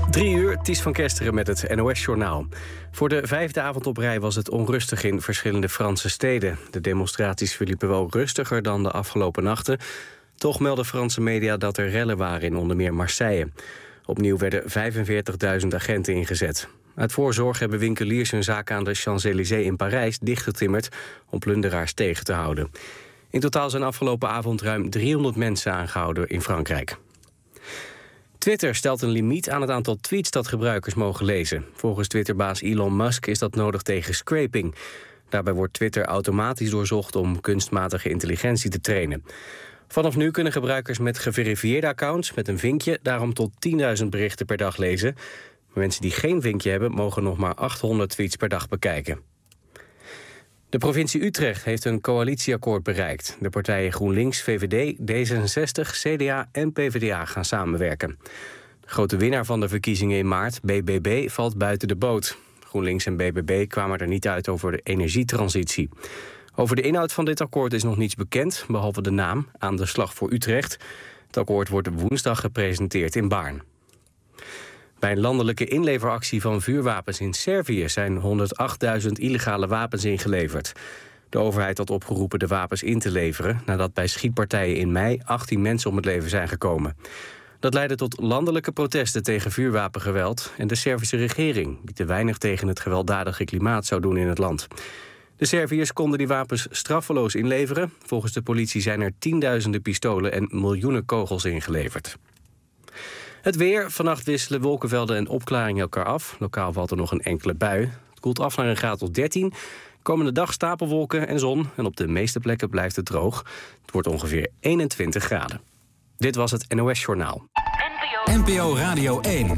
3 uur, Ties van Kesteren met het NOS-journaal. Voor de 5e avond op rij was het onrustig in verschillende Franse steden. De demonstraties verliepen wel rustiger dan de afgelopen nachten. Toch melden Franse media dat er rellen waren in onder meer Marseille. Opnieuw werden 45.000 agenten ingezet. Uit voorzorg hebben winkeliers hun zaken aan de Champs-Élysées in Parijs dichtgetimmerd om plunderaars tegen te houden. In totaal zijn afgelopen avond ruim 300 mensen aangehouden in Frankrijk. Twitter stelt een limiet aan het aantal tweets dat gebruikers mogen lezen. Volgens Twitterbaas Elon Musk is dat nodig tegen scraping. Daarbij wordt Twitter automatisch doorzocht om kunstmatige intelligentie te trainen. Vanaf nu kunnen gebruikers met geverifieerde accounts met een vinkje daarom tot 10.000 berichten per dag lezen. Maar mensen die geen vinkje hebben mogen nog maar 800 tweets per dag bekijken. De provincie Utrecht heeft een coalitieakkoord bereikt. De partijen GroenLinks, VVD, D66, CDA en PvdA gaan samenwerken. De grote winnaar van de verkiezingen in maart, BBB, valt buiten de boot. GroenLinks en BBB kwamen er niet uit over de energietransitie. Over de inhoud van dit akkoord is nog niets bekend, behalve de naam, Aan de Slag voor Utrecht. Het akkoord wordt woensdag gepresenteerd in Baarn. Bij een landelijke inleveractie van vuurwapens in Servië zijn 108.000 illegale wapens ingeleverd. De overheid had opgeroepen de wapens in te leveren nadat bij schietpartijen in mei 18 mensen om het leven zijn gekomen. Dat leidde tot landelijke protesten tegen vuurwapengeweld en de Servische regering, die te weinig tegen het gewelddadige klimaat zou doen in het land. De Serviërs konden die wapens straffeloos inleveren. Volgens de politie zijn er tienduizenden pistolen en miljoenen kogels ingeleverd. Het weer. Vannacht wisselen wolkenvelden en opklaringen elkaar af. Lokaal valt er nog een enkele bui. Het koelt af naar een graad of 13. Komende dag stapelwolken en zon. En op de meeste plekken blijft het droog. Het wordt ongeveer 21 graden. Dit was het NOS Journaal. NPO Radio 1.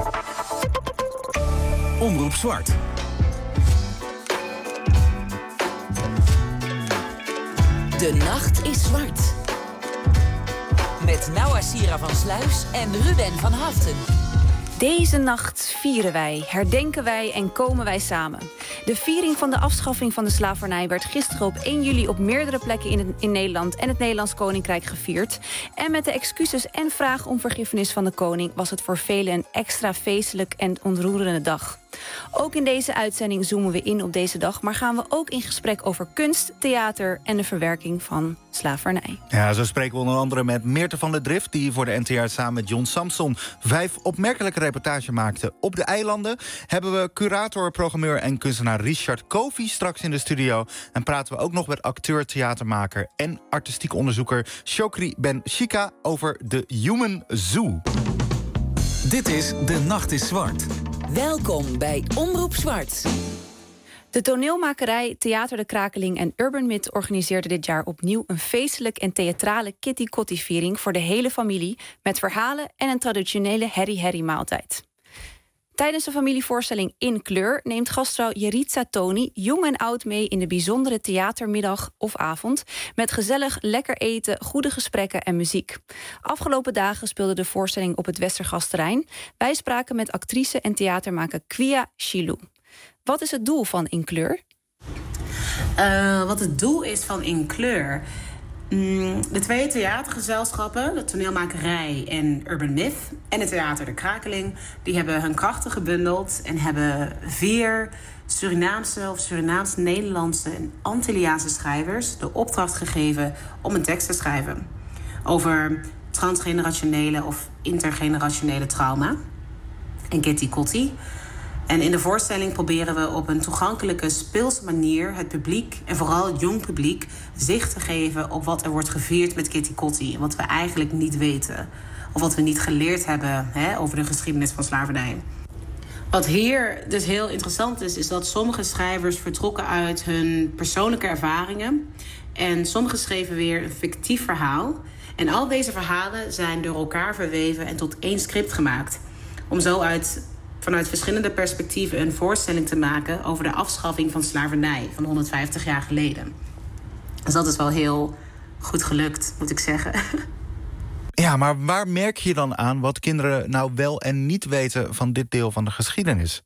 Omroep Zwart. De nacht is zwart. Met Noua Sira van Sluis en Ruben van Haften. Deze nacht vieren wij, herdenken wij en komen wij samen. De viering van de afschaffing van de slavernij werd gisteren op 1 juli op meerdere plekken in Nederland en het Nederlands Koninkrijk gevierd. En met de excuses en vraag om vergiffenis van de koning was het voor velen een extra feestelijk en ontroerende dag. Ook in deze uitzending zoomen we in op deze dag, maar gaan we ook in gesprek over kunst, theater en de verwerking van slavernij. Ja, zo spreken we onder andere met Meerte van der Drift, die voor de NTR samen met John Samson 5 opmerkelijke reportages maakte. Op de eilanden hebben we curator, programmeur en kunstenaar Richard Kofi straks in de studio. En praten we ook nog met acteur, theatermaker en artistiek onderzoeker Chokri Ben Chika over de Human Zoo. Dit is De Nacht is Zwart. Welkom bij Omroep Zwart. De toneelmakerij Theater de Krakeling en Urban Myth organiseerden dit jaar opnieuw een feestelijk en theatrale Kitty Kotti-viering voor de hele familie met verhalen en een traditionele herrie-herrie-maaltijd. Tijdens de familievoorstelling In Kleur neemt gastvrouw Jeritza Toni jong en oud mee in de bijzondere theatermiddag of avond met gezellig lekker eten, goede gesprekken en muziek. Afgelopen dagen speelde de voorstelling op het Westergasterrein. Wij spraken met actrice en theatermaker Kwia Shilou. Wat is het doel van In Kleur? Wat het doel is van In Kleur? De 2 theatergezelschappen, de toneelmakerij en Urban Myth en het Theater de Krakeling, die hebben hun krachten gebundeld en hebben 4 Surinaamse of Surinaams-Nederlandse en Antilliaanse schrijvers de opdracht gegeven om een tekst te schrijven over transgenerationele of intergenerationele trauma en Kitty Kotti. En in de voorstelling proberen we op een toegankelijke, speelse manier het publiek, en vooral het jong publiek, zicht te geven op wat er wordt gevierd met Kitty Kotti. Wat we eigenlijk niet weten. Of wat we niet geleerd hebben over de geschiedenis van slavernij. Wat hier dus heel interessant is dat sommige schrijvers vertrokken uit hun persoonlijke ervaringen. En sommigen schreven weer een fictief verhaal. En al deze verhalen zijn door elkaar verweven en tot 1 script gemaakt. Om zo vanuit verschillende perspectieven een voorstelling te maken over de afschaffing van slavernij van 150 jaar geleden. Dus dat is wel heel goed gelukt, moet ik zeggen. Ja, maar waar merk je dan aan wat kinderen nou wel en niet weten van dit deel van de geschiedenis?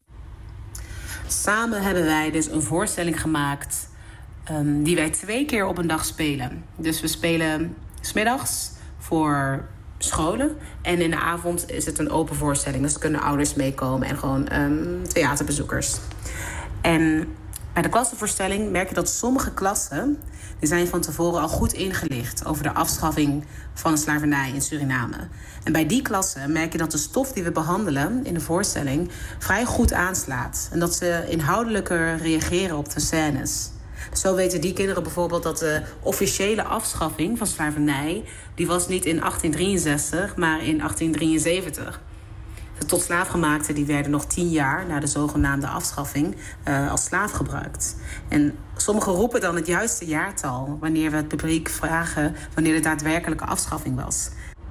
Samen hebben wij dus een voorstelling gemaakt die wij 2 keer op een dag spelen. Dus we spelen 's middags voor scholen. En in de avond is het een open voorstelling. Dus er kunnen ouders meekomen en gewoon theaterbezoekers. En bij de klassenvoorstelling merk je dat sommige klassen... die zijn van tevoren al goed ingelicht over de afschaffing van de slavernij in Suriname. En bij die klassen merk je dat de stof die we behandelen in de voorstelling vrij goed aanslaat. En dat ze inhoudelijker reageren op de scènes. Zo weten die kinderen bijvoorbeeld dat de officiële afschaffing van slavernij... die was niet in 1863, maar in 1873. De tot slaafgemaakten die werden nog 10 jaar na de zogenaamde afschaffing als slaaf gebruikt. En sommigen roepen dan het juiste jaartal wanneer we het publiek vragen wanneer de daadwerkelijke afschaffing was.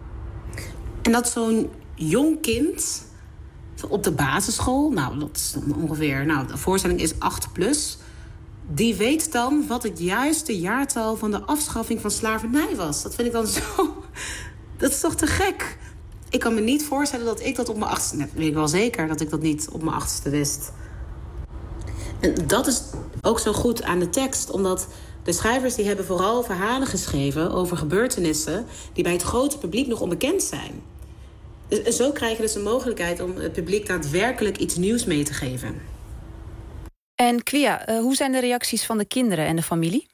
En dat zo'n jong kind op de basisschool, nou dat is ongeveer, de voorstelling is 8+, die weet dan wat het juiste jaartal van de afschaffing van slavernij was. Dat vind ik dan zo... Dat is toch te gek? Ik kan me niet voorstellen dat ik dat op mijn 8e... weet ik wel zeker dat ik dat niet op mijn 8e wist. En dat is ook zo goed aan de tekst. Omdat de schrijvers die hebben vooral verhalen geschreven over gebeurtenissen die bij het grote publiek nog onbekend zijn. En zo krijg je dus de mogelijkheid om het publiek daadwerkelijk iets nieuws mee te geven. En Kwia, hoe zijn de reacties van de kinderen en de familie?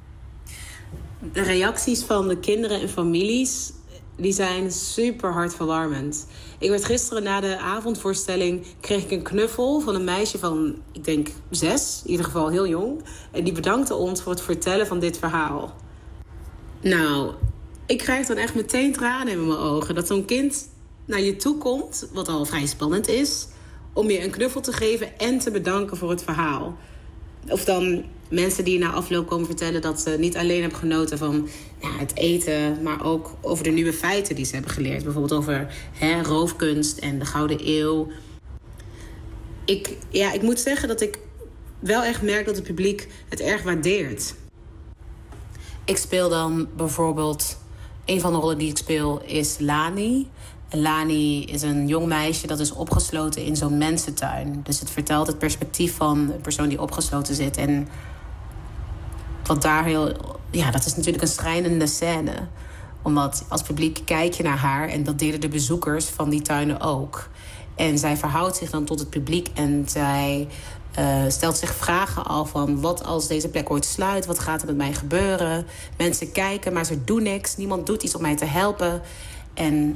De reacties van de kinderen en families... die zijn super hartverwarmend. Ik werd gisteren na de avondvoorstelling... kreeg ik een knuffel van een meisje van, ik denk 6. In ieder geval heel jong. En die bedankte ons voor het vertellen van dit verhaal. Nou, ik krijg dan echt meteen tranen in mijn ogen. Dat zo'n kind naar je toe komt, wat al vrij spannend is... om je een knuffel te geven en te bedanken voor het verhaal. Of dan mensen die na afloop komen vertellen dat ze niet alleen hebben genoten van het eten, maar ook over de nieuwe feiten die ze hebben geleerd. Bijvoorbeeld over roofkunst en de Gouden Eeuw. Ik moet zeggen dat ik wel echt merk dat het publiek het erg waardeert. Ik speel dan bijvoorbeeld... een van de rollen die ik speel is Lani. En Lani is een jong meisje dat is opgesloten in zo'n mensentuin. Dus het vertelt het perspectief van een persoon die opgesloten zit. En wat daar dat is natuurlijk een schrijnende scène. Omdat als publiek kijk je naar haar... en dat deden de bezoekers van die tuinen ook. En zij verhoudt zich dan tot het publiek en zij stelt zich vragen al van... wat als deze plek ooit sluit, wat gaat er met mij gebeuren? Mensen kijken, maar ze doen niks. Niemand doet iets om mij te helpen. En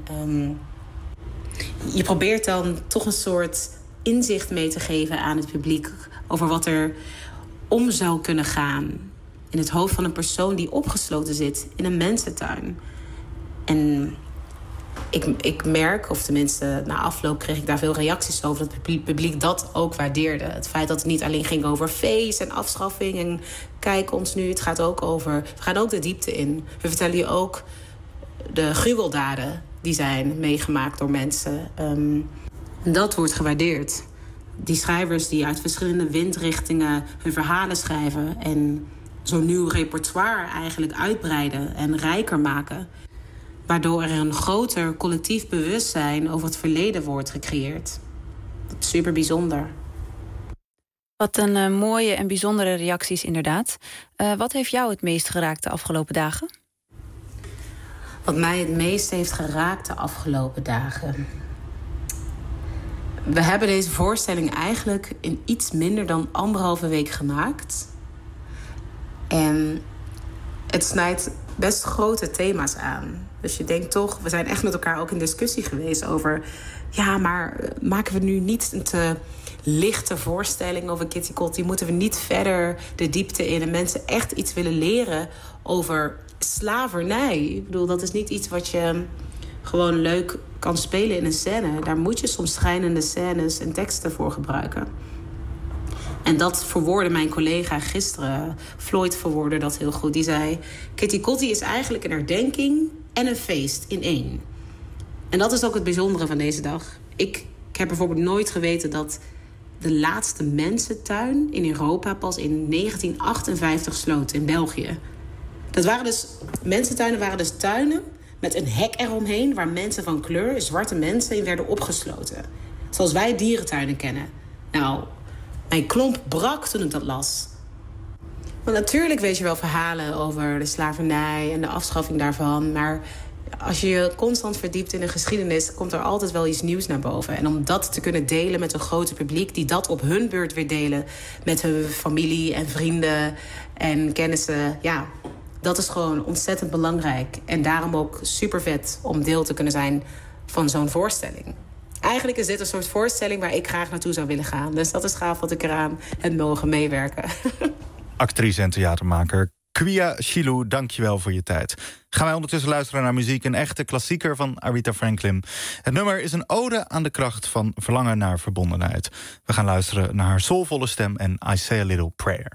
je probeert dan toch een soort inzicht mee te geven aan het publiek... over wat er om zou kunnen gaan in het hoofd van een persoon die opgesloten zit in een mensentuin. En ik merk, of tenminste na afloop kreeg ik daar veel reacties over... dat het publiek dat ook waardeerde. Het feit dat het niet alleen ging over feest en afschaffing... en kijk ons nu, het gaat ook over... we gaan ook de diepte in. We vertellen je ook de gruweldaden die zijn meegemaakt door mensen. Dat wordt gewaardeerd. Die schrijvers die uit verschillende windrichtingen hun verhalen schrijven... en zo'n nieuw repertoire eigenlijk uitbreiden en rijker maken... waardoor er een groter collectief bewustzijn over het verleden wordt gecreëerd. Dat is super bijzonder. Wat een mooie en bijzondere reacties inderdaad. Wat heeft jou het meest geraakt de afgelopen dagen? Wat mij het meest heeft geraakt de afgelopen dagen... We hebben deze voorstelling eigenlijk in iets minder dan 1,5 week gemaakt. En het snijdt best grote thema's aan. Dus je denkt toch, we zijn echt met elkaar ook in discussie geweest over... ja, maar maken we nu niet een te lichte voorstelling over Kitty Kotti? Moeten we niet verder de diepte in en mensen echt iets willen leren over slavernij? Ik bedoel, dat is niet iets wat je gewoon leuk kan spelen in een scène. Daar moet je soms schrijnende scènes en teksten voor gebruiken. En dat verwoordde mijn collega gisteren. Floyd verwoordde dat heel goed. Die zei, Kitty Kotti is eigenlijk een herdenking en een feest in één. En dat is ook het bijzondere van deze dag. Ik heb bijvoorbeeld nooit geweten dat de laatste mensentuin in Europa pas in 1958 sloot in België. Mensentuinen waren dus tuinen met een hek eromheen waar mensen van kleur, zwarte mensen, in werden opgesloten. Zoals wij dierentuinen kennen. Nou, mijn klomp brak toen ik dat las. Want natuurlijk weet je wel verhalen over de slavernij en de afschaffing daarvan. Maar als je je constant verdiept in een geschiedenis, komt er altijd wel iets nieuws naar boven. En om dat te kunnen delen met een groter publiek, die dat op hun beurt weer delen met hun familie en vrienden en kennissen, ja, dat is gewoon ontzettend belangrijk. En daarom ook super vet om deel te kunnen zijn van zo'n voorstelling. Eigenlijk is dit een soort voorstelling waar ik graag naartoe zou willen gaan. Dus dat is gaaf dat ik eraan heb mogen meewerken. Actrice en theatermaker Kwia Shilu, dankjewel voor je tijd. Gaan wij ondertussen luisteren naar muziek, een echte klassieker van Aretha Franklin. Het nummer is een ode aan de kracht van verlangen naar verbondenheid. We gaan luisteren naar haar soulvolle stem en I Say a Little Prayer.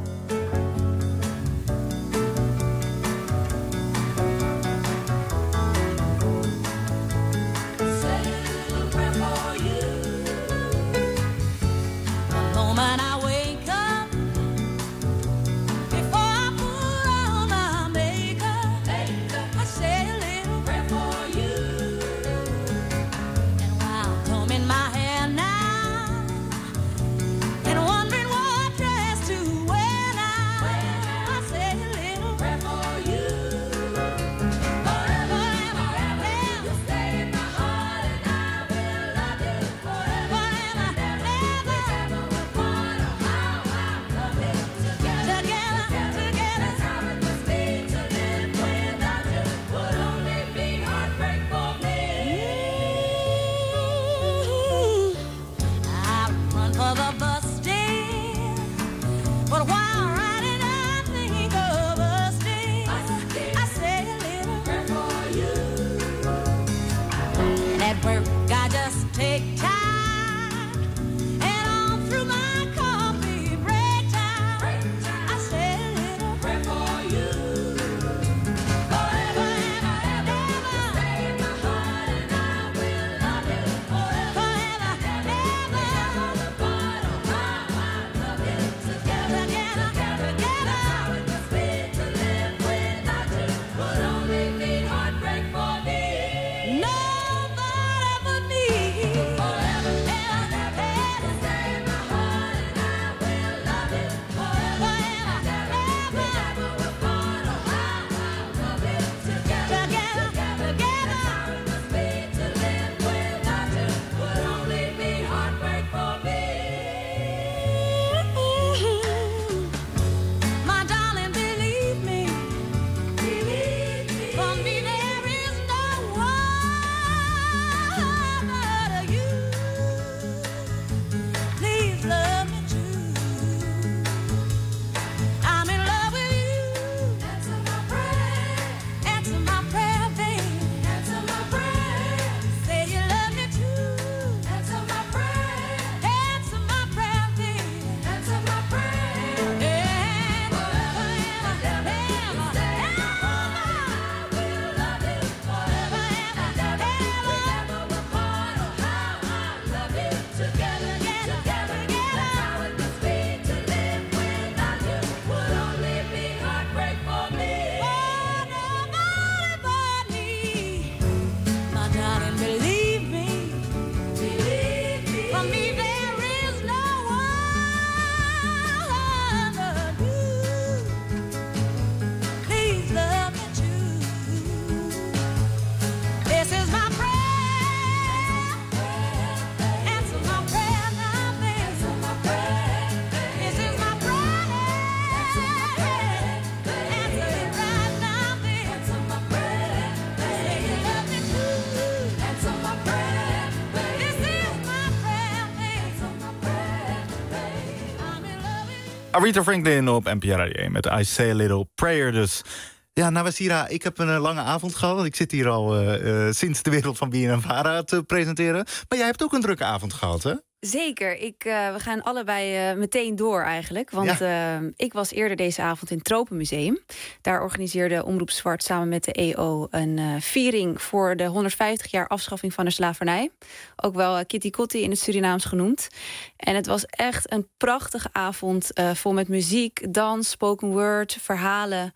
Aretha Franklin op NPR Radio 1 met I Say a Little Prayer dus. Ja, Nawasira, ik heb een lange avond gehad. Ik zit hier al sinds de wereld van BNNVARA te presenteren. Maar jij hebt ook een drukke avond gehad, hè? Zeker. We gaan allebei meteen door eigenlijk. Want ik was eerder deze avond in het Tropenmuseum. Daar organiseerde Omroep Zwart samen met de EO een viering voor de 150 jaar afschaffing van de slavernij. Ook wel Kitty Kotti in het Surinaams genoemd. En het was echt een prachtige avond vol met muziek, dans, spoken word, verhalen.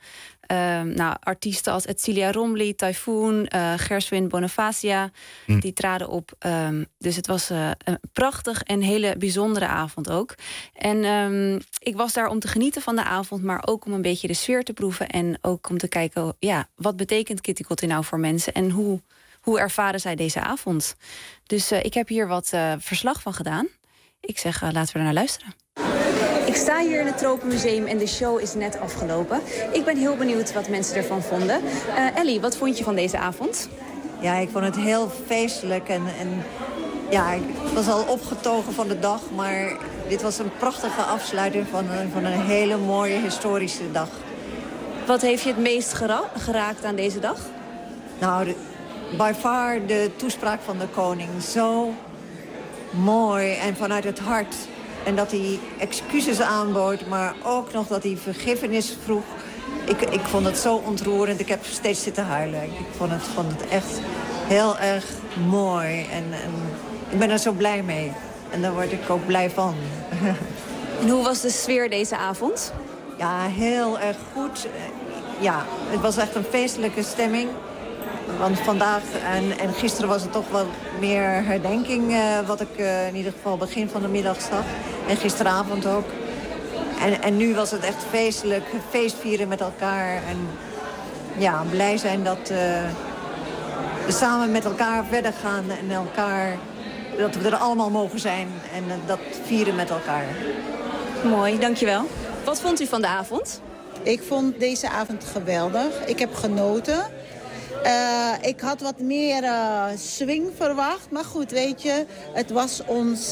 artiesten als Edcilia Rombly, Typhoon, Gershwin Bonifacia. Die traden op. Dus het was een prachtig en hele bijzondere avond ook. En ik was daar om te genieten van de avond, maar ook om een beetje de sfeer te proeven. En ook om te kijken, wat betekent Kitty Kotti nou voor mensen? En hoe ervaren zij deze avond? Dus ik heb hier wat verslag van gedaan. Ik zeg, laten we er naar luisteren. Ik sta hier in het Tropenmuseum en de show is net afgelopen. Ik ben heel benieuwd wat mensen ervan vonden. Ellie, wat vond je van deze avond? Ja, ik vond het heel feestelijk. En ik was al opgetogen van de dag. Maar dit was een prachtige afsluiting van een hele mooie historische dag. Wat heeft je het meest geraakt aan deze dag? Nou, by far de toespraak van de koning. Zo mooi en vanuit het hart. En dat hij excuses aanbood, maar ook nog dat hij vergiffenis vroeg. Ik vond het zo ontroerend. Ik heb steeds zitten huilen. Ik vond het echt heel erg mooi. En ik ben er zo blij mee. En daar word ik ook blij van. En hoe was de sfeer deze avond? Ja, heel erg goed. Ja, het was echt een feestelijke stemming. Want vandaag en gisteren was het toch wel meer herdenking... wat ik in ieder geval begin van de middag zag. En gisteravond ook. En nu was het echt feestelijk. Feestvieren met elkaar. En ja, blij zijn dat we samen met elkaar verder gaan. En dat we er allemaal mogen zijn. En dat vieren met elkaar. Mooi, dankjewel. Wat vond u van de avond? Ik vond deze avond geweldig. Ik heb genoten. Ik had wat meer swing verwacht. Maar goed, weet je, het was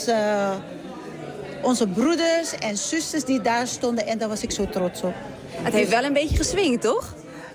onze broeders en zusters die daar stonden. En daar was ik zo trots op. Het heeft wel een beetje geswingd, toch?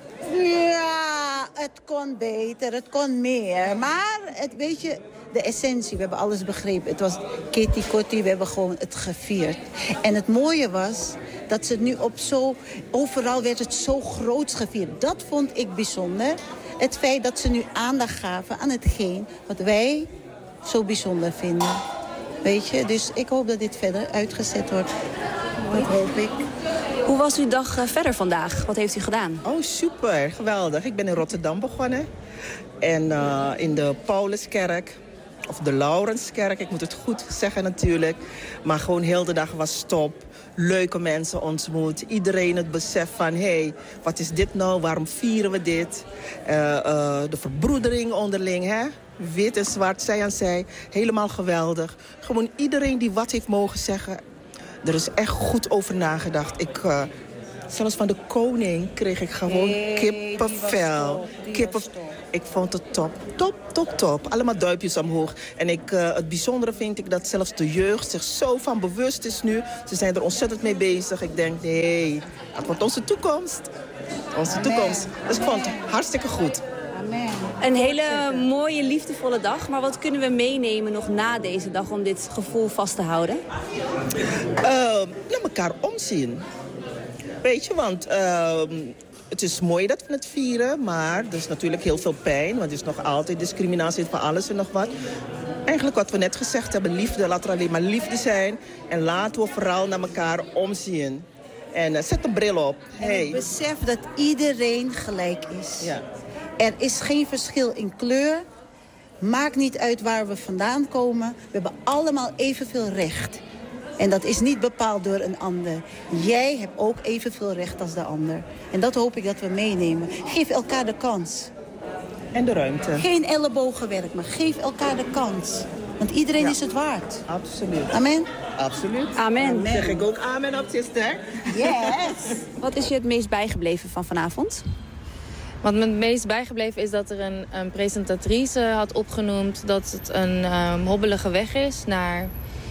Ja, het kon beter, het kon meer. Maar, weet je, de essentie, we hebben alles begrepen. Het was Kitty Kotti, we hebben gewoon het gevierd. En het mooie was dat ze het nu overal werd het zo groots gevierd. Dat vond ik bijzonder. Het feit dat ze nu aandacht gaven aan hetgeen wat wij zo bijzonder vinden. Weet je, dus ik hoop dat dit verder uitgezet wordt. Dat hoop ik. Hoe was uw dag verder vandaag? Wat heeft u gedaan? Oh, super. Geweldig. Ik ben in Rotterdam begonnen. En in de Pauluskerk, of de Laurenskerk, ik moet het goed zeggen natuurlijk. Maar gewoon heel de dag was top. Leuke mensen ontmoet. Iedereen het besef van, hé, wat is dit nou? Waarom vieren we dit? De verbroedering onderling, hè? Wit en zwart, zij aan zij. Helemaal geweldig. Gewoon iedereen die wat heeft mogen zeggen. Er is echt goed over nagedacht. Zelfs van de koning kreeg ik gewoon kippenvel. Ik vond het top. Allemaal duimpjes omhoog. En het bijzondere vind ik dat zelfs de jeugd zich zo van bewust is nu. Ze zijn er ontzettend mee bezig. Ik denk, nee, dat wordt onze toekomst. Dus ik vond het hartstikke goed. Amen. Een hele mooie, liefdevolle dag. Maar wat kunnen we meenemen nog na deze dag om dit gevoel vast te houden? Naar elkaar omzien. Weet je, want het is mooi dat we het vieren, maar er is natuurlijk heel veel pijn. Want er is nog altijd discriminatie van alles en nog wat. Eigenlijk wat we net gezegd hebben, liefde, laat er alleen maar liefde zijn. En laten we vooral naar elkaar omzien. En zet een bril op. Hey. Besef dat iedereen gelijk is. Ja. Er is geen verschil in kleur. Maakt niet uit waar we vandaan komen. We hebben allemaal evenveel recht. En dat is niet bepaald door een ander. Jij hebt ook evenveel recht als de ander. En dat hoop ik dat we meenemen. Geef elkaar de kans. En de ruimte. Geen ellebogenwerk, maar geef elkaar de kans. Want iedereen is het waard. Absoluut. Amen? Absoluut. Amen. Zeg ik ook amen op, sister? Yes. Wat is je het meest bijgebleven van vanavond? Wat me het meest bijgebleven is dat er een presentatrice had opgenoemd dat het een hobbelige weg is naar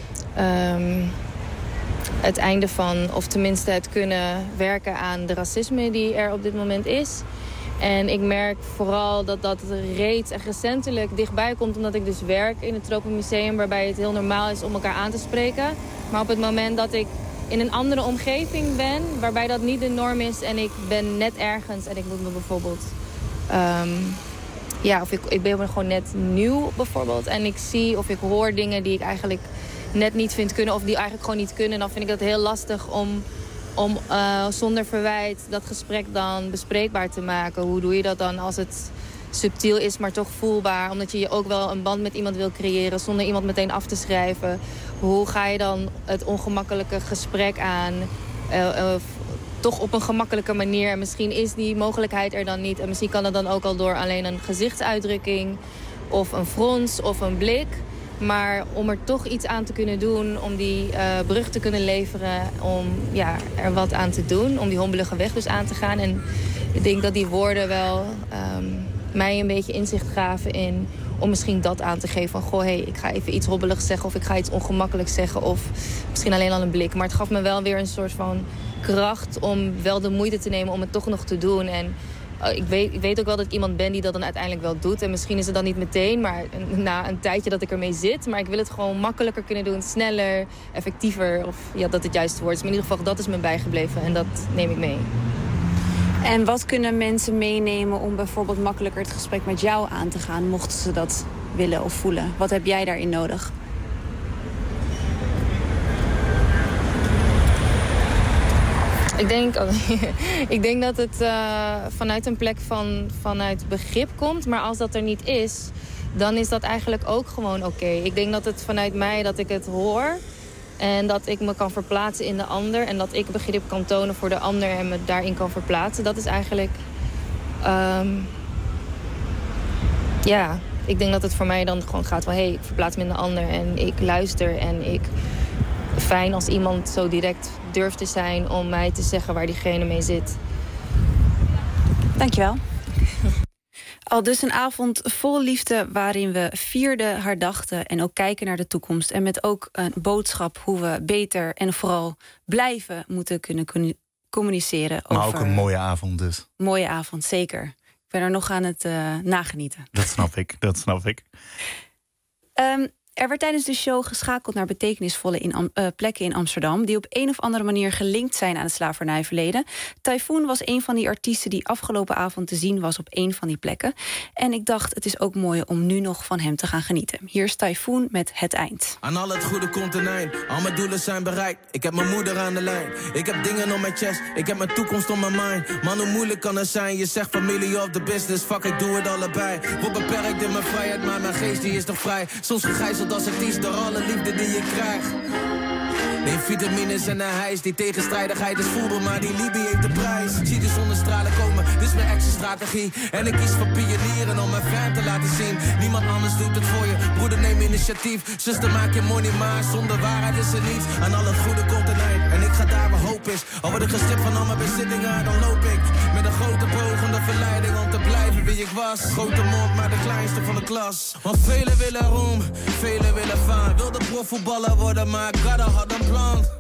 het einde van, of tenminste het kunnen werken aan de racisme die er op dit moment is. En ik merk vooral dat dat reeds echt recentelijk dichtbij komt, omdat ik dus werk in het Tropenmuseum, waarbij het heel normaal is om elkaar aan te spreken. Maar op het moment dat ik in een andere omgeving ben, waarbij dat niet de norm is en ik ben net ergens en ik moet me bijvoorbeeld... of ik ben gewoon net nieuw bijvoorbeeld en ik zie of ik hoor dingen die ik eigenlijk net niet vind kunnen of die eigenlijk gewoon niet kunnen, dan vind ik dat heel lastig om om zonder verwijt dat gesprek dan bespreekbaar te maken. Hoe doe je dat dan als het subtiel is, maar toch voelbaar? Omdat je ook wel een band met iemand wil creëren zonder iemand meteen af te schrijven. Hoe ga je dan het ongemakkelijke gesprek aan? Toch op een gemakkelijke manier. En misschien is die mogelijkheid er dan niet. En misschien kan het dan ook al door alleen een gezichtsuitdrukking of een frons of een blik. Maar om er toch iets aan te kunnen doen, om die brug te kunnen leveren, om er wat aan te doen, om die hombelige weg dus aan te gaan. En ik denk dat die woorden wel mij een beetje inzicht gaven in om misschien dat aan te geven van ik ga even iets hobbeligs zeggen of ik ga iets ongemakkelijks zeggen of misschien alleen al een blik. Maar het gaf me wel weer een soort van kracht om wel de moeite te nemen om het toch nog te doen. En ik weet ook wel dat ik iemand ben die dat dan uiteindelijk wel doet. En misschien is het dan niet meteen, maar na een tijdje dat ik ermee zit. Maar ik wil het gewoon makkelijker kunnen doen, sneller, effectiever. Of dat het juiste woord is. Maar in ieder geval, dat is me bijgebleven en dat neem ik mee. En wat kunnen mensen meenemen om bijvoorbeeld makkelijker het gesprek met jou aan te gaan, mochten ze dat willen of voelen? Wat heb jij daarin nodig? Ik denk dat het vanuit een plek vanuit begrip komt. Maar als dat er niet is, dan is dat eigenlijk ook gewoon oké. Ik denk dat het vanuit mij, dat ik het hoor en dat ik me kan verplaatsen in de ander. En dat ik begrip kan tonen voor de ander en me daarin kan verplaatsen. Dat is eigenlijk... ik denk dat het voor mij dan gewoon gaat van ik verplaats me in de ander en ik luister en fijn als iemand zo direct durft te zijn om mij te zeggen waar diegene mee zit. Dankjewel. Al dus een avond vol liefde waarin we vierden, herdachten en ook kijken naar de toekomst. En met ook een boodschap hoe we beter en vooral blijven moeten kunnen communiceren. Maar ook een mooie avond dus. Mooie avond, zeker. Ik ben er nog aan het nagenieten. Dat snap ik. Er werd tijdens de show geschakeld naar betekenisvolle plekken in Amsterdam die op een of andere manier gelinkt zijn aan het slavernijverleden. Typhoon was een van die artiesten die afgelopen avond te zien was op een van die plekken. En ik dacht, het is ook mooi om nu nog van hem te gaan genieten. Hier is Typhoon met Het Eind. Aan al het goede komt een eind. Al mijn doelen zijn bereikt. Ik heb mijn moeder aan de lijn. Ik heb dingen op mijn chest. Ik heb mijn toekomst op mijn mind. Man, hoe moeilijk kan het zijn? Je zegt familie of the business. Fuck, ik doe het allebei. Word beperkt in mijn vrijheid, maar mijn geest die is toch vrij. Soms gegijzeld als artiest door alle liefde die je krijgt. Neem vitamines en een hijs. Die tegenstrijdigheid is voelbaar, maar die liefde heeft de prijs. Zie de zonnestralen komen, dit is mijn exit-strategie. En ik kies voor pionieren om mijn fan te laten zien. Niemand anders doet het voor je, broeder neem initiatief. Zuster maak je money, maar zonder waarheid is er niets. Aan al het goede komt een eind, en ik ga daar waar hoop is. Al word ik gestript van al mijn bezittingen, dan loop ik met een grote boog en de verleiding om te blijven wie ik was. Grote mond, maar de kleinste van de klas. Want velen willen roem, velen willen faam. Wilde profvoetballer worden, maar God had een plan.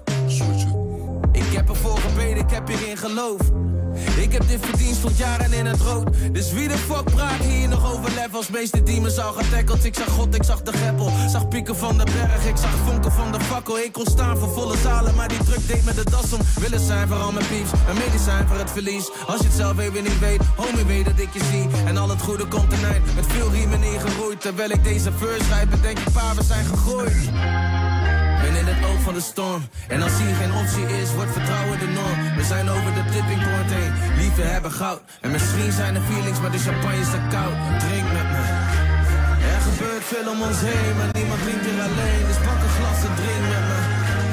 Ik heb ervoor gebeden, ik heb hierin geloof. Ik heb dit verdiend, stond jaren in het rood. Dus wie de fuck praat hier nog over levels? Meeste demons al getackeld. Ik zag God, ik zag de greppel. Zag pieken van de berg, ik zag vonken van de fakkel. Ik kon staan voor volle zalen, maar die druk deed met de das om. Willen zijn voor al mijn pieps, een medicijn voor het verlies. Als je het zelf even niet weet, homie weet dat ik je zie. En al het goede komt een eind, met veel riemen ingeroeid. Terwijl ik deze verse schrijf, bedenk ik pa, we zijn gegroeid. Ben in het oog van de storm. En als hier geen optie is, wordt vertrouwen de norm. We zijn over de tipping point heen. Liefde hebben goud. En misschien zijn er feelings, maar de champagne is te koud. Drink met me. Er gebeurt veel om ons heen, maar niemand drinkt hier alleen. Dus pak een glas en drink met me.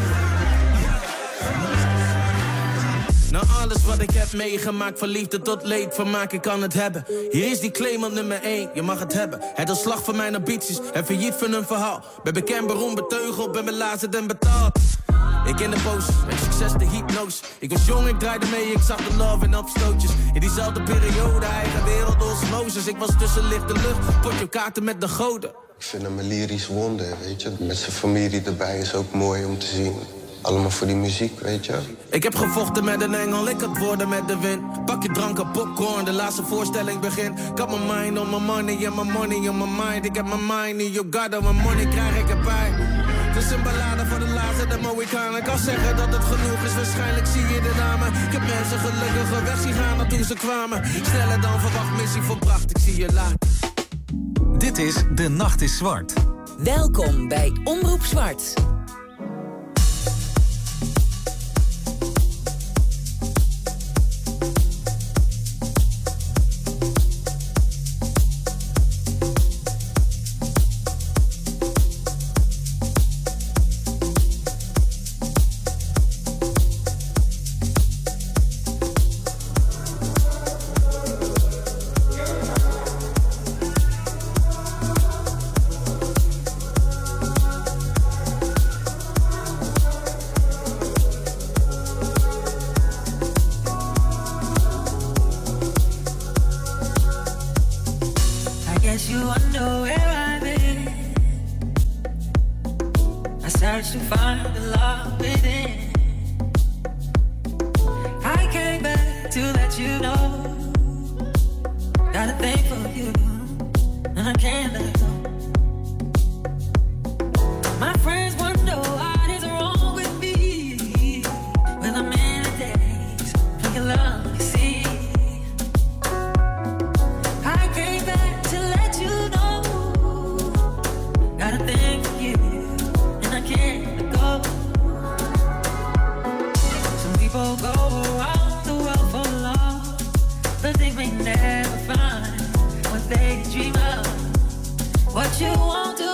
Na alles wat ik heb meegemaakt, van liefde tot leed, vermaak ik kan het hebben. Hier is die claim op nummer 1, je mag het hebben. Het is slag van mijn ambities en failliet van een verhaal. Ben bekend, beroemd, beteugeld, ben belazerd en betaald. Ik ken de post, met succes de hypnose. Ik was jong, ik draaide mee, ik zag de love en opstootjes. In diezelfde periode, eigen wereld osmosis. Ik was tussen lichte lucht, potje kaarten met de goden. Ik vind hem een lyrisch wonder, weet je. Met zijn familie erbij is ook mooi om te zien. Allemaal voor die muziek, weet je. Ik heb gevochten met een engel, ik had woorden met de wind. Pak je drank en popcorn, de laatste voorstelling begint. Ik had mijn mind on my money en mijn money on my mind. Ik heb mijn mind in your god en mijn money krijg ik erbij. Het is een ballade voor de laatste, de Mohican. Ik kan zeggen dat het genoeg is, waarschijnlijk zie je de namen. Ik heb mensen gelukkig weg zien gaan naartoe ze kwamen. Sneller dan verwacht, missie volbracht, ik zie je later. Dit is De Nacht is Zwart. Welkom bij Omroep Zwart. search to find the love within. I came back to let you know. Got a thing for you, and I can't let go. My friends wonder what is wrong with me when I'm in the days for your love, you see. I came back to let you know. Got a thing for you, and I can't let go. Some people go around the world for love, but they may never find what they dream of. What you won't do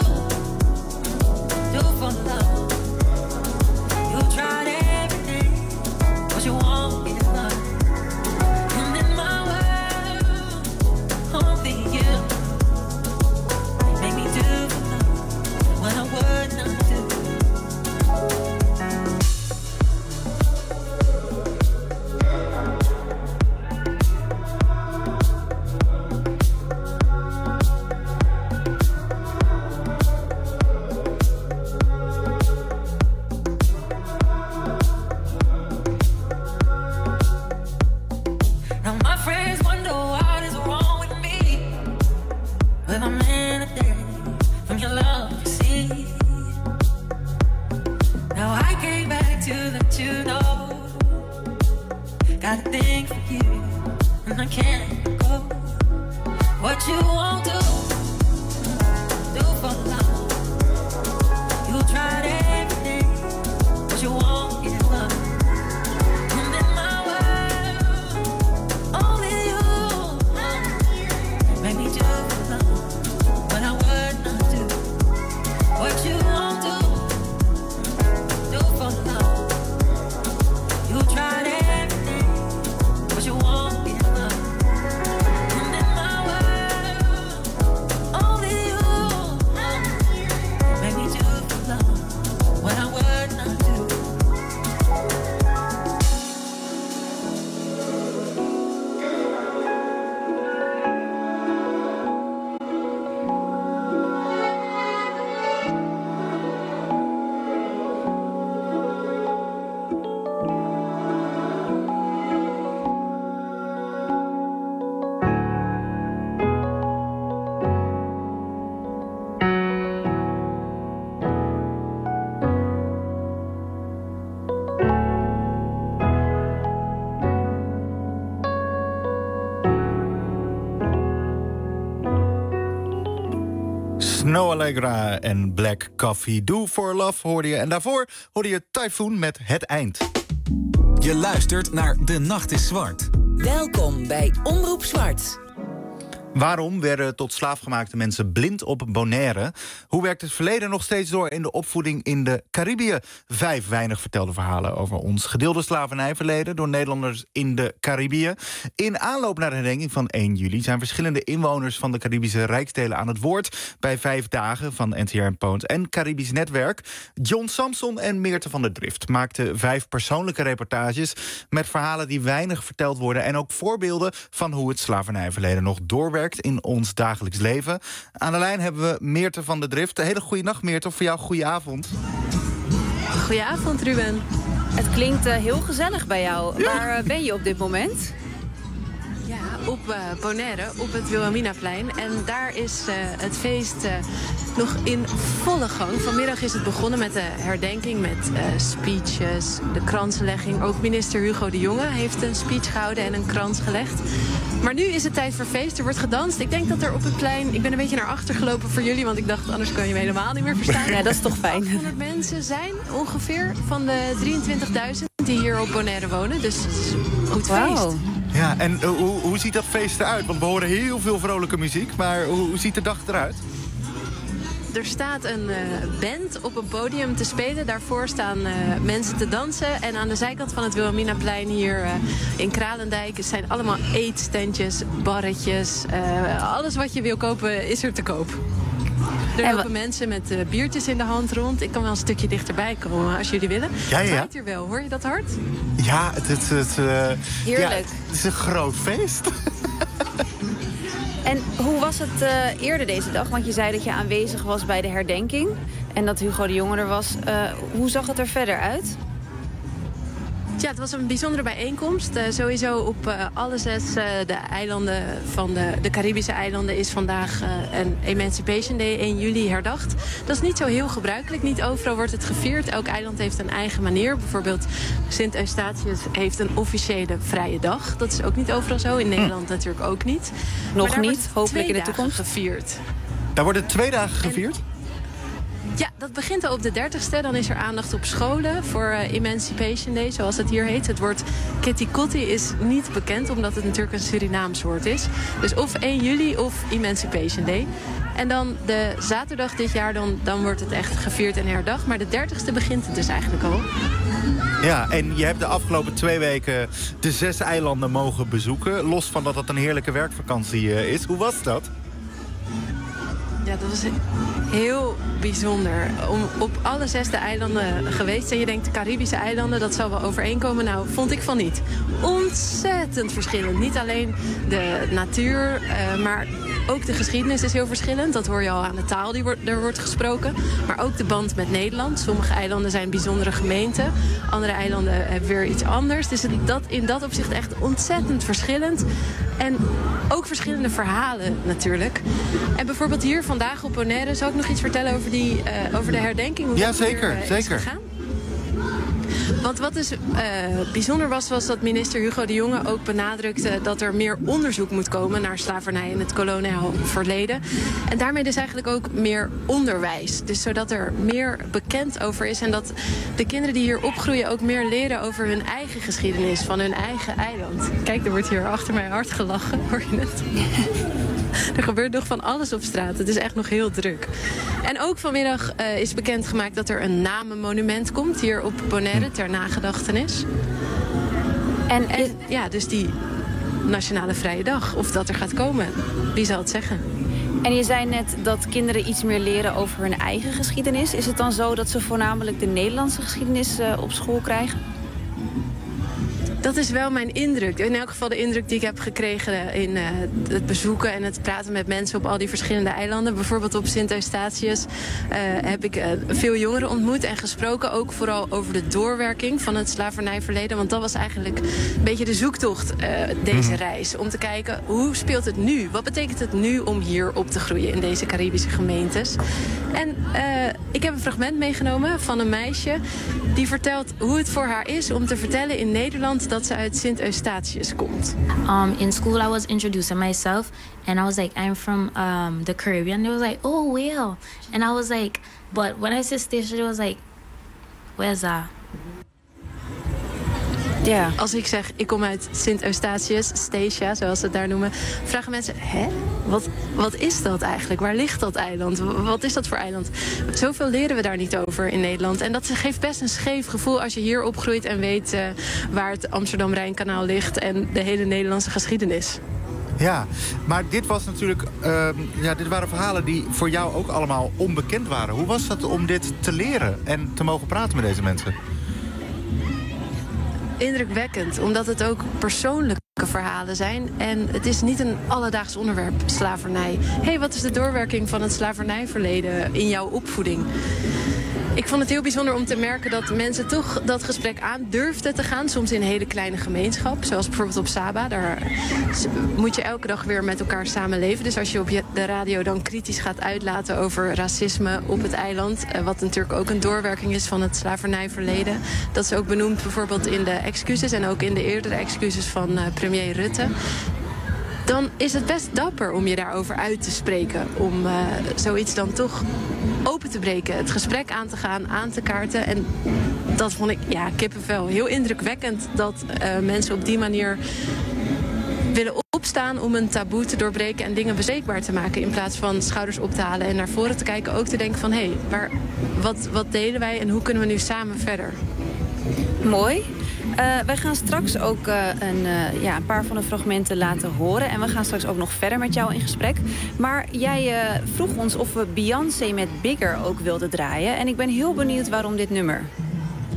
for love. You tried everything, but you won't get love. And in my world, only you make me do for love what I would not do. Snow Allegra en Black Coffee. Do for Love hoorde je. En daarvoor hoorde je Typhoon met Het Eind. Je luistert naar De Nacht is Zwart. Welkom bij Omroep Zwart. Waarom werden tot slaafgemaakte mensen blind op Bonaire? Hoe werkt het verleden nog steeds door in de opvoeding in de Caribië? 5 weinig vertelde verhalen over ons gedeelde slavernijverleden door Nederlanders in de Caribië. In aanloop naar de herdenking van 1 juli zijn verschillende inwoners van de Caribische rijksdelen aan het woord bij 5 dagen van NTR Poont en Caribisch Netwerk. John Samson en Meerte van der Drift maakten 5 persoonlijke reportages met verhalen die weinig verteld worden en ook voorbeelden van hoe het slavernijverleden nog doorwerkt in ons dagelijks leven. Aan de lijn hebben we Meerte van der Drift. Een hele goede nacht, Meerte. Of voor jou goede avond. Goedenavond, Ruben. Het klinkt heel gezellig bij jou. Ja. Waar ben je op dit moment? Ja, op Bonaire, op het Wilhelminaplein. En daar is het feest nog in volle gang. Vanmiddag is het begonnen met de herdenking, met speeches, de kransenlegging. Ook minister Hugo de Jonge heeft een speech gehouden en een krans gelegd. Maar nu is het tijd voor feest. Er wordt gedanst. Ik denk dat er op het plein... Ik ben een beetje naar achter gelopen voor jullie, want ik dacht, anders kan je me helemaal niet meer verstaan. Ja, dat is toch fijn. 100 mensen zijn ongeveer van de 23.000 die hier op Bonaire wonen. Dus het is een goed feest. Ja, en hoe ziet dat feest eruit? Want we horen heel veel vrolijke muziek, maar hoe ziet de dag eruit? Er staat een band op een podium te spelen. Daarvoor staan mensen te dansen. En aan de zijkant van het Wilhelminaplein hier in Kralendijk zijn allemaal eetstandjes, barretjes. Alles wat je wil kopen is er te koop. Er lopen mensen met biertjes in de hand rond. Ik kan wel een stukje dichterbij komen als jullie willen. Ja. Het waait hier wel. Hoor je dat hard? Ja, heerlijk. Ja, het is een groot feest. En Hoe was het eerder deze dag? Want je zei dat je aanwezig was bij de herdenking en dat Hugo de Jonge er was. Hoe zag het er verder uit? Ja, het was een bijzondere bijeenkomst. Sowieso op alle 6 de eilanden van de Caribische eilanden is vandaag een Emancipation Day 1 juli herdacht. Dat is niet zo heel gebruikelijk. Niet overal wordt het gevierd. Elk eiland heeft een eigen manier. Bijvoorbeeld Sint Eustatius heeft een officiële vrije dag. Dat is ook niet overal zo. In Nederland natuurlijk ook niet. Nog niet, hopelijk in de toekomst. Gevierd. Daar worden 2 dagen gevierd? Ja, dat begint al op de 30ste. Dan is er aandacht op scholen voor Emancipation Day, zoals het hier heet. Het woord Kitty Kotti is niet bekend, omdat het natuurlijk een Surinaams woord is. Dus of 1 juli of Emancipation Day. En dan de zaterdag dit jaar, dan wordt het echt gevierd en herdacht. Maar de 30ste begint het dus eigenlijk al. Ja, en je hebt de afgelopen 2 weken de 6 eilanden mogen bezoeken. Los van dat het een heerlijke werkvakantie is. Hoe was dat? Ja, dat was heel bijzonder. Om op alle 6 eilanden geweest. En je denkt, de Caribische eilanden, dat zal wel overeenkomen. Nou, vond ik van niet. Ontzettend verschillend. Niet alleen de natuur, maar ook de geschiedenis is heel verschillend. Dat hoor je al aan de taal die er wordt gesproken. Maar ook de band met Nederland. Sommige eilanden zijn bijzondere gemeenten. Andere eilanden hebben weer iets anders. Dus in dat opzicht echt ontzettend verschillend. En ook verschillende verhalen natuurlijk. En bijvoorbeeld hier vandaag op Bonaire, zal ik nog iets vertellen over de herdenking? Hoe ja, dat zeker. Is gegaan? Want wat dus bijzonder was dat minister Hugo de Jonge ook benadrukte dat er meer onderzoek moet komen naar slavernij in het koloniaal verleden. En daarmee dus eigenlijk ook meer onderwijs. Dus zodat er meer bekend over is en dat de kinderen die hier opgroeien ook meer leren over hun eigen geschiedenis, van hun eigen eiland. Kijk, er wordt hier achter mij hard gelachen, hoor je het? Er gebeurt nog van alles op straat. Het is echt nog heel druk. En ook vanmiddag is bekendgemaakt dat er een namenmonument komt hier op Bonaire ter nagedachtenis. En ja, dus die Nationale Vrije Dag, of dat er gaat komen, wie zal het zeggen? En je zei net dat kinderen iets meer leren over hun eigen geschiedenis. Is het dan zo dat ze voornamelijk de Nederlandse geschiedenis op school krijgen? Dat is wel mijn indruk. In elk geval de indruk die ik heb gekregen in het bezoeken en het praten met mensen op al die verschillende eilanden. Bijvoorbeeld op Sint Eustatius heb ik veel jongeren ontmoet en gesproken. Ook vooral over de doorwerking van het slavernijverleden. Want dat was eigenlijk een beetje de zoektocht deze reis. Om te kijken, hoe speelt het nu? Wat betekent het nu om hier op te groeien in deze Caribische gemeentes? En ik heb een fragment meegenomen van een meisje die vertelt hoe het voor haar is om te vertellen in Nederland dat ze uit Sint Eustatius komt. In school I was introducing myself and I was like, I'm from the Caribbean. They was like, oh, well. And I was like, but when I said station, it was like, where's that? Ja. Als ik zeg, ik kom uit Sint Eustatius, Statia, zoals ze het daar noemen, vragen mensen, hè? Wat is dat eigenlijk? Waar ligt dat eiland? Wat is dat voor eiland? Zoveel leren we daar niet over in Nederland. En dat geeft best een scheef gevoel als je hier opgroeit en weet waar het Amsterdam-Rijnkanaal ligt en de hele Nederlandse geschiedenis. Ja, maar dit was natuurlijk, dit waren verhalen die voor jou ook allemaal onbekend waren. Hoe was dat om dit te leren en te mogen praten met deze mensen? Indrukwekkend, omdat het ook persoonlijke verhalen zijn. En het is niet een alledaags onderwerp, slavernij. Hé, wat is de doorwerking van het slavernijverleden in jouw opvoeding? Ik vond het heel bijzonder om te merken dat mensen toch dat gesprek aan durfden te gaan. Soms in een hele kleine gemeenschap, zoals bijvoorbeeld op Saba. Daar moet je elke dag weer met elkaar samenleven. Dus als je op de radio dan kritisch gaat uitlaten over racisme op het eiland, wat natuurlijk ook een doorwerking is van het slavernijverleden. Dat is ook benoemd bijvoorbeeld in de excuses en ook in de eerdere excuses van premier Rutte. Dan is het best dapper om je daarover uit te spreken. Om zoiets dan toch open te breken. Het gesprek aan te gaan, aan te kaarten. En dat vond ik, kippenvel. Heel indrukwekkend dat mensen op die manier willen opstaan om een taboe te doorbreken en dingen bespreekbaar te maken. In plaats van schouders op te halen en naar voren te kijken. Ook te denken van, wat delen wij en hoe kunnen we nu samen verder? Mooi. Wij gaan straks ook een paar van de fragmenten laten horen. En we gaan straks ook nog verder met jou in gesprek. Maar jij vroeg ons of we Beyoncé met Bigger ook wilden draaien. En ik ben heel benieuwd waarom dit nummer.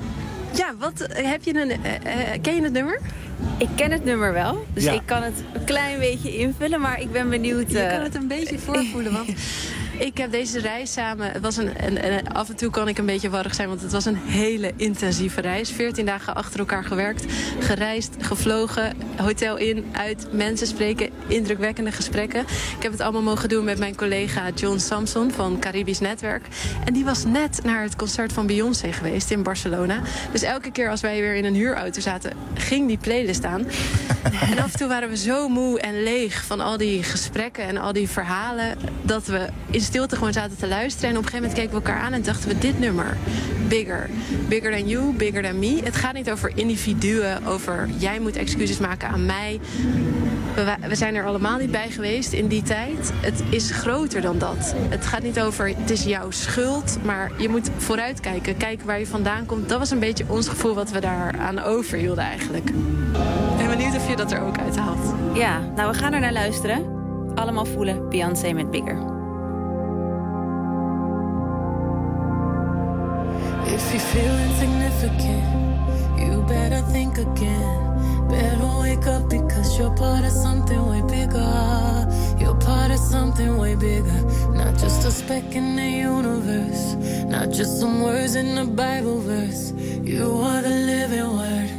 Ja, ken je het nummer? Ik ken het nummer wel, dus Ja. ik kan het een klein beetje invullen, maar ik ben benieuwd. Je kan het een beetje voorvoelen, want ik heb deze reis samen. Het was af en toe kan ik een beetje warrig zijn, want het was een hele intensieve reis. 14 dagen achter elkaar gewerkt, gereisd, gevlogen, hotel in, uit, mensen spreken, indrukwekkende gesprekken. Ik heb het allemaal mogen doen met mijn collega John Samson van Caribisch Netwerk. En die was net naar het concert van Beyoncé geweest in Barcelona. Dus elke keer als wij weer in een huurauto zaten, ging die playlist aan. En af en toe waren we zo moe en leeg van al die gesprekken en al die verhalen, dat we in stilte gewoon zaten te luisteren. En op een gegeven moment keken we elkaar aan en dachten we, dit nummer, Bigger. Bigger than you, bigger than me. Het gaat niet over individuen, over jij moet excuses maken aan mij. We zijn er allemaal niet bij geweest in die tijd. Het is groter dan dat. Het gaat niet over, het is jouw schuld, maar je moet vooruitkijken. Kijken waar je vandaan komt. Dat was een beetje ons gevoel wat we daar aan overhielden eigenlijk. Ik ben benieuwd of je dat er ook uit haalt. Ja, nou we gaan er naar luisteren. Allemaal voelen Beyoncé met Bigger. If you feel insignificant, you better think again. Better wake up because you're part of something way bigger. You're part of something way bigger. Not just a speck in the universe. Not just some words in the Bible verse. You are the living word.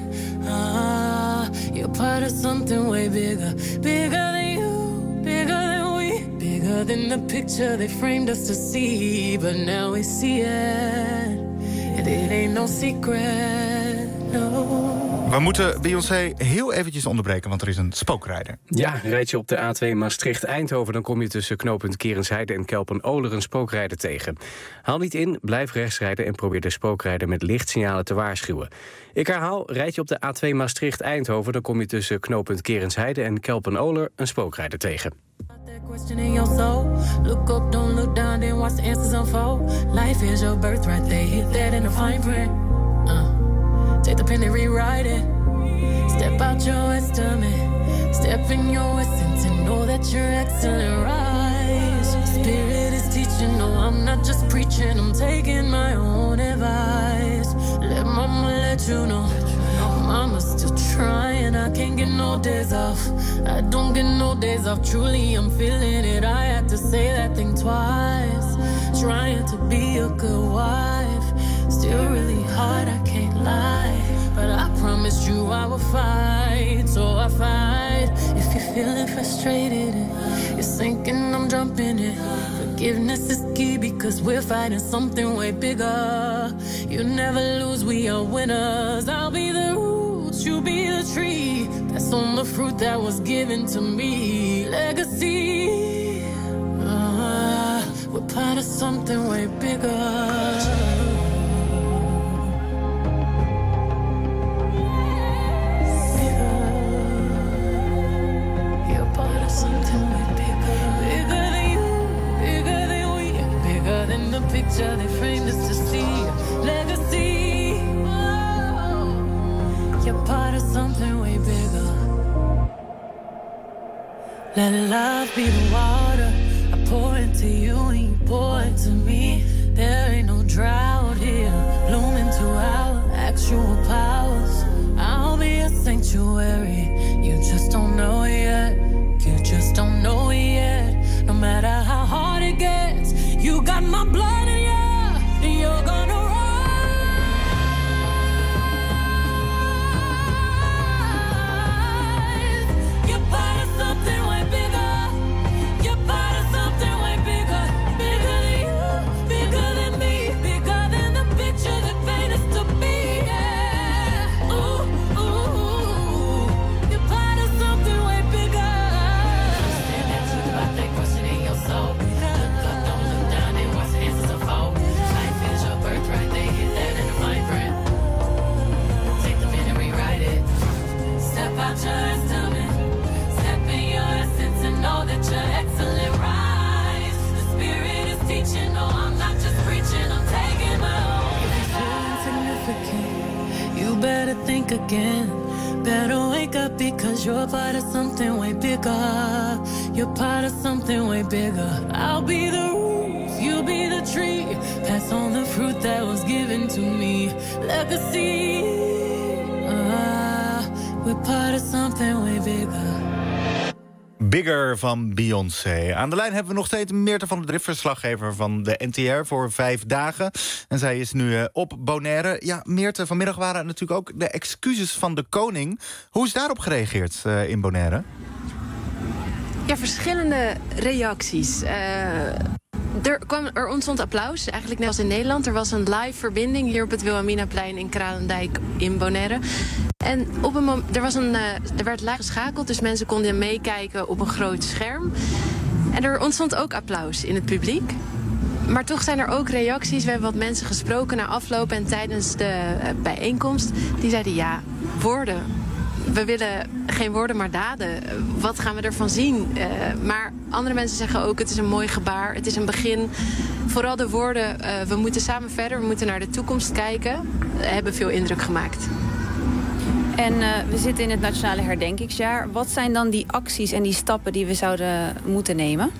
You're part of something way bigger. Bigger than you, bigger than we. Bigger than the picture they framed us to see. But now we see it. And it ain't no secret, no. We moeten Beyoncé heel eventjes onderbreken, want er is een spookrijder. Ja, rijd je op de A2 Maastricht-Eindhoven, dan kom je tussen knooppunt Kerensheide en Kelpen-Oler een spookrijder tegen. Haal niet in, blijf rechts rijden en probeer de spookrijder met lichtsignalen te waarschuwen. Ik herhaal, rijd je op de A2 Maastricht-Eindhoven, dan kom je tussen knooppunt Kerensheide en Kelpen-Oler een spookrijder tegen. Question in your soul. Look up, don't look down, then watch the answers unfold. Life is your birthright, they hit that in the fine print. Take the pen and rewrite it. Step out your estimate. Step in your essence and know that you're excellent. Rise. Spirit is teaching, no, I'm not just preaching. I'm taking my own advice. Let mama let you know. Mama's still trying, I can't get no days off. I don't get no days off, truly I'm feeling it. I had to say that thing twice. Trying to be a good wife. Still really hard, I can't lie. But I promised you I would fight, so I fight. If you're feeling frustrated, you're sinking, I'm jumping in. Forgiveness is key because we're fighting something way bigger. You never lose, we are winners. I'll be the roots, you be the tree. That's on the fruit that was given to me. Legacy. We're part of something way bigger. The picture they framed us to see. Legacy. Oh, you're part of something way bigger. Let love be the water I pour into you and you pour into me. There ain't no drought here. Bloom into our actual powers. I'll be a sanctuary. You just don't know it yet. You just don't know it yet. No matter how hard it gets, you got my blood in you, and you're gonna rise. You're part of something way bigger. You're part of something way bigger. Bigger than you, bigger than me, bigger than the picture that paint us to be. Yeah. Ooh, ooh, you're part of something way bigger. Understand that truth about that question in your soul. Think again. Better wake up because you're part of something way bigger. You're part of something way bigger. I'll be the roots, you be the tree. Pass on the fruit that was given to me. Legacy. we're part of something way bigger. Bigger van Beyoncé. Aan de lijn hebben we nog steeds Meerte van der Drift, verslaggever van de NTR voor 5 dagen. En zij is nu op Bonaire. Ja, Meerte, vanmiddag waren natuurlijk ook de excuses van de koning. Hoe is daarop gereageerd in Bonaire? Ja, verschillende reacties. Er ontstond applaus, eigenlijk net als in Nederland. Er was een live verbinding hier op het Wilhelminaplein in Kralendijk in Bonaire. En er werd live geschakeld, dus mensen konden meekijken op een groot scherm. En er ontstond ook applaus in het publiek. Maar toch zijn er ook reacties. We hebben wat mensen gesproken na afloop en tijdens de bijeenkomst. Die zeiden ja, woorden. We willen geen woorden, maar daden. Wat gaan we ervan zien? Maar andere mensen zeggen ook, het is een mooi gebaar. Het is een begin. Vooral de woorden, we moeten samen verder. We moeten naar de toekomst kijken. Hebben veel indruk gemaakt. En we zitten in het Nationale Herdenkingsjaar. Wat zijn dan die acties en die stappen die we zouden moeten nemen?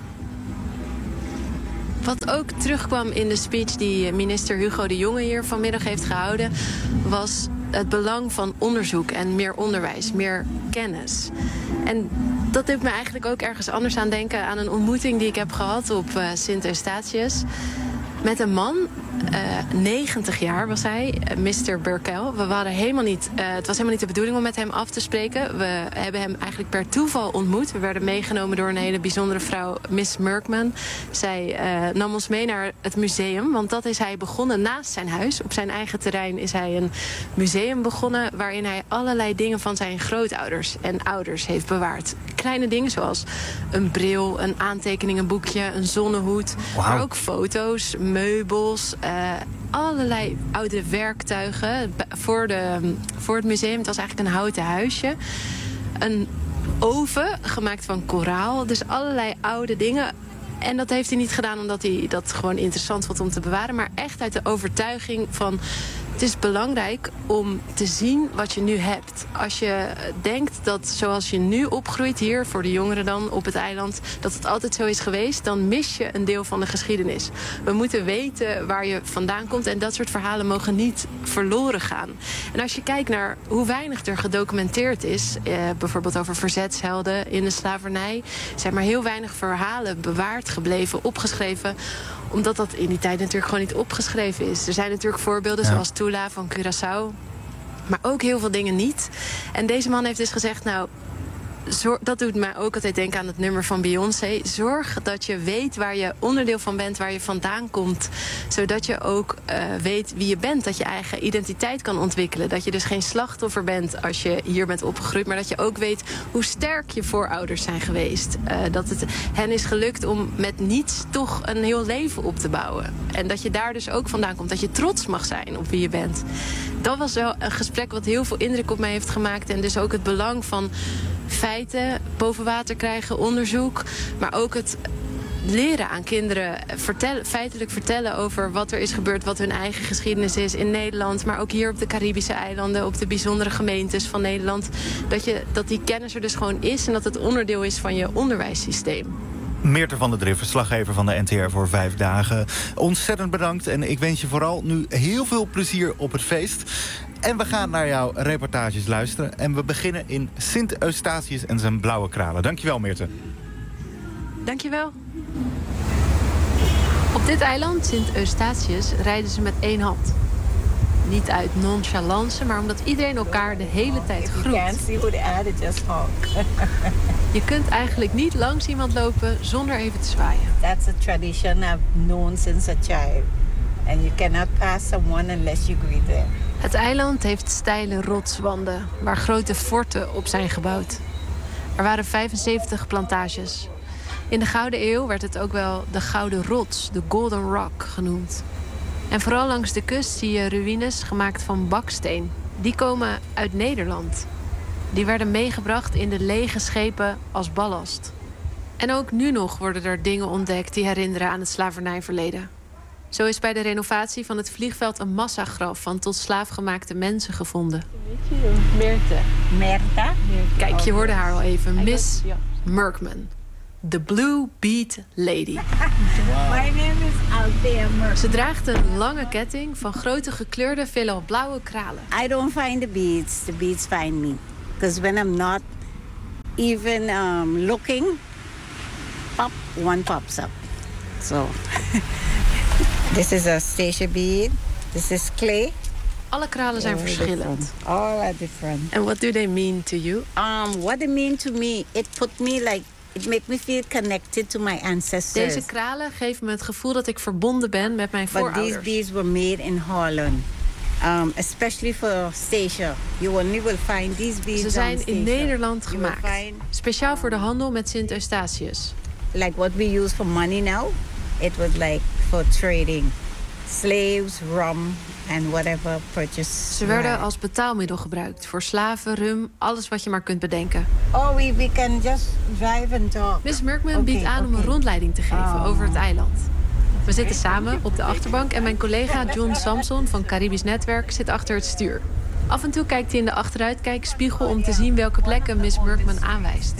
Wat ook terugkwam in de speech die minister Hugo de Jonge hier vanmiddag heeft gehouden, was het belang van onderzoek en meer onderwijs, meer kennis. En dat doet me eigenlijk ook ergens anders aan denken aan een ontmoeting die ik heb gehad op Sint Eustatius. Met een man, 90 jaar was hij, Mr. Burkel. Het was helemaal niet de bedoeling om met hem af te spreken. We hebben hem eigenlijk per toeval ontmoet. We werden meegenomen door een hele bijzondere vrouw, Miss Merkman. Zij nam ons mee naar het museum, want dat is hij begonnen naast zijn huis. Op zijn eigen terrein is hij een museum begonnen waarin hij allerlei dingen van zijn grootouders en ouders heeft bewaard. Kleine dingen zoals een bril, een aantekeningenboekje, een zonnehoed, maar ook foto's, meubels, allerlei oude werktuigen voor het museum. Het was eigenlijk een houten huisje. Een oven gemaakt van koraal. Dus allerlei oude dingen. En dat heeft hij niet gedaan omdat hij dat gewoon interessant vond om te bewaren. Maar echt uit de overtuiging van, het is belangrijk om te zien wat je nu hebt. Als je denkt dat zoals je nu opgroeit hier, voor de jongeren dan, op het eiland, dat het altijd zo is geweest, dan mis je een deel van de geschiedenis. We moeten weten waar je vandaan komt en dat soort verhalen mogen niet verloren gaan. En als je kijkt naar hoe weinig er gedocumenteerd is, bijvoorbeeld over verzetshelden in de slavernij, zijn maar heel weinig verhalen bewaard gebleven, opgeschreven, omdat dat in die tijd natuurlijk gewoon niet opgeschreven is. Er zijn natuurlijk voorbeelden zoals Tula van Curaçao, maar ook heel veel dingen niet. En deze man heeft dus gezegd, nou, dat doet mij ook altijd denken aan het nummer van Beyoncé. Zorg dat je weet waar je onderdeel van bent, waar je vandaan komt. Zodat je ook weet wie je bent. Dat je eigen identiteit kan ontwikkelen. Dat je dus geen slachtoffer bent als je hier bent opgegroeid. Maar dat je ook weet hoe sterk je voorouders zijn geweest. Dat het hen is gelukt om met niets toch een heel leven op te bouwen. En dat je daar dus ook vandaan komt. Dat je trots mag zijn op wie je bent. Dat was wel een gesprek wat heel veel indruk op mij heeft gemaakt. En dus ook het belang van feiten boven water krijgen, onderzoek, maar ook het leren aan kinderen, feitelijk vertellen over wat er is gebeurd, wat hun eigen geschiedenis is in Nederland, maar ook hier op de Caribische eilanden, op de bijzondere gemeentes van Nederland, dat die kennis er dus gewoon is en dat het onderdeel is van je onderwijssysteem. Meerte van der Drift, verslaggever van de NTR voor 5 dagen. Ontzettend bedankt en ik wens je vooral nu heel veel plezier op het feest. En we gaan naar jouw reportages luisteren. En we beginnen in Sint Eustatius en zijn blauwe kralen. Dankjewel, Meerte. Dankjewel. Op dit eiland, Sint Eustatius, rijden ze met 1 hand. Niet uit nonchalance, maar omdat iedereen elkaar de hele tijd groet. Je kunt eigenlijk niet langs iemand lopen zonder even te zwaaien. That's a tradition I've known since a child. And you cannot pass someone unless you greet them. Het eiland heeft steile rotswanden waar grote forten op zijn gebouwd. Er waren 75 plantages. In de Gouden Eeuw werd het ook wel de Gouden Rots, de Golden Rock, genoemd. En vooral langs de kust zie je ruïnes gemaakt van baksteen. Die komen uit Nederland. Die werden meegebracht in de lege schepen als ballast. En ook nu nog worden er dingen ontdekt die herinneren aan het slavernijverleden. Zo is bij de renovatie van het vliegveld een massagraf van tot slaafgemaakte mensen gevonden. Merta? Kijk, je hoorde haar al even. Miss Merkman. The Blue Bead Lady. My name is Althea Merkman. Ze draagt een lange ketting van grote gekleurde, veelal blauwe kralen. I don't find the beads find me. Because when I'm not even looking, one pops up. So this is a Stacia bead. This is clay. Alle kralen zijn verschillend. All are different. And what do they mean to you? What they mean to me, it makes me feel connected to my ancestors. Deze kralen geven me het gevoel dat ik verbonden ben met mijn voorouders. But these beads were made in Holland. Especially for Stacia. You only will find these beads. Ze zijn in Nederland gemaakt. Speciaal voor de handel met Sint Eustatius. Like what we use for money now, it was like for trading. Slaves, rum and whatever purchase. Ze werden als betaalmiddel gebruikt voor slaven, rum, alles wat je maar kunt bedenken. Oh, we can just drive and talk. Miss Merkman biedt aan om een rondleiding te geven over het eiland. We zitten samen op de achterbank en mijn collega John Samson van Caribisch Netwerk zit achter het stuur. Af en toe kijkt hij in de achteruitkijkspiegel om te zien welke plekken Miss Merkman aanwijst.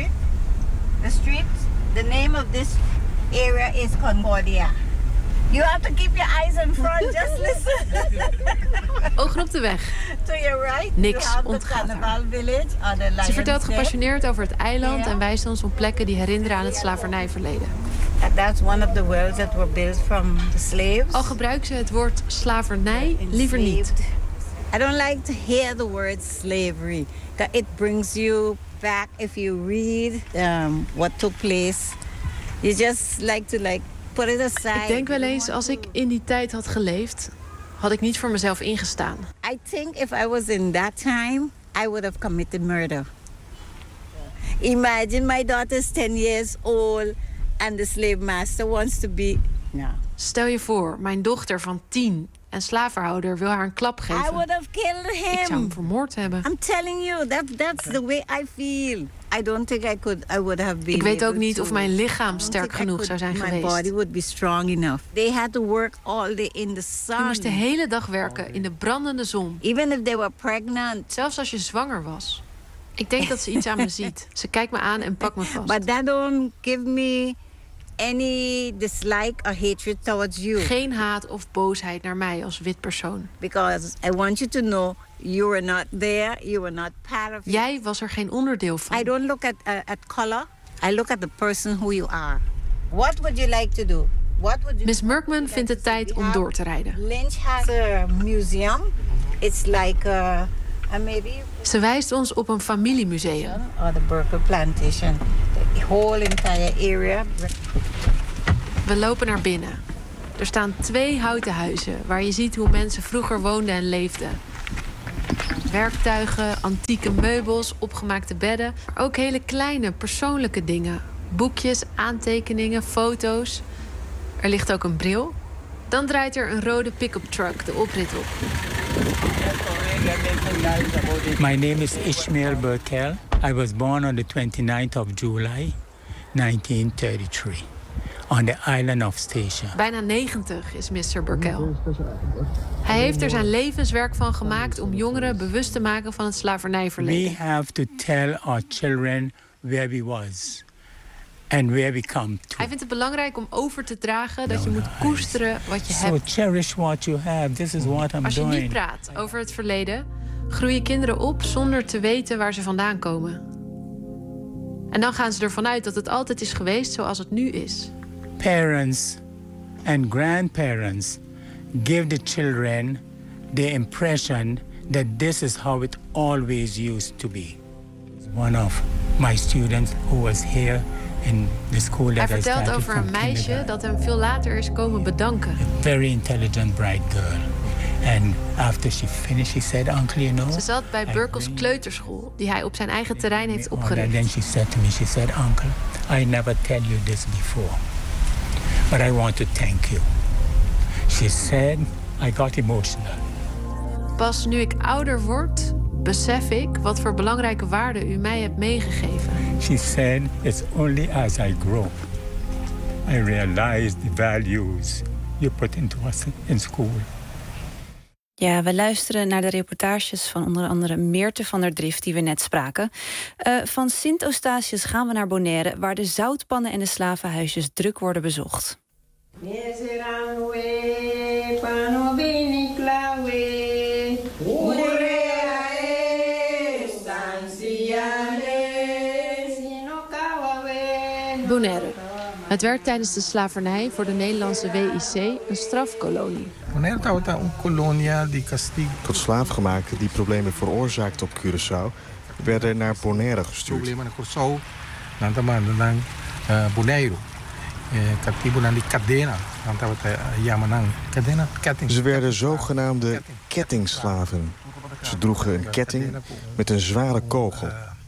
The name of this area is Concordia. You have to keep your eyes in front, just listen. Ogen op de weg. To your right, niks you have ontgaat the haar. Ze vertelt gepassioneerd over het eiland en wijst ons op plekken die herinneren aan het slavernijverleden. That's one of the wells that were built from the slaves. Al gebruiken ze het woord slavernij liever niet. I don't like to hear the word slavery. It brings you back if you read what took place. You just like to put it aside. Ik denk wel eens, als ik in die tijd had geleefd, had ik niet voor mezelf ingestaan. I think if I was in that time, I would have committed murder. Imagine my daughter's 10 years old and the slave master wants to be... No. Stel je voor, mijn dochter van 10 en slavenhouder wil haar een klap geven. I would have killed him. Ik zou hem vermoord hebben. I'm telling you, that's the way I feel. I don't think I would have been. Ik weet ook niet of mijn lichaam sterk genoeg zou zijn geweest. My body would be strong enough. They had to work all day in the sun. Je moest de hele dag werken in de brandende zon. Even if they were pregnant. Zelfs als je zwanger was. Ik denk dat ze iets aan me ziet. Ze kijkt me aan en pakt me vast. But that don't give me any dislike or hatred towards you. Geen haat of boosheid naar mij als wit persoon. Because I want you to know you were not there, you were not part of it. Jij was er geen onderdeel van. I don't look at color. I look at the person who you are. What would you like to do? Miss Merkman vindt het tijd om door te rijden. Lynch has a museum. It's like maybe. Ze wijst ons op een familiemuseum. Or the Burkle Plantation. The whole entire area. We lopen naar binnen. Er staan 2 houten huizen waar je ziet hoe mensen vroeger woonden en leefden. Werktuigen, antieke meubels, opgemaakte bedden. Maar ook hele kleine, persoonlijke dingen. Boekjes, aantekeningen, foto's. Er ligt ook een bril. Dan draait er een rode pick-up truck de oprit op. My name is Ishmael Burkell. I was born on the 29th of July, 1933. On the island of Stacia. Bijna 90 is Mr. Burkell. Hij heeft er zijn levenswerk van gemaakt om jongeren bewust te maken van het slavernijverleden. We have to tell our children where we was and where we come to. Hij vindt het belangrijk om over te dragen dat je moet koesteren wat je hebt. So cherish what you have. This is what I'm doing. Als je niet praat over het verleden, groeien kinderen op zonder te weten waar ze vandaan komen. En dan gaan ze ervan uit dat het altijd is geweest zoals het nu is. Parents and grandparents give the children the impression that this is how it always used to be. One of my students who was here in the school that I started. Hij vertelt over een meisje dat hem veel later is komen bedanken. A very intelligent, bright girl. And after she finished, she said, "Uncle, you know." Ze zat bij Burkles kleuterschool, die hij op zijn eigen terrein heeft opgericht. And then she said to me, she said, "Uncle, I never tell you this before, but I want to thank you." She said, I got emotional. Pas nu ik ouder word, besef ik wat voor belangrijke waarden u mij hebt meegegeven. She said, it's only as I grow, I realize the values you put into us in school. Ja, we luisteren naar de reportages van onder andere Meerte van der Drift, die we net spraken. Van Sint Eustatius gaan we naar Bonaire, waar de zoutpannen en de slavenhuisjes druk worden bezocht. Bonaire. Het werd tijdens de slavernij voor de Nederlandse WIC een strafkolonie. Bonaire was een kolonie die castigo. Tot slaafgemaakten die problemen veroorzaakten op Curaçao werden naar Bonaire gestuurd. Problemen in Curaçao, dan Bonaire. Ze werden zogenaamde kettingslaven. Ze droegen een ketting met een zware kogel.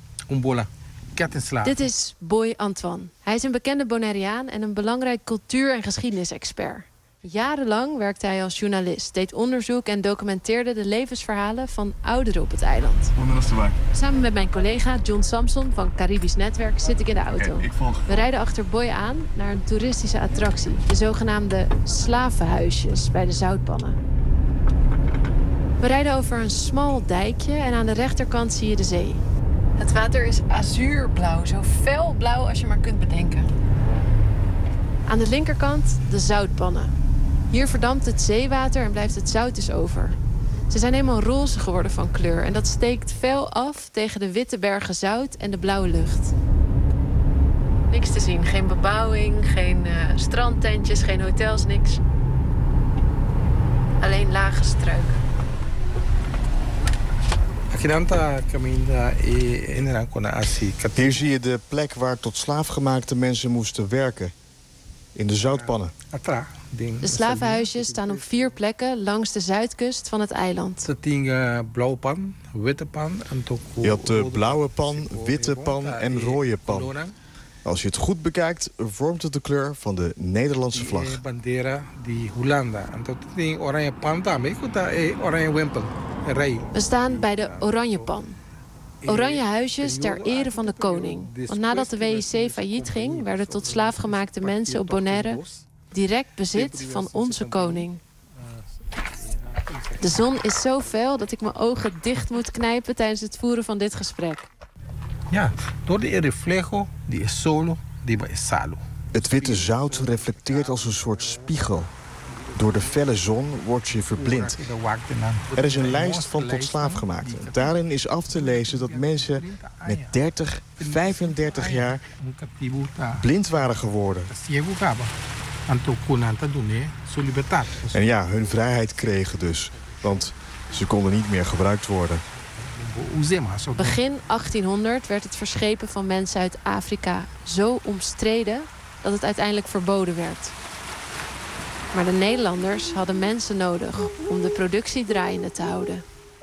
Dit is Boy Antoine. Hij is een bekende Bonaireaan en een belangrijk cultuur- en geschiedenisexpert. Jarenlang werkte hij als journalist, deed onderzoek en documenteerde de levensverhalen van ouderen op het eiland. Samen met mijn collega John Samson van Caribisch Netwerk zit ik in de auto. We rijden achter Boy aan naar een toeristische attractie, de zogenaamde slavenhuisjes bij de zoutpannen. We rijden over een smal dijkje en aan de rechterkant zie je de zee. Het water is azuurblauw, zo felblauw als je maar kunt bedenken. Aan de linkerkant de zoutpannen. Hier verdampt het zeewater en blijft het zout dus over. Ze zijn helemaal roze geworden van kleur en dat steekt fel af tegen de witte bergen zout en de blauwe lucht. Niks te zien, geen bebouwing, geen strandtentjes, geen hotels, niks. Alleen lage struiken. Hier zie je de plek waar tot slaafgemaakte mensen moesten werken. In de zoutpannen. De slavenhuisjes staan op 4 plekken langs de zuidkust van het eiland. Blauwe pan, witte pan. Je had de blauwe pan, witte pan en rode pan. Als je het goed bekijkt, vormt het de kleur van de Nederlandse vlag. We staan bij de Oranje Pan. Oranje huisjes ter ere van de koning. Want nadat de WIC failliet ging, werden tot slaafgemaakte mensen op Bonaire direct bezit van onze koning. De zon is zo fel dat ik mijn ogen dicht moet knijpen tijdens het voeren van dit gesprek. Ja, door de reflejo, die is solo, die is salo. Het witte zout reflecteert als een soort spiegel. Door de felle zon word je verblind. Er is een lijst van tot slaafgemaakten. Daarin is af te lezen dat mensen met 30, 35 jaar blind waren geworden. En ja, hun vrijheid kregen dus. Want ze konden niet meer gebruikt worden. Begin 1800 werd het verschepen van mensen uit Afrika zo omstreden dat het uiteindelijk verboden werd. Maar de Nederlanders hadden mensen nodig om de productie draaiende te houden.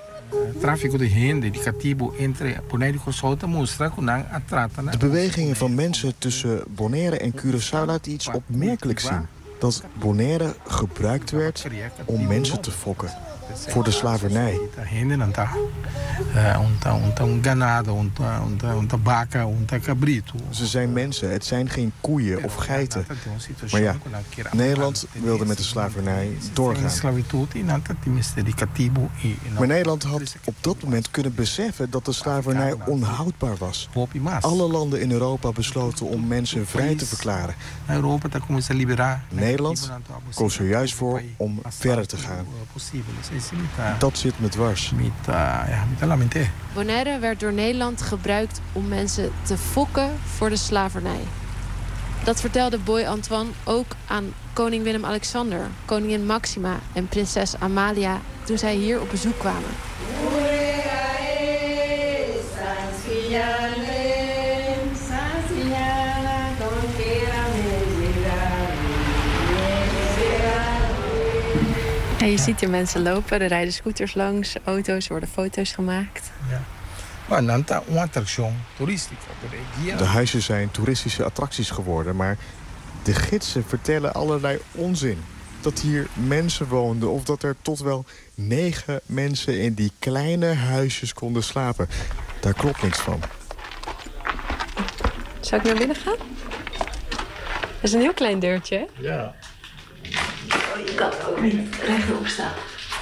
De bewegingen van mensen tussen Bonaire en Curaçao laten iets opmerkelijks zien. Dat Bonaire gebruikt werd om mensen te fokken. Voor de slavernij. Ze zijn mensen, het zijn geen koeien of geiten. Maar ja, Nederland wilde met de slavernij doorgaan. Maar Nederland had op dat moment kunnen beseffen dat de slavernij onhoudbaar was. Alle landen in Europa besloten om mensen vrij te verklaren. Nederland koos er juist voor om verder te gaan. Dat zit me dwars. Bonaire werd door Nederland gebruikt om mensen te fokken voor de slavernij. Dat vertelde Boy Antoine ook aan koning Willem-Alexander, koningin Maxima en prinses Amalia toen zij hier op bezoek kwamen. Ja, je ziet hier mensen lopen, er rijden scooters langs, auto's, worden foto's gemaakt. De huizen zijn toeristische attracties geworden, maar de gidsen vertellen allerlei onzin. Dat hier mensen woonden of dat er tot wel 9 mensen in die kleine huisjes konden slapen. Daar klopt niks van. Zou ik naar binnen gaan? Dat is een heel klein deurtje, hè? Ja. Oh, je kan ook niet rechtop staan.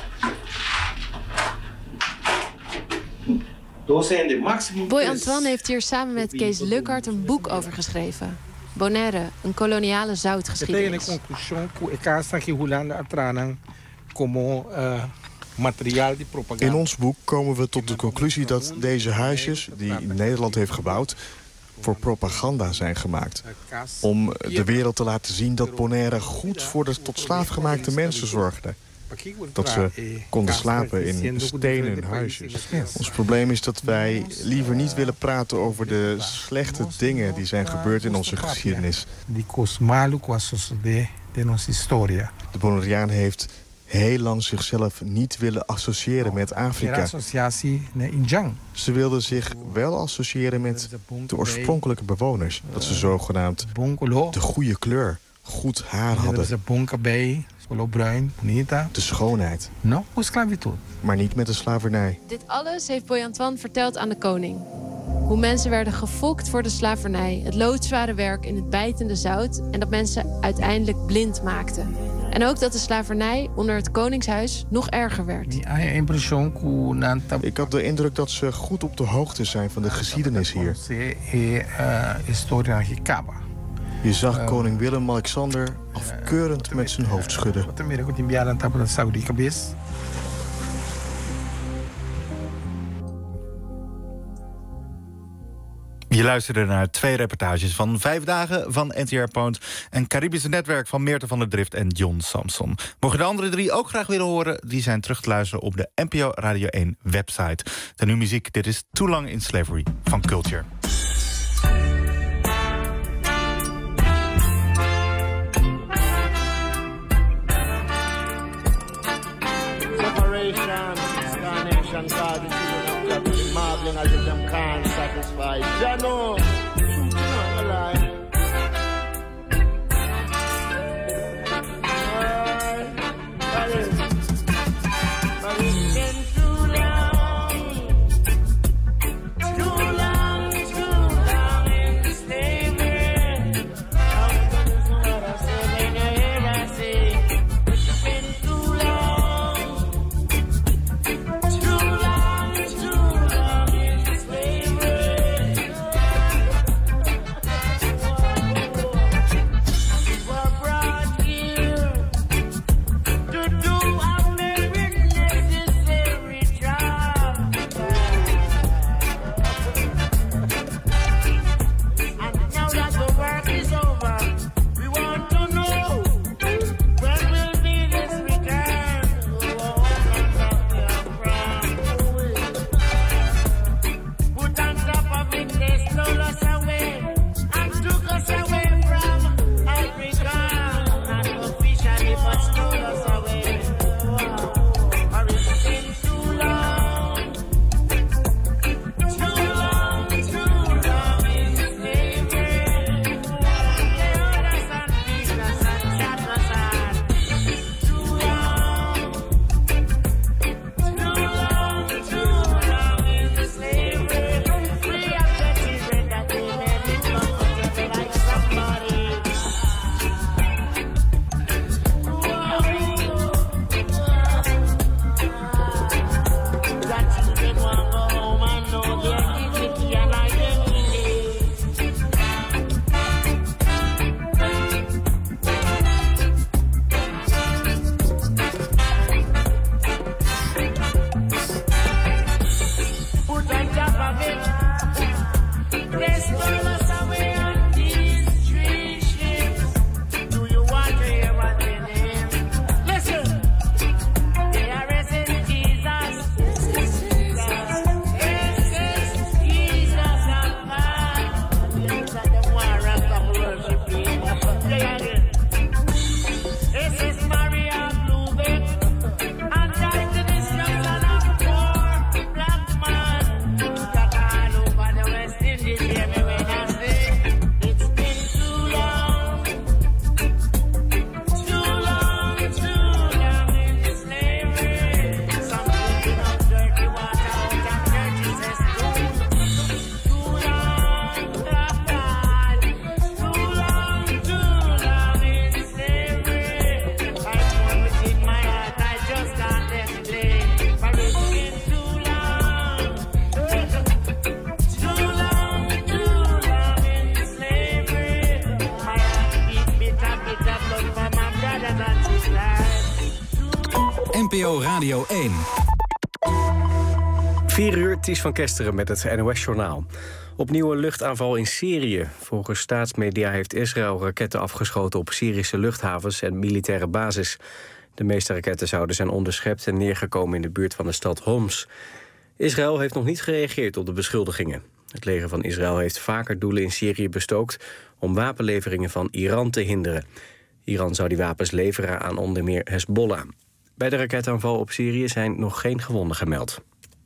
Boy Antoine heeft hier samen met Kees Lukhart een boek over geschreven. Bonaire, een koloniale zoutgeschiedenis. In ons boek komen we tot de conclusie dat deze huisjes, die Nederland heeft gebouwd, voor propaganda zijn gemaakt. Om de wereld te laten zien dat Bonaire goed voor de tot slaafgemaakte mensen zorgde. Dat ze konden slapen in stenen huisjes. Ons probleem is dat wij liever niet willen praten over de slechte dingen die zijn gebeurd in onze geschiedenis. De Bonaireaan heeft heel lang zichzelf niet willen associëren met Afrika. Ze wilden zich wel associëren met de oorspronkelijke bewoners. Dat ze zogenaamd de goede kleur, goed haar hadden. De schoonheid. Maar niet met de slavernij. Dit alles heeft Boy Antoine verteld aan de koning. Hoe mensen werden gefokt voor de slavernij, het loodzware werk in het bijtende zout en dat mensen uiteindelijk blind maakten. En ook dat de slavernij onder het koningshuis nog erger werd. Ik had de indruk dat ze goed op de hoogte zijn van de geschiedenis hier. Je zag koning Willem-Alexander afkeurend met zijn hoofd schudden. Je luisterde naar 2 reportages van 5 dagen van NTR Poont en Caribische Netwerk van Meerte van der Drift en John Samson. Mocht je de andere 3 ook graag willen horen, die zijn terug te luisteren op de NPO Radio 1 website. Dan nu muziek, dit is Too Long in Slavery van Culture. As if them can't satisfy. Jano, truth not a lie. But it's been too long in slavery. What I say, when I hear I say, it's been too long. NPO Radio 1. 4 uur, Ties van Kesteren met het NOS-journaal. Opnieuw een luchtaanval in Syrië. Volgens staatsmedia heeft Israël raketten afgeschoten op Syrische luchthavens en militaire bases. De meeste raketten zouden zijn onderschept en neergekomen in de buurt van de stad Homs. Israël heeft nog niet gereageerd op de beschuldigingen. Het leger van Israël heeft vaker doelen in Syrië bestookt om wapenleveringen van Iran te hinderen. Iran zou die wapens leveren aan onder meer Hezbollah. Bij de raketaanval op Syrië zijn nog geen gewonden gemeld.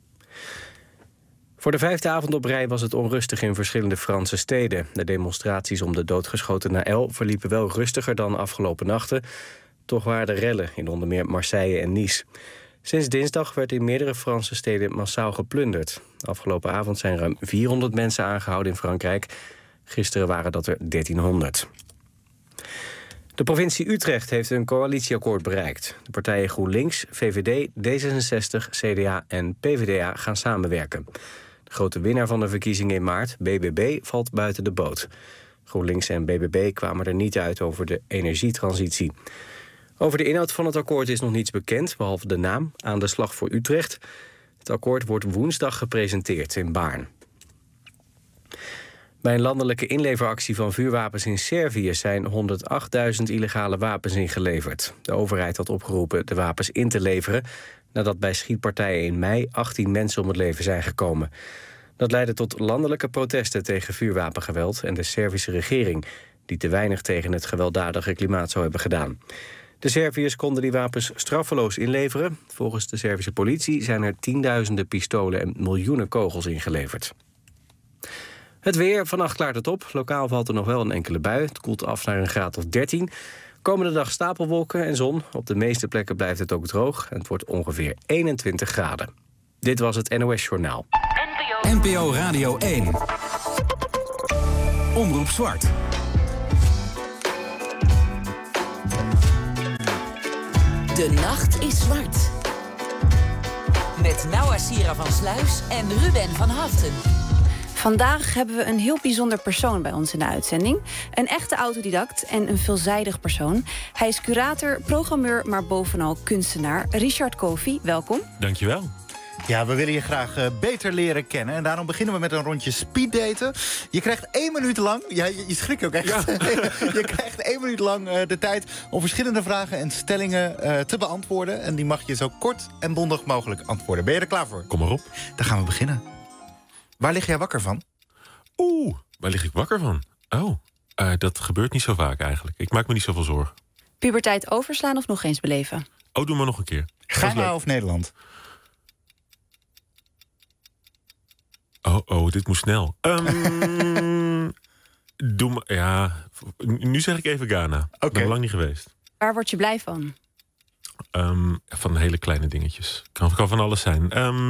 Voor de 5e avond op rij was het onrustig in verschillende Franse steden. De demonstraties om de doodgeschoten Naël verliepen wel rustiger dan afgelopen nachten. Toch waren er rellen in onder meer Marseille en Nice. Sinds dinsdag werd in meerdere Franse steden massaal geplunderd. Afgelopen avond zijn ruim 400 mensen aangehouden in Frankrijk. Gisteren waren dat er 1300. De provincie Utrecht heeft een coalitieakkoord bereikt. De partijen GroenLinks, VVD, D66, CDA en PvdA gaan samenwerken. De grote winnaar van de verkiezingen in maart, BBB, valt buiten de boot. GroenLinks en BBB kwamen er niet uit over de energietransitie. Over de inhoud van het akkoord is nog niets bekend, behalve de naam, Aan de Slag voor Utrecht. Het akkoord wordt woensdag gepresenteerd in Baarn. Bij een landelijke inleveractie van vuurwapens in Servië zijn 108.000 illegale wapens ingeleverd. De overheid had opgeroepen de wapens in te leveren nadat bij schietpartijen in mei 18 mensen om het leven zijn gekomen. Dat leidde tot landelijke protesten tegen vuurwapengeweld en de Servische regering, die te weinig tegen het gewelddadige klimaat zou hebben gedaan. De Serviërs konden die wapens straffeloos inleveren. Volgens de Servische politie zijn er tienduizenden pistolen en miljoenen kogels ingeleverd. Het weer, vannacht klaart het op. Lokaal valt er nog wel een enkele bui. Het koelt af naar een graad of 13. Komende dag stapelwolken en zon. Op de meeste plekken blijft het ook droog. En het wordt ongeveer 21 graden. Dit was het NOS Journaal. NPO Radio 1. Omroep Zwart. De nacht is zwart. Met Noua Sira van Sluis en Ruben van Haften. Vandaag hebben we een heel bijzonder persoon bij ons in de uitzending. Een echte autodidact en een veelzijdig persoon. Hij is curator, programmeur, maar bovenal kunstenaar. Richard Kofi, welkom. Dankjewel. Ja, we willen je graag beter leren kennen. En daarom beginnen we met een rondje speeddaten. Je krijgt 1 minuut lang... Ja, je schrikt ook echt. Ja. Je krijgt 1 minuut lang de tijd om verschillende vragen en stellingen te beantwoorden. En die mag je zo kort en bondig mogelijk antwoorden. Ben je er klaar voor? Kom maar op. Dan gaan we beginnen. Waar lig jij wakker van? Waar lig ik wakker van? Dat gebeurt niet zo vaak eigenlijk. Ik maak me niet zoveel zorgen. Puberteit overslaan of nog eens beleven? Doe maar nog een keer. Ghana of Nederland? Dit moet snel. Doe maar, ja, nu zeg ik even Ghana. Ik ben lang niet geweest. Waar word je blij van? Van hele kleine dingetjes. Kan van alles zijn.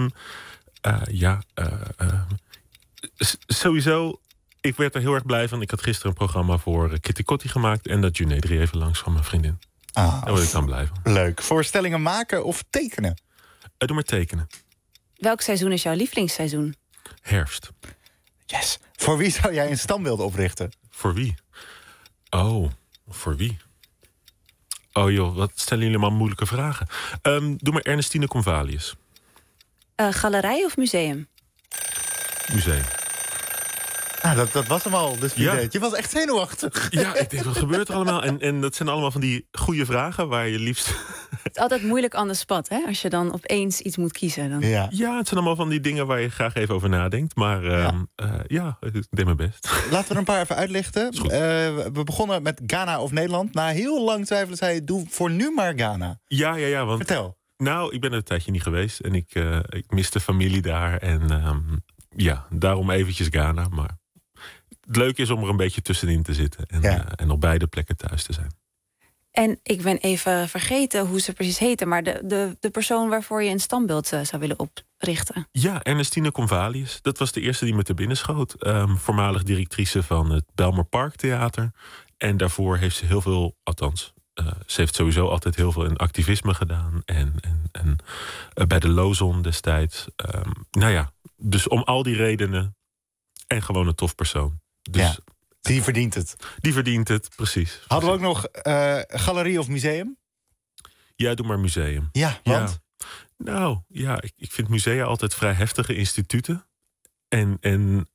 Sowieso, ik werd er heel erg blij van. Ik had gisteren een programma voor Kitty Kotti gemaakt. En dat Junedri even langs van mijn vriendin. Daar word ik dan blij van. Leuk. Voorstellingen maken of tekenen? Doe maar tekenen. Welk seizoen is jouw lievelingsseizoen? Herfst. Yes. Voor wie zou jij een standbeeld oprichten? Voor wie? Voor wie? Joh, wat stellen jullie maar moeilijke vragen. Doe maar Ernestine Convalius. Galerij of museum? Museum. Dat was hem al, dus je was echt zenuwachtig. Ja, ik denk, wat gebeurt er allemaal? En dat zijn allemaal van die goede vragen waar je liefst... Het is altijd moeilijk on the spot, hè? Als je dan opeens iets moet kiezen. Dan... Ja, het zijn allemaal van die dingen waar je graag even over nadenkt. Maar ik deed mijn best. Laten we er een paar even uitlichten. We begonnen met Ghana of Nederland. Na heel lang twijfelen zei je, doe voor nu maar Ghana. Ja, want... Vertel. Nou, ik ben er een tijdje niet geweest. En ik miste familie daar. En daarom eventjes Ghana. Maar het leuke is om er een beetje tussenin te zitten. En op beide plekken thuis te zijn. En ik ben even vergeten hoe ze precies heten. Maar de persoon waarvoor je een standbeeld zou willen oprichten. Ja, Ernestine Convalius. Dat was de eerste die me te binnen schoot. Voormalig directrice van het Belmer Park Theater. En daarvoor heeft ze heel veel, althans... ze heeft sowieso altijd heel veel in activisme gedaan. En bij de Lozon destijds. Dus om al die redenen. En gewoon een tof persoon. Dus, die verdient het. Die verdient het, precies. Hadden we ook nog galerie of museum? Ja, doe maar museum. Ja, want? Ik vind musea altijd vrij heftige instituten. En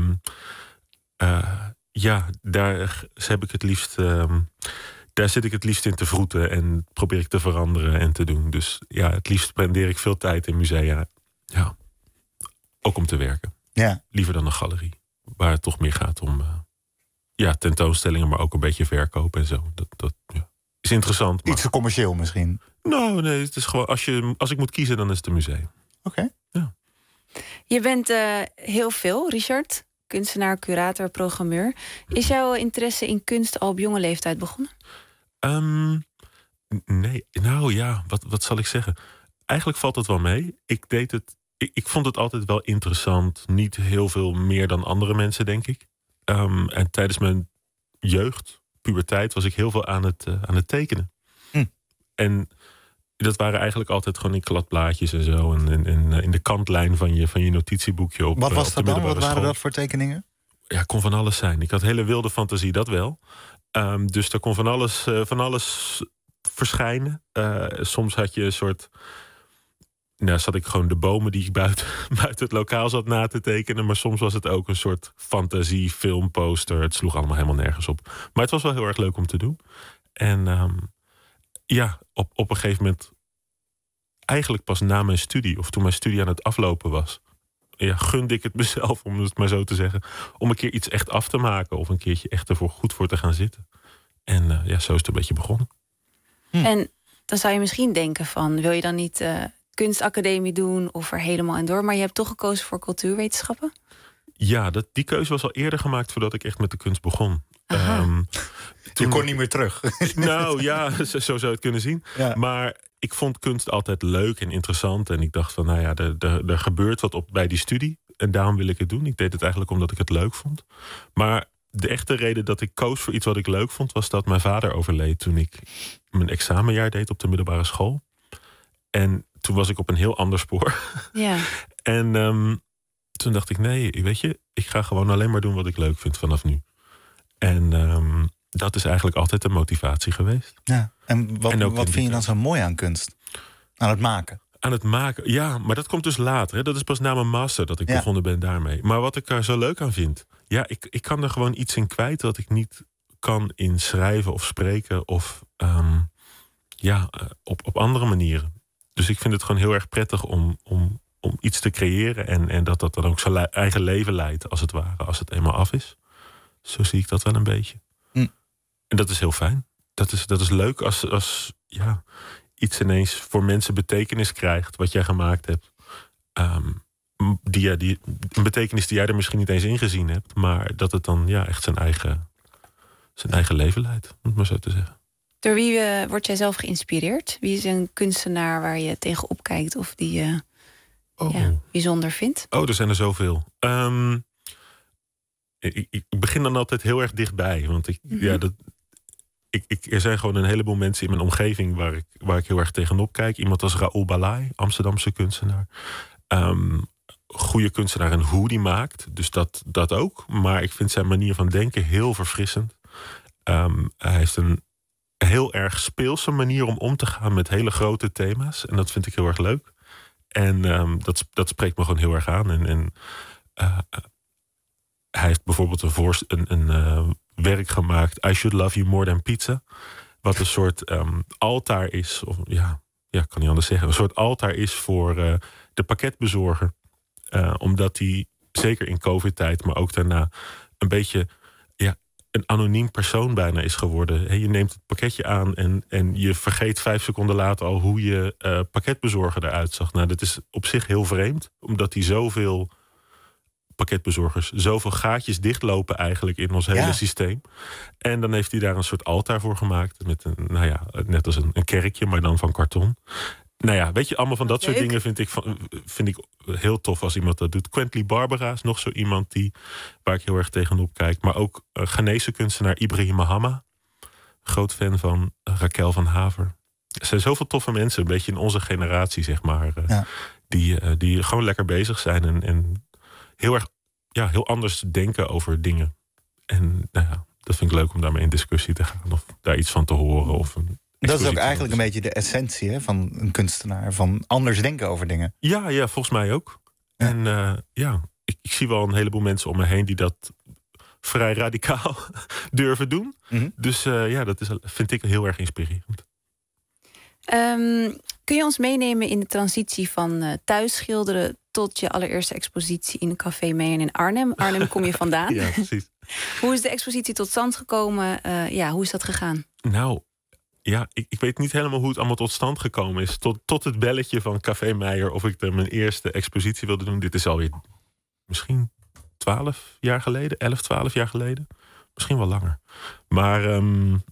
daar heb ik het liefst. Daar zit ik het liefst in te vroeten en probeer ik te veranderen en te doen. Dus ja, het liefst spendeer ik veel tijd in musea. Ja. Ook om te werken. Ja. Liever dan een galerie. Waar het toch meer gaat om tentoonstellingen, maar ook een beetje verkoop en zo. Dat is interessant. Maar... Iets te commercieel misschien? Nou, nee, het is gewoon als ik moet kiezen, dan is het een museum. Oké. Ja. Je bent heel veel, Richard. Kunstenaar, curator, programmeur. Is jouw interesse in kunst al op jonge leeftijd begonnen? Nee, nou ja, wat zal ik zeggen? Eigenlijk valt het wel mee. Ik vond het altijd wel interessant. Niet heel veel meer dan andere mensen, denk ik. En tijdens mijn jeugd, puberteit, was ik heel veel aan het tekenen. En dat waren eigenlijk altijd gewoon in kladblaadjes en zo. En in de kantlijn van je notitieboekje op. Wat was dat dan? Wat waren school. dat voor tekeningen? Ja, kon van alles zijn. Ik had hele wilde fantasie, dat wel. Dus er kon van alles verschijnen. Soms had je een soort... Nou, zat ik gewoon de bomen die ik buiten het lokaal zat na te tekenen. Maar soms was het ook een soort fantasie, filmposter. Het sloeg allemaal helemaal nergens op. Maar het was wel heel erg leuk om te doen. En op een gegeven moment... Eigenlijk pas na mijn studie, of toen mijn studie aan het aflopen was... gunde ik het mezelf, om het maar zo te zeggen... om een keer iets echt af te maken. Of een keertje echt ervoor goed voor te gaan zitten. En zo is het een beetje begonnen. En dan zou je misschien denken van... wil je dan niet kunstacademie doen of er helemaal in door? Maar je hebt toch gekozen voor cultuurwetenschappen? Ja, die keuze was al eerder gemaakt... voordat ik echt met de kunst begon. Je kon niet meer terug. Nou ja, zo zou je het kunnen zien. Ja. Maar ik vond kunst altijd leuk en interessant. En ik dacht van, nou ja, er gebeurt wat bij die studie. En daarom wil ik het doen. Ik deed het eigenlijk omdat ik het leuk vond. Maar de echte reden dat ik koos voor iets wat ik leuk vond... was dat mijn vader overleed toen ik mijn examenjaar deed op de middelbare school. En toen was ik op een heel ander spoor. Ja. En toen dacht ik, nee, weet je... ik ga gewoon alleen maar doen wat ik leuk vind vanaf nu. En dat is eigenlijk altijd de motivatie geweest. Ja. En wat vind je dan zo mooi aan kunst? Aan het maken? Aan het maken, ja, maar dat komt dus later. Hè? Dat is pas na mijn master dat ik begonnen ben daarmee. Maar wat ik er zo leuk aan vind... ja, ik kan er gewoon iets in kwijt... wat ik niet kan in schrijven of spreken... of op andere manieren. Dus ik vind het gewoon heel erg prettig om iets te creëren... en dat dan ook zijn eigen leven leidt, als het ware... als het eenmaal af is. Zo zie ik dat wel een beetje. En dat is heel fijn. Dat is leuk als iets ineens voor mensen betekenis krijgt... wat jij gemaakt hebt. Een betekenis die jij er misschien niet eens ingezien hebt... maar dat het dan echt zijn eigen leven leidt, om het maar zo te zeggen. Door wie word jij zelf geïnspireerd? Wie is een kunstenaar waar je tegenop kijkt... of die je bijzonder vindt? Er zijn er zoveel. Ik begin dan altijd heel erg dichtbij. Want er zijn gewoon een heleboel mensen in mijn omgeving... waar ik heel erg tegenop kijk. Iemand als Raoul Balai, Amsterdamse kunstenaar. Goede kunstenaar en hoe die maakt. Dus dat ook. Maar ik vind zijn manier van denken heel verfrissend. Hij heeft een heel erg speelse manier om te gaan... met hele grote thema's. En dat vind ik heel erg leuk. En dat spreekt me gewoon heel erg aan. Hij heeft bijvoorbeeld een werk gemaakt... I Should Love You More Than Pizza. Wat een soort altaar is. Of ik kan niet anders zeggen. Een soort altaar is voor de pakketbezorger. Omdat hij, zeker in COVID-tijd... maar ook daarna een beetje een anoniem persoon bijna is geworden. Je neemt het pakketje aan en je vergeet 5 seconden later al... hoe je pakketbezorger eruit zag. Nou, dat is op zich heel vreemd. Omdat hij zoveel... pakketbezorgers zoveel gaatjes dichtlopen eigenlijk in ons hele systeem. En dan heeft hij daar een soort altaar voor gemaakt. Met net als een kerkje, maar dan van karton. Nou ja, weet je, allemaal van dat soort dingen vind ik heel tof als iemand dat doet. Quentley Barbara is nog zo iemand waar ik heel erg tegenop kijk. Maar ook Ghanese kunstenaar Ibrahim Mahama. Groot fan van Raquel van Haver. Er zijn zoveel toffe mensen, een beetje in onze generatie, zeg maar. Die gewoon lekker bezig zijn en heel erg heel anders denken over dingen. En dat vind ik leuk om daarmee in discussie te gaan. Of daar iets van te horen. Of dat is ook eigenlijk een beetje de essentie van een kunstenaar. Van anders denken over dingen. Ja, volgens mij ook. Ja. En ik ik zie wel een heleboel mensen om me heen die dat vrij radicaal durven doen. Mm-hmm. Dus dat vind ik heel erg inspirerend. Kun je ons meenemen in de transitie van thuis schilderen tot je allereerste expositie in Café Meijer in Arnhem? Arnhem kom je vandaan. Ja, precies. Hoe is de expositie tot stand gekomen? Hoe is dat gegaan? Nou, ja, ik weet niet helemaal hoe het allemaal tot stand gekomen is. Tot het belletje van Café Meijer of ik er mijn eerste expositie wilde doen. Dit is alweer misschien 12 jaar geleden, 11, 12 jaar geleden. Misschien wel langer. Maar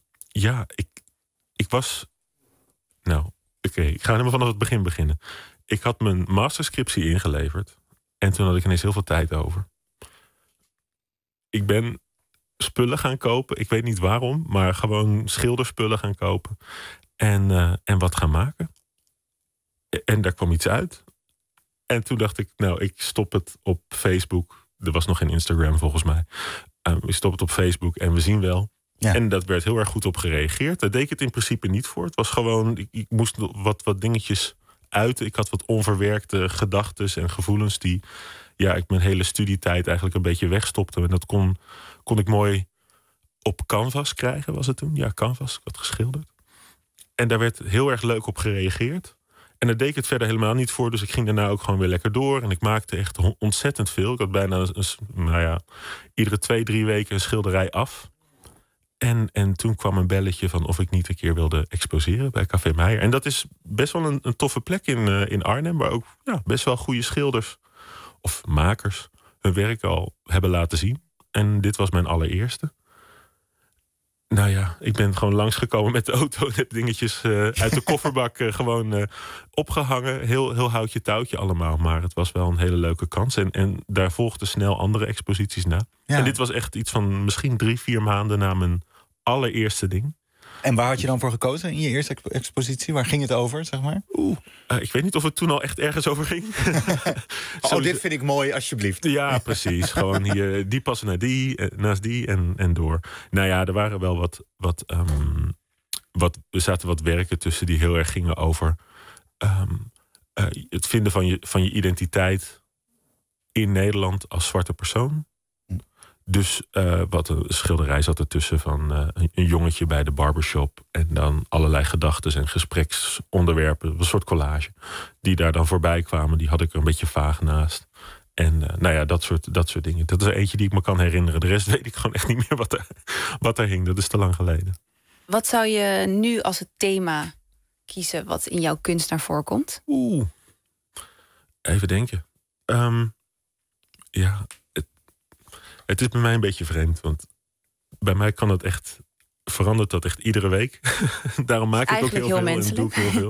ik was... Nou, oké, ik ga helemaal vanaf het begin beginnen. Ik had mijn masterscriptie ingeleverd. En toen had ik ineens heel veel tijd over. Ik ben spullen gaan kopen. Ik weet niet waarom, maar gewoon schilderspullen gaan kopen. En wat gaan maken. En daar kwam iets uit. En toen dacht ik, nou, ik stop het op Facebook. Er was nog geen Instagram volgens mij. Ik stop het op Facebook en we zien wel. Ja. En dat werd heel erg goed op gereageerd. Daar deed ik het in principe niet voor. Het was gewoon, ik moest wat dingetjes uiten. Ik had wat onverwerkte gedachten en gevoelens die ik mijn hele studietijd eigenlijk een beetje wegstopte. En dat kon ik mooi op canvas krijgen, was het toen? Ja, canvas. Ik had geschilderd. En daar werd heel erg leuk op gereageerd. En daar deed ik het verder helemaal niet voor. Dus ik ging daarna ook gewoon weer lekker door. En ik maakte echt ontzettend veel. Ik had bijna iedere 2-3 weken een schilderij af. En toen kwam een belletje van of ik niet een keer wilde exposeren bij Café Meijer. En dat is best wel een toffe plek in Arnhem. Waar ook best wel goede schilders of makers hun werk al hebben laten zien. En dit was mijn allereerste. Nou ja, ik ben gewoon langsgekomen met de auto. En heb dingetjes uit de kofferbak gewoon opgehangen. Heel houtje touwtje allemaal. Maar het was wel een hele leuke kans. En daar volgden snel andere exposities na. Ja. En dit was echt iets van misschien 3-4 maanden na mijn allereerste ding. En waar had je dan voor gekozen in je eerste expositie? Waar ging het over, zeg maar? Ik weet niet of het toen al echt ergens over ging. Dit vind ik mooi, alsjeblieft. Ja, precies. Gewoon hier, die passen naar die, naast die en door. Nou ja, er waren wel er zaten wat werken tussen die heel erg gingen over het vinden van je identiteit in Nederland als zwarte persoon. Dus wat een schilderij zat ertussen van een jongetje bij de barbershop. En dan allerlei gedachten en gespreksonderwerpen. Een soort collage. Die daar dan voorbij kwamen. Die had ik er een beetje vaag naast. En dat soort dingen. Dat is er eentje die ik me kan herinneren. De rest weet ik gewoon echt niet meer wat er hing. Dat is te lang geleden. Wat zou je nu als het thema kiezen wat in jouw kunst naar voren komt? Even denken. Het is bij mij een beetje vreemd, want bij mij verandert dat echt iedere week. Daarom maak ik ook heel veel en doe ik heel veel.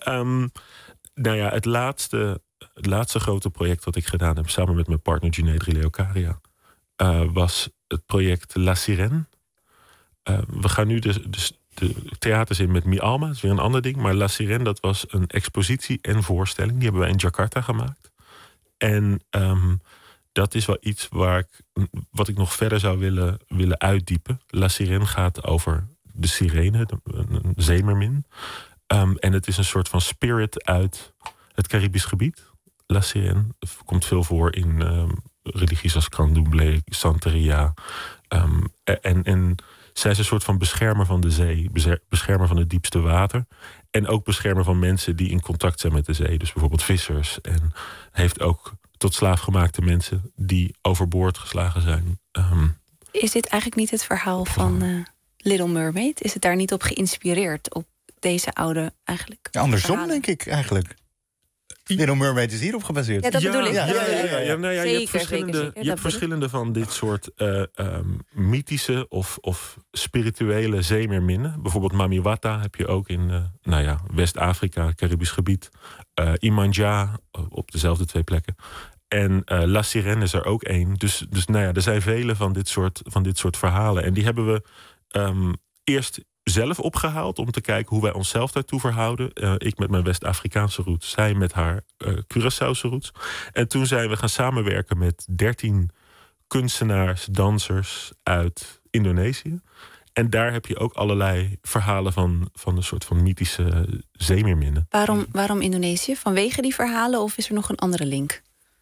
Het laatste grote project dat ik gedaan heb samen met mijn partner Junaid Leocaria was het project La Sirène. We gaan nu de theaters in met Mi Alma, dat is weer een ander ding. Maar La Sirène, dat was een expositie en voorstelling. Die hebben wij in Jakarta gemaakt. En dat is wel iets wat ik nog verder zou willen uitdiepen. La Sirène gaat over de sirene, een zeemermin. En het is een soort van spirit uit het Caribisch gebied. La Sirène komt veel voor in religies als Candomblé, Santeria. En zij is een soort van beschermer van de zee. Beschermer van het diepste water. En ook beschermer van mensen die in contact zijn met de zee. Dus bijvoorbeeld vissers. En heeft ook tot slaafgemaakte mensen die overboord geslagen zijn. Is dit eigenlijk niet het verhaal van Little Mermaid? Is het daar niet op geïnspireerd? Op deze oude eigenlijk? Ja, andersom verhalen? Denk ik eigenlijk. Little Mermaid is hierop gebaseerd. Ja, dat bedoel ik. Je hebt verschillende van dit soort mythische of spirituele zeemeerminnen. Bijvoorbeeld Mami Wata heb je ook in West-Afrika, Caribisch gebied. Imanja op dezelfde 2 plekken. En La Sirène is er ook één. Dus er zijn vele van dit soort verhalen. En die hebben we eerst zelf opgehaald om te kijken hoe wij onszelf daartoe verhouden. Ik met mijn West-Afrikaanse roots, zij met haar Curaçaose roots. En toen zijn we gaan samenwerken met 13 kunstenaars, dansers uit Indonesië. En daar heb je ook allerlei verhalen van een soort van mythische zeemeerminnen. Waarom Indonesië? Vanwege die verhalen of is er nog een andere link?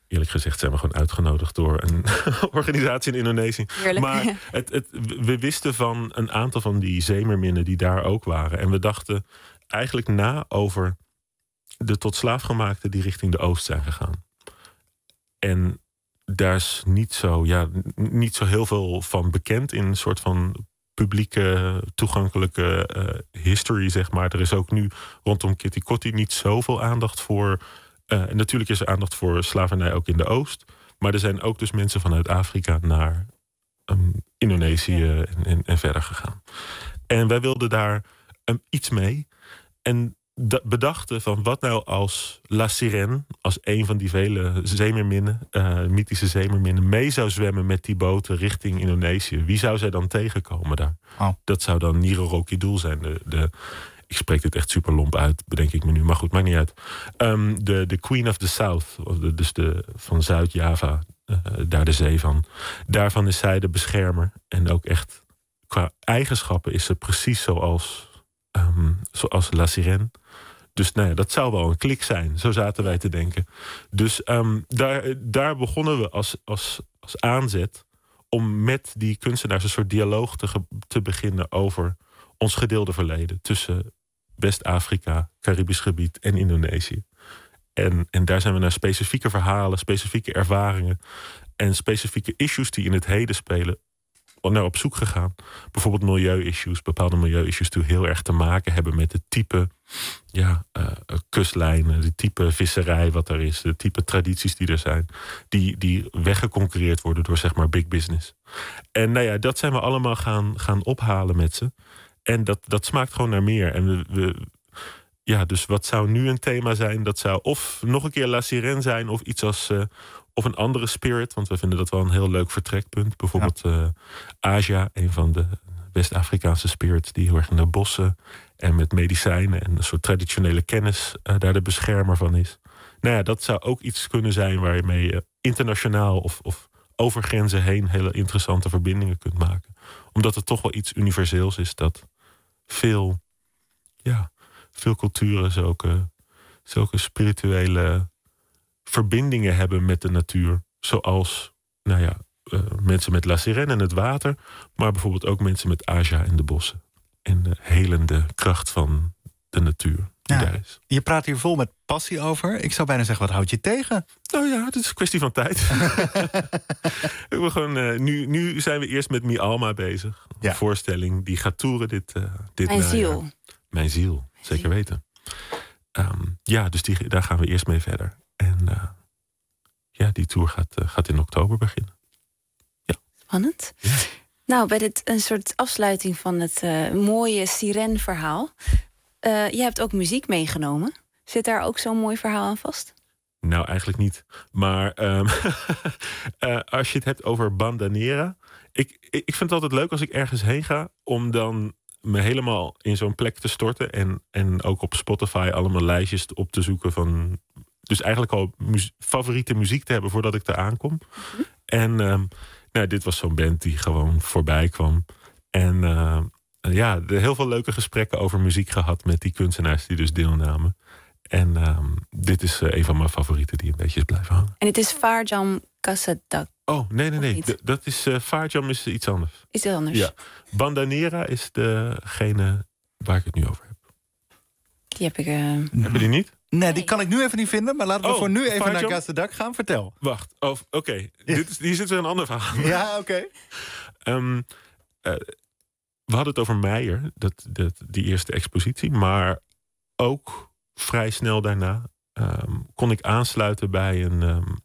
eerlijk gezegd zijn we gewoon uitgenodigd door een organisatie in Indonesië. Heerlijk. Maar we wisten van een aantal van die zeemerminnen die daar ook waren. En we dachten eigenlijk na over de tot slaafgemaakten die richting de oost zijn gegaan. En daar is niet zo heel veel van bekend in een soort van publieke, toegankelijke history, zeg maar. Er is ook nu rondom Kitty Kotti niet zoveel aandacht voor. Natuurlijk is er aandacht voor slavernij ook in de Oost. Maar er zijn ook dus mensen vanuit Afrika naar Indonesië en verder gegaan. En wij wilden daar iets mee. En bedachten van wat nou als La Sirène, als een van die vele zeemerminnen, mythische zeemerminnen, mee zou zwemmen met die boten richting Indonesië. Wie zou zij dan tegenkomen daar? Oh. Dat zou dan Niro Rokidoel zijn. Ik spreek dit echt super lomp uit, bedenk ik me nu. Maar goed, maakt niet uit. De Queen of the South, dus van Zuid-Java, daar de zee van. Daarvan is zij de beschermer. En ook echt qua eigenschappen is ze precies zoals La Sirène. Dus nou ja, dat zou wel een klik zijn. Zo zaten wij te denken. Dus daar begonnen we als aanzet om met die kunstenaars een soort dialoog te beginnen over ons gedeelde verleden tussen West-Afrika, Caribisch gebied en Indonesië. En daar zijn we naar specifieke verhalen, specifieke ervaringen en specifieke issues die in het heden spelen naar op zoek gegaan. Bijvoorbeeld milieu-issues, bepaalde milieu-issues die heel erg te maken hebben met het type kustlijnen, de type visserij wat er is, de type tradities die er zijn, die weggeconcurreerd worden door zeg maar big business. En nou ja, dat zijn we allemaal gaan ophalen met ze. En dat smaakt gewoon naar meer. En dus wat zou nu een thema zijn? Dat zou of nog een keer La Sirène zijn, of iets als of een andere spirit, want we vinden dat wel een heel leuk vertrekpunt. Bijvoorbeeld Aja, een van de West-Afrikaanse spirits die heel erg in de bossen en met medicijnen en een soort traditionele kennis daar de beschermer van is. Nou ja, dat zou ook iets kunnen zijn waar je mee internationaal of over grenzen heen hele interessante verbindingen kunt maken. Omdat het toch wel iets universeels is dat veel culturen zulke spirituele verbindingen hebben met de natuur. Zoals mensen met La Sirène en het water, maar bijvoorbeeld ook mensen met Aja en de bossen. En de helende kracht van de natuur die daar is. Je praat hier vol met passie over. Ik zou bijna zeggen, wat houd je tegen? Nou ja, het is een kwestie van tijd. Nu zijn we eerst met Mi Alma bezig. Een voorstelling die gaat toeren dit Mijn ziel. Mijn ziel, zeker weten. Dus daar gaan we eerst mee verder. En die tour gaat in oktober beginnen. Ja. Spannend. Ja. Nou, bij dit een soort afsluiting van het mooie Sirène-verhaal. Je hebt ook muziek meegenomen. Zit daar ook zo'n mooi verhaal aan vast? Nou, eigenlijk niet. Maar als je het hebt over Bandanera. Ik vind het altijd leuk als ik ergens heen ga om dan me helemaal in zo'n plek te storten. En ook op Spotify allemaal lijstjes op te zoeken van. Dus eigenlijk al favoriete muziek te hebben voordat ik er aankom. Mm-hmm. En dit was zo'n band die gewoon voorbij kwam. En heel veel leuke gesprekken over muziek gehad met die kunstenaars die dus deelnamen. En dit is een van mijn favorieten die een beetje is blijven hangen. En het is Farjam Kasadak. Oh, nee. Dat is Farjam is iets anders. Iets anders? Ja. Bandanera is degene waar ik het nu over heb. Die heb ik. Heb je die niet? Nee, die kan ik nu even niet vinden. Maar laten we voor nu even Farjam naar Kasadak gaan. Vertel. Wacht. Oké. Hier zit weer een ander verhaal. Ja, oké. We hadden het over Meijer, die eerste expositie. Maar ook vrij snel daarna kon ik aansluiten bij een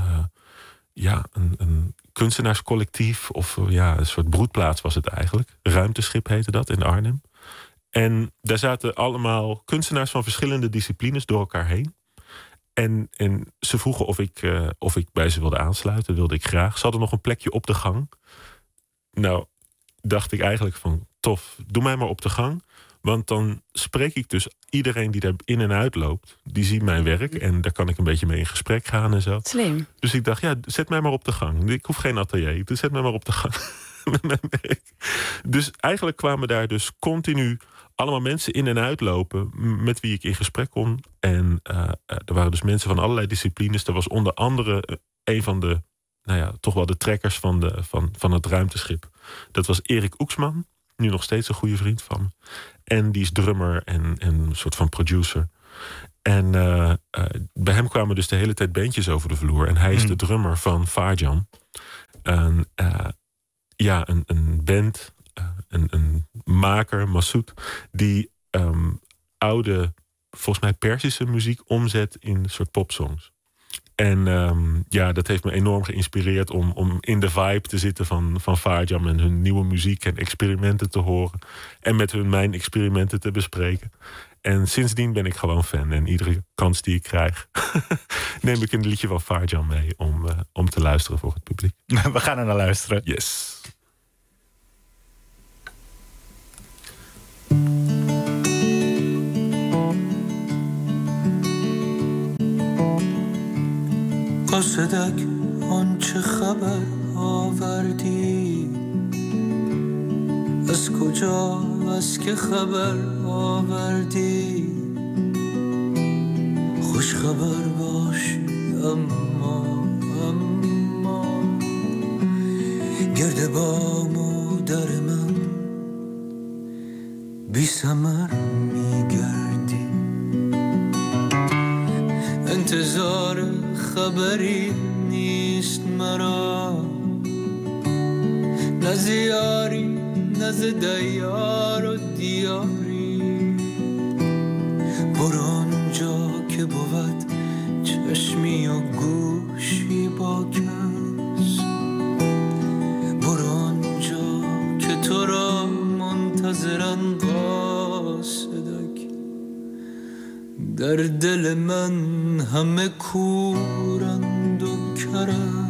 kunstenaarscollectief. Of een soort broedplaats was het eigenlijk. Ruimteschip heette dat in Arnhem. En daar zaten allemaal kunstenaars van verschillende disciplines door elkaar heen. En ze vroegen of ik bij ze wilde aansluiten. Wilde ik graag. Ze hadden nog een plekje op de gang. Nou, dacht ik eigenlijk van tof, doe mij maar op de gang. Want dan spreek ik dus iedereen die daar in en uit loopt. Die ziet mijn werk en daar kan ik een beetje mee in gesprek gaan en zo. Slim. Dus ik dacht, zet mij maar op de gang. Ik hoef geen atelier, dus zet mij maar op de gang met mijn werk. Dus eigenlijk kwamen daar dus continu allemaal mensen in en uitlopen met wie ik in gesprek kon. En er waren dus mensen van allerlei disciplines. Er was onder andere een van de, toch wel de trekkers van het ruimteschip. Dat was Erik Oeksman, nu nog steeds een goede vriend van me. En die is drummer en een soort van producer. En bij hem kwamen dus de hele tijd bandjes over de vloer. En hij is de drummer van Farjam. Een band, een maker, Massoud, die oude, volgens mij Perzische muziek omzet in een soort popsongs. En dat heeft me enorm geïnspireerd om in de vibe te zitten van Farjam en hun nieuwe muziek en experimenten te horen. En met hun mijn experimenten te bespreken. En sindsdien ben ik gewoon fan. En iedere kans die ik krijg, neem ik een liedje van Farjam mee om te luisteren voor het publiek. We gaan er naar luisteren. Yes. قصدک آنچه خبر آوردی از کجا از که خبر آوردی خوش خبر باشی اما گرد بام و در من بی ثمر میگردی انتظار خبری نیست مرا نه زیاری نه ز دیار و دیاری برو آنجا که بود چشمی و گوشی با کس برو آنجا که تو را منتظرن قاصدک در دل من همه کورند و کرند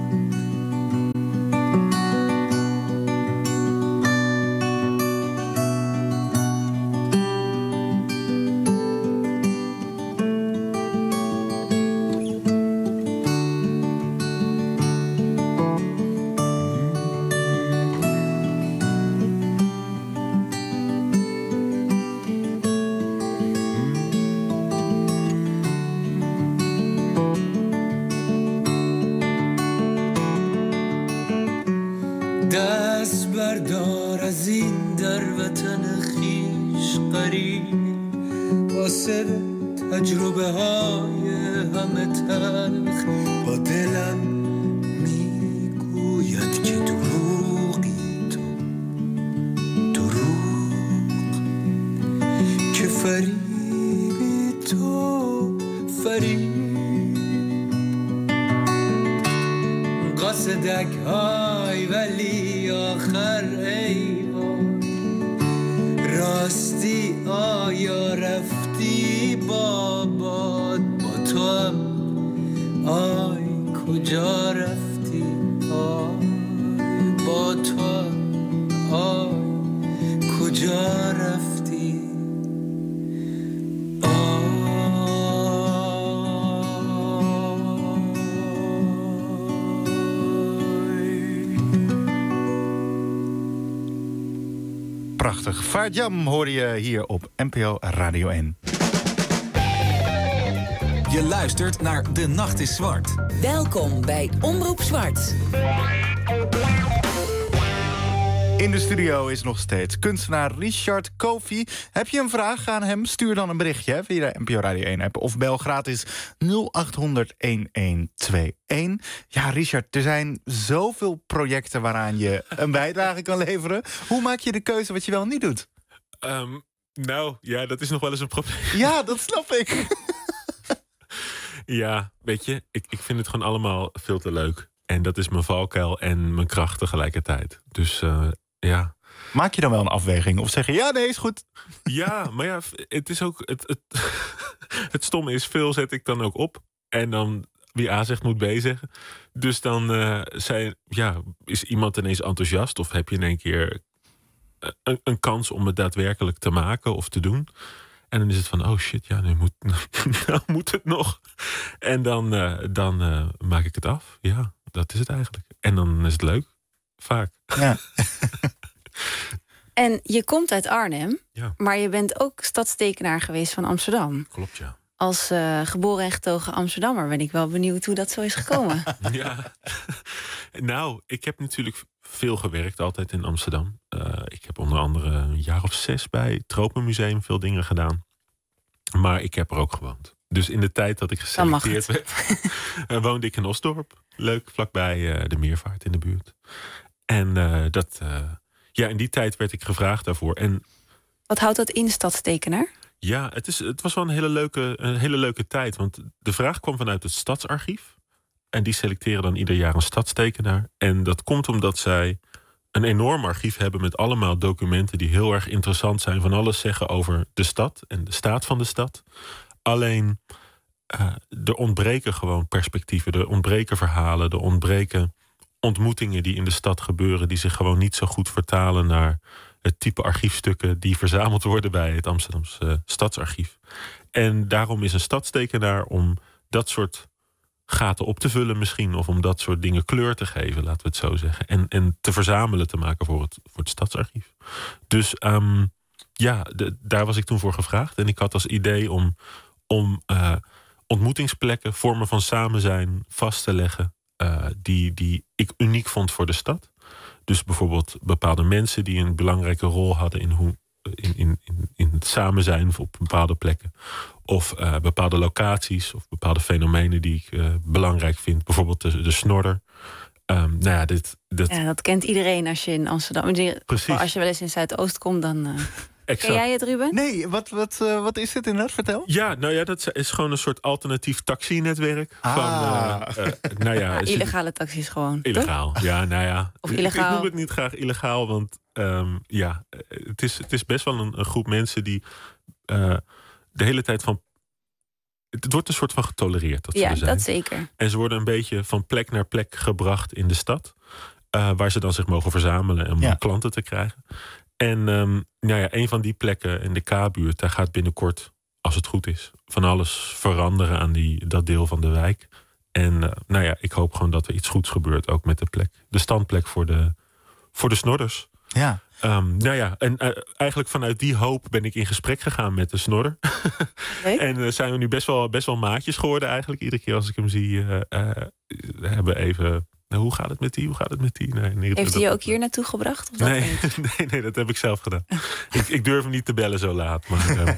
دست بردار از این در وطن خیش قریب واسه تجربه های همه تلخ با دلم میگوید که دروغی تو دروغ که فریبی تو فریب قصدک های ولی آخر ای راستی آیا رفتی بابات با تو هم آی کجا رفتی آی با تو هم آی کجا رفتی Prachtig. Farjam hoor je hier op NPO Radio 1. Je luistert naar De Nacht is Zwart. Welkom bij Omroep Zwart. In de studio is nog steeds kunstenaar Richard Kofi. Heb je een vraag aan hem? Stuur dan een berichtje via de NPO Radio 1 app. Of bel gratis 0800 1121. Ja, Richard, er zijn zoveel projecten waaraan je een bijdrage kan leveren. Hoe maak je de keuze wat je wel niet doet? Dat is nog wel eens een probleem. Ja, dat snap ik. Ja, weet je, ik vind het gewoon allemaal veel te leuk. En dat is mijn valkuil en mijn kracht tegelijkertijd. Dus ja. Maak je dan wel een afweging? Of zeg je, ja, nee, is goed. Ja, maar ja, het is ook... Het stomme is, veel zet ik dan ook op. En dan, wie A zegt, moet B zeggen. Dus dan is iemand ineens enthousiast? Of heb je in één keer een kans om het daadwerkelijk te maken of te doen? En dan is het van, oh shit, ja, nu moet het nog. En dan maak ik het af. Ja, dat is het eigenlijk. En dan is het leuk. Vaak. Ja. En je komt uit Arnhem, Ja. maar je bent ook stadstekenaar geweest van Amsterdam. Klopt, ja. Als geboren en getogen Amsterdammer ben ik wel benieuwd hoe dat zo is gekomen. Ja. Nou, ik heb natuurlijk veel gewerkt altijd in Amsterdam. Ik heb onder andere een jaar of 6 bij het Tropenmuseum veel dingen gedaan. Maar ik heb er ook gewoond. Dus in de tijd dat ik geselecteerd werd, woonde ik in Osdorp. Leuk, vlakbij de Meervaart in de buurt. En in die tijd werd ik gevraagd daarvoor. En Wat houdt dat in, stadstekenaar? ja, het was wel een hele leuke tijd. Want de vraag kwam vanuit het Stadsarchief. En die selecteren dan ieder jaar een stadstekenaar. En dat komt omdat zij een enorm archief hebben met allemaal documenten die heel erg interessant zijn. Van alles zeggen over de stad en de staat van de stad. Alleen, er ontbreken gewoon perspectieven. Er ontbreken verhalen. Er ontbreken ontmoetingen die in de stad gebeuren. Die zich gewoon niet zo goed vertalen naar het type archiefstukken die verzameld worden bij het Amsterdamse Stadsarchief. En daarom is een stadstekenaar om dat soort gaten op te vullen misschien. Of om dat soort dingen kleur te geven, laten we het zo zeggen. En te verzamelen te maken voor het Stadsarchief. Dus daar was ik toen voor gevraagd. En ik had als idee om ontmoetingsplekken, vormen van samen zijn vast te leggen. Die ik uniek vond voor de stad. Dus bijvoorbeeld bepaalde mensen die een belangrijke rol hadden in het samen zijn op bepaalde plekken. Of bepaalde locaties of bepaalde fenomenen die ik belangrijk vind. Bijvoorbeeld de snorder. Ja, dat kent iedereen als je in Amsterdam... Precies. Als je wel eens in Zuidoost komt, dan... Exact. Ken jij het, Ruben? Nee, wat is dit inderdaad? Vertel. Ja, dat is gewoon een soort alternatief taxinetwerk. Illegale taxis gewoon. Illegaal, toch? ja, nou ja. Of illegaal. Ik noem het niet graag illegaal, want het is best wel een groep mensen die de hele tijd van... Het wordt een soort van getolereerd dat ze er zijn. Ja, dat zeker. En ze worden een beetje van plek naar plek gebracht in de stad. Waar ze dan zich mogen verzamelen om klanten te krijgen. En een van die plekken in de K-buurt, daar gaat binnenkort, als het goed is, van alles veranderen aan dat deel van de wijk. En ik hoop gewoon dat er iets goeds gebeurt, ook met de plek. De standplek voor de snorders. Ja. En eigenlijk vanuit die hoop ben ik in gesprek gegaan met de snorder. En zijn we nu best wel maatjes geworden eigenlijk. Iedere keer als ik hem zie, hebben even... Hoe gaat het met die? Heeft hij je ook hier naartoe gebracht? Of nee, dat heb ik zelf gedaan. ik durf hem niet te bellen zo laat.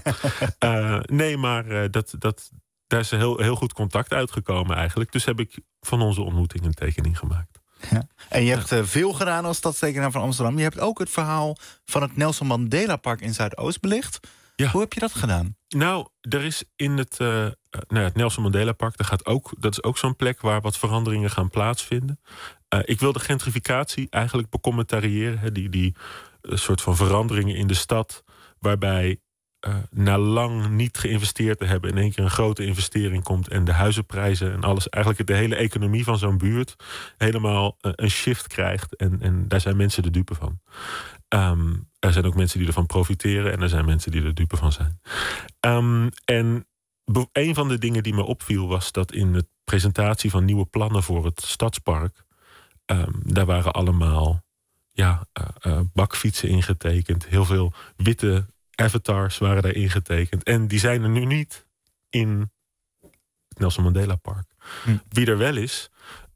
Maar daar is heel goed contact uitgekomen eigenlijk. Dus heb ik van onze ontmoeting een tekening gemaakt. Ja. En je hebt veel gedaan als stadstekenaar van Amsterdam. Je hebt ook het verhaal van het Nelson Mandela Park in Zuidoost belicht. Ja. Hoe heb je dat gedaan? Nou, er is in het Nelson Mandela Park, dat is ook zo'n plek waar wat veranderingen gaan plaatsvinden. Ik wil de gentrificatie eigenlijk becommentariëren. Die soort van veranderingen in de stad, waarbij na lang niet geïnvesteerd te hebben in één keer een grote investering komt en de huizenprijzen en alles, eigenlijk de hele economie van zo'n buurt helemaal een shift krijgt. En daar zijn mensen de dupe van. Er zijn ook mensen die ervan profiteren en er zijn mensen die er dupe van zijn. En een van de dingen die me opviel was dat in de presentatie van nieuwe plannen voor het stadspark, daar waren allemaal bakfietsen ingetekend. Heel veel witte avatars waren daar ingetekend. En die zijn er nu niet in het Nelson Mandela Park. Wie er wel is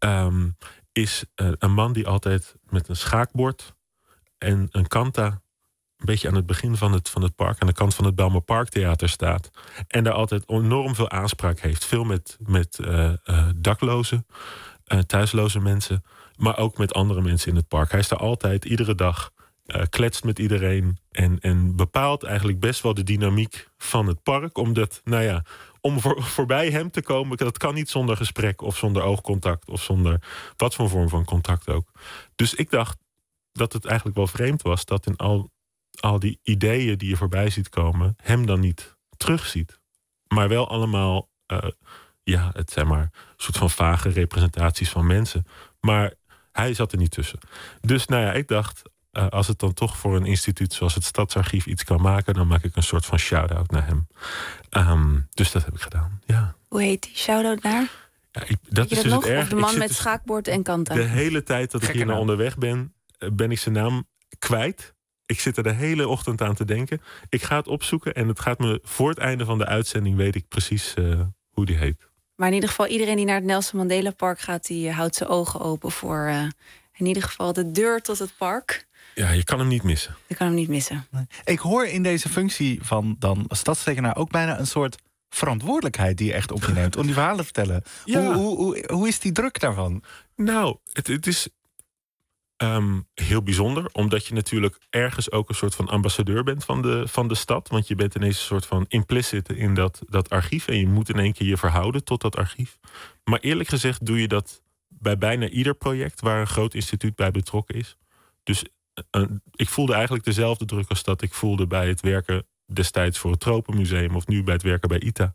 een man die altijd met een schaakbord en een kanta een beetje aan het begin van het park, aan de kant van het Bijlmer Parktheater staat. En daar altijd enorm veel aanspraak heeft. Veel met daklozen, thuisloze mensen, maar ook met andere mensen in het park. Hij is daar altijd, iedere dag, kletst met iedereen en bepaalt eigenlijk best wel de dynamiek van het park. Omdat, om voorbij hem te komen, dat kan niet zonder gesprek of zonder oogcontact of zonder wat voor vorm van contact ook. Dus ik dacht dat het eigenlijk wel vreemd was dat in al die ideeën die je voorbij ziet komen, hem dan niet terugziet. Maar wel allemaal, het zijn maar soort van vage representaties van mensen. Maar hij zat er niet tussen. Dus ik dacht, als het dan toch voor een instituut zoals het Stadsarchief iets kan maken, dan maak ik een soort van shout-out naar hem. Dus dat heb ik gedaan, ja. Hoe heet die shout-out naar? Ja, dat is dus nog? het erg. Of de man met schaakbord en kanta? De hele tijd dat ik hier naar onderweg ben ik zijn naam kwijt. Ik zit er de hele ochtend aan te denken. Ik ga het opzoeken en het gaat me voor het einde van de uitzending weet ik precies hoe die heet. Maar in ieder geval, iedereen die naar het Nelson Mandela Park gaat, die houdt zijn ogen open voor in ieder geval de deur tot het park. Ja, je kan hem niet missen. Je kan hem niet missen. Nee. Ik hoor in deze functie van dan stadstekenaar ook bijna een soort verantwoordelijkheid die je echt op je neemt om die verhalen te vertellen. Ja. Hoe is die druk daarvan? Nou, het is heel bijzonder, omdat je natuurlijk ergens ook een soort van ambassadeur bent van de stad. Want je bent ineens een soort van implicit in dat archief. En je moet in één keer je verhouden tot dat archief. Maar eerlijk gezegd doe je dat bij bijna ieder project waar een groot instituut bij betrokken is. Dus ik voelde eigenlijk dezelfde druk als dat ik voelde bij het werken destijds voor het Tropenmuseum of nu bij het werken bij ITA.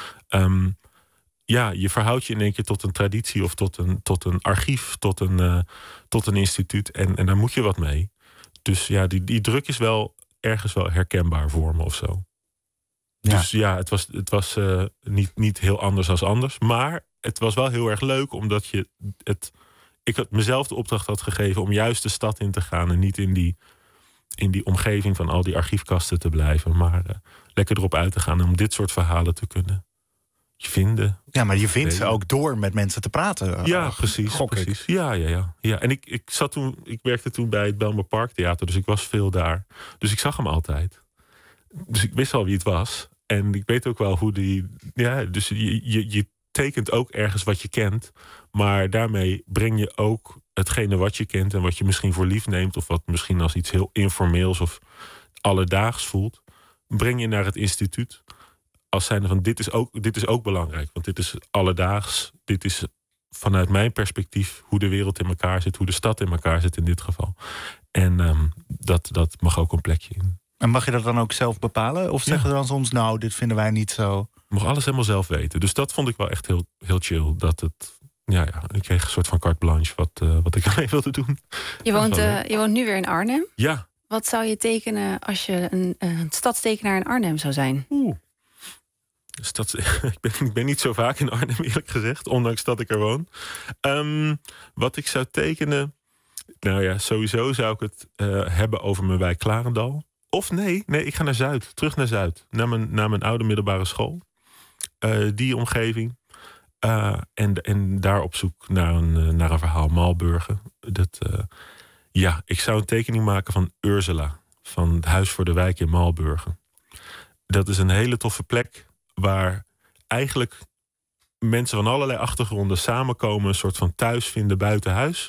Ja, je verhoudt je in één keer tot een traditie of tot een archief, tot een instituut. En daar moet je wat mee. Dus ja, die druk is wel ergens wel herkenbaar voor me of zo. Ja. Dus ja, het was niet heel anders als anders. Maar het was wel heel erg leuk, omdat ik had mezelf de opdracht had gegeven om juist de stad in te gaan en niet in die omgeving van al die archiefkasten te blijven. Maar lekker erop uit te gaan en om dit soort verhalen te kunnen vinden. Ja, maar je vindt ze ook door met mensen te praten. Ja, precies. Ja. En ik werkte toen bij het Belmer Park Theater, dus ik was veel daar. Dus ik zag hem altijd. Dus ik wist al wie het was. En ik weet ook wel hoe die... Ja, dus je tekent ook ergens wat je kent. Maar daarmee breng je ook hetgene wat je kent en wat je misschien voor lief neemt, of wat misschien als iets heel informeels of alledaags voelt, breng je naar het instituut. Als zijnde van dit is ook belangrijk. Want dit is alledaags. Dit is vanuit mijn perspectief hoe de wereld in elkaar zit. Hoe de stad in elkaar zit in dit geval. En dat mag ook een plekje in. En mag je dat dan ook zelf bepalen? Of zeggen ze dan soms, nou, dit vinden wij niet zo? Je mag alles helemaal zelf weten. Dus dat vond ik wel echt heel, heel chill. Dat het... Ja, ik kreeg een soort van carte blanche wat ik ermee wilde doen. Je woont nu weer in Arnhem. Ja. Wat zou je tekenen als je een stadstekenaar in Arnhem zou zijn? Ik ben niet zo vaak in Arnhem, eerlijk gezegd. Ondanks dat ik er woon. Wat ik zou tekenen... Nou ja, sowieso zou ik het hebben over mijn wijk Klarendal. Of nee, ik ga naar Zuid. Terug naar Zuid. Naar mijn oude middelbare school. Die omgeving. En daar op zoek naar een verhaal. Malburgen. Ik zou een tekening maken van Ursula. Van het Huis voor de Wijk in Malburgen. Dat is een hele toffe plek waar eigenlijk mensen van allerlei achtergronden samenkomen, een soort van thuis vinden buiten huis.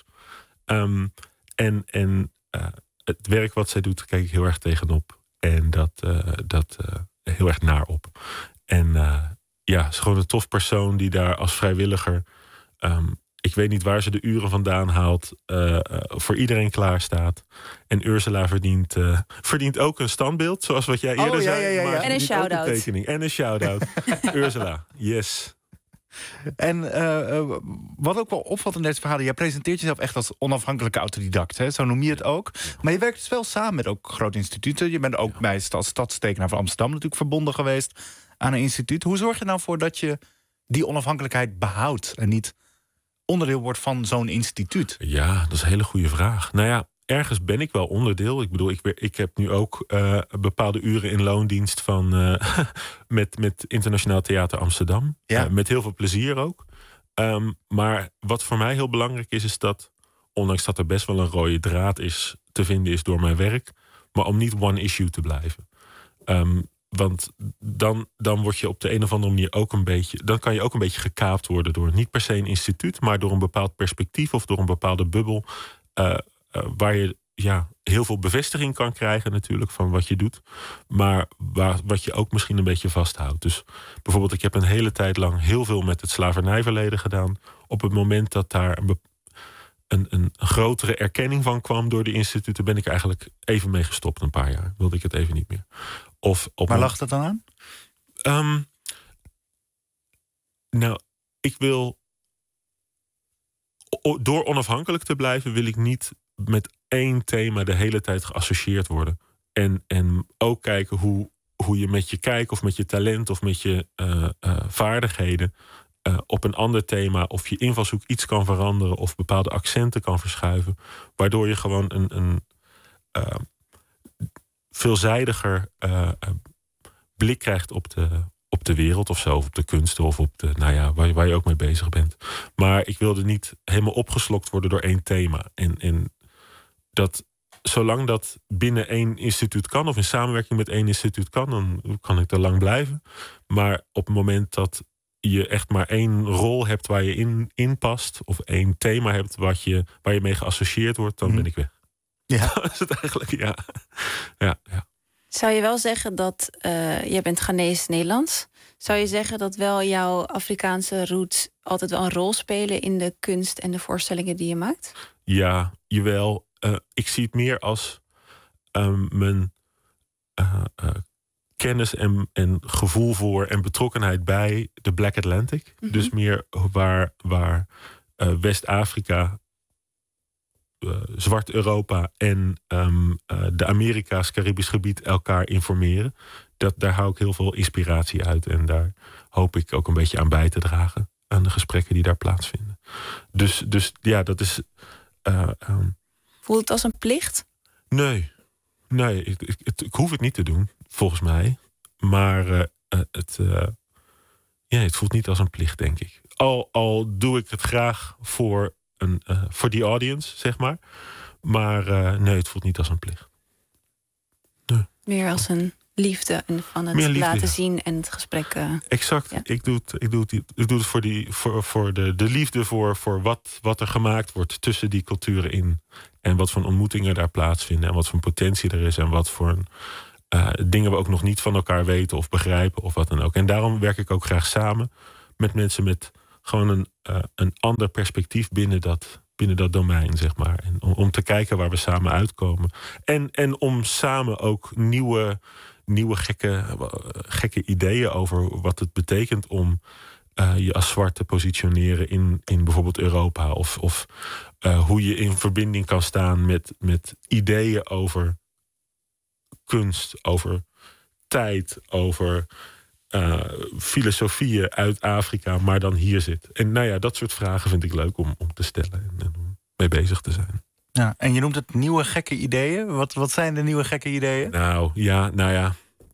Het werk wat zij doet, kijk ik heel erg tegenop. En dat heel erg naar op. En ze is gewoon een tof persoon die daar als vrijwilliger, ik weet niet waar ze de uren vandaan haalt, voor iedereen klaar staat. En Ursula verdient ook een standbeeld, zoals wat jij eerder zei. Ja. En een shout-out. En een shout-out. Ursula, yes. En wat ook wel opvalt in deze verhalen, jij presenteert jezelf echt als onafhankelijke autodidact, hè? Zo noem je het ook. Maar je werkt dus wel samen met ook grote instituten. Je bent ook bij als stadstekenaar van Amsterdam natuurlijk verbonden geweest aan een instituut. Hoe zorg je nou voor dat je die onafhankelijkheid behoudt en niet onderdeel wordt van zo'n instituut? Ja, dat is een hele goede vraag. Nou ja, ergens ben ik wel onderdeel. Ik bedoel, ik heb nu ook bepaalde uren in loondienst van met Internationaal Theater Amsterdam. Ja. Met heel veel plezier ook. Maar wat voor mij heel belangrijk is dat, ondanks dat er best wel een rode draad te vinden is door mijn werk, maar om niet one issue te blijven. Want dan word je op de een of andere manier ook een beetje, dan kan je ook een beetje gekaapt worden door niet per se een instituut, maar door een bepaald perspectief of door een bepaalde bubbel. Waar je heel veel bevestiging kan krijgen natuurlijk van wat je doet. Maar wat je ook misschien een beetje vasthoudt. Dus bijvoorbeeld, ik heb een hele tijd lang heel veel met het slavernijverleden gedaan. Op het moment dat daar een grotere erkenning van kwam door de instituten, ben ik eigenlijk even mee gestopt. Een paar jaar wilde ik het even niet meer. Waar lag dat dan aan? Ik wil, door onafhankelijk te blijven, wil ik niet met één thema de hele tijd geassocieerd worden. En ook kijken hoe je met je kijk of met je talent of met je vaardigheden op een ander thema of je invalshoek iets kan veranderen of bepaalde accenten kan verschuiven. Waardoor je gewoon veelzijdiger blik krijgt op de wereld of zo. Of op de kunsten of op waar je ook mee bezig bent. Maar ik wilde niet helemaal opgeslokt worden door één thema. En dat zolang dat binnen één instituut kan, of in samenwerking met één instituut kan, dan kan ik er lang blijven. Maar op het moment dat je echt maar één rol hebt waar je in past, of één thema hebt waar je mee geassocieerd wordt, dan ben ik weg. Ja. Dat is het eigenlijk, ja. Zou je wel zeggen dat, jij bent Ghanese-Nederlands, zou je zeggen dat wel jouw Afrikaanse roots altijd wel een rol spelen in de kunst en de voorstellingen die je maakt? Ja, jawel. Ik zie het meer als mijn kennis en gevoel voor en betrokkenheid bij de Black Atlantic. Mm-hmm. Dus meer waar West-Afrika, Zwart-Europa en de Amerika's, Caribisch gebied elkaar informeren. Daar hou ik heel veel inspiratie uit. En daar hoop ik ook een beetje aan bij te dragen. Aan de gesprekken die daar plaatsvinden. Dus ja, dat is... Voelt het als een plicht? Nee, ik hoef het niet te doen, volgens mij. Maar het voelt niet als een plicht, denk ik. Al doe ik het graag voor die audience, zeg maar. Maar nee, het voelt niet als een plicht. Nee. Meer als een liefde en van het laten zien en het gesprek. Exact. Ja. Ik doe het voor de liefde voor wat er gemaakt wordt tussen die culturen in. En wat voor ontmoetingen daar plaatsvinden. En wat voor potentie er is. En wat voor dingen we ook nog niet van elkaar weten of begrijpen. Of wat dan ook. En daarom werk ik ook graag samen met mensen met gewoon een ander perspectief binnen dat domein, zeg maar. En om te kijken waar we samen uitkomen. En om samen ook nieuwe gekke ideeën over wat het betekent om je als zwart te positioneren in bijvoorbeeld Europa. Of hoe je in verbinding kan staan met ideeën over kunst, over tijd, over filosofieën uit Afrika, maar dan hier zit. En dat soort vragen vind ik leuk om te stellen en om mee bezig te zijn. Ja, en je noemt het nieuwe gekke ideeën. Wat zijn de nieuwe gekke ideeën? Nou ja.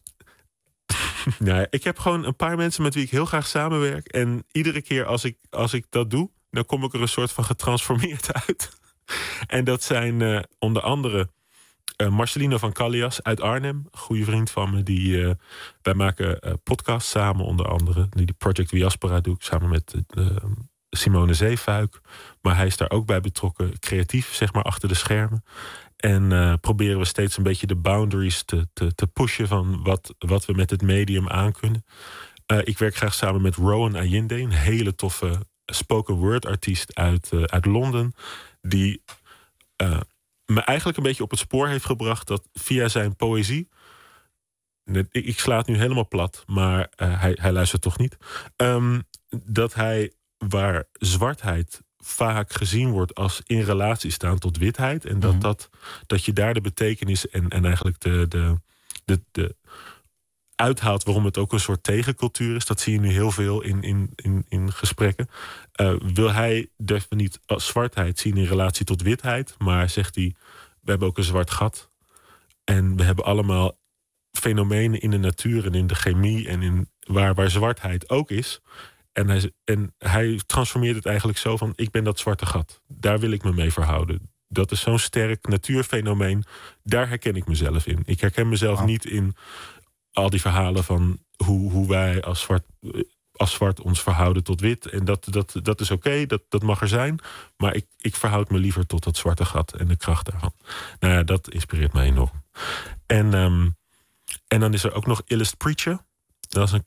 Ik heb gewoon een paar mensen met wie ik heel graag samenwerk. En iedere keer als ik dat doe, dan kom ik er een soort van getransformeerd uit. En dat zijn onder andere Marcelino van Callias uit Arnhem, een goede vriend van me. Wij maken podcasts samen, onder andere. Die Project Diaspora doe ik samen met Simone Zeefuik. Maar hij is daar ook bij betrokken, creatief, zeg maar, achter de schermen. En proberen we steeds een beetje de boundaries te pushen van wat we met het medium aan kunnen. Ik werk graag samen met Rowan Ayinde, een hele toffe spoken word artiest uit Londen. Die me eigenlijk een beetje op het spoor heeft gebracht dat via zijn poëzie... Ik sla het nu helemaal plat, maar hij luistert toch niet. Dat hij, waar zwartheid vaak gezien wordt als in relatie staan tot witheid. En dat je daar de betekenis en eigenlijk de uithaalt waarom het ook een soort tegencultuur is. Dat zie je nu heel veel in gesprekken. Wil hij durft niet als zwartheid zien in relatie tot witheid. Maar zegt hij, we hebben ook een zwart gat. En we hebben allemaal fenomenen in de natuur en in de chemie. En waar zwartheid ook is. En hij transformeert het eigenlijk zo van, ik ben dat zwarte gat. Daar wil ik me mee verhouden. Dat is zo'n sterk natuurfenomeen. Daar herken ik mezelf in. Ik herken mezelf niet in al die verhalen van hoe wij als zwart ons verhouden tot wit. En dat is oké, dat mag er zijn. Maar ik verhoud me liever tot dat zwarte gat en de kracht daarvan. Nou ja, dat inspireert mij enorm. En dan is er ook nog Illest Preacher. Dat is een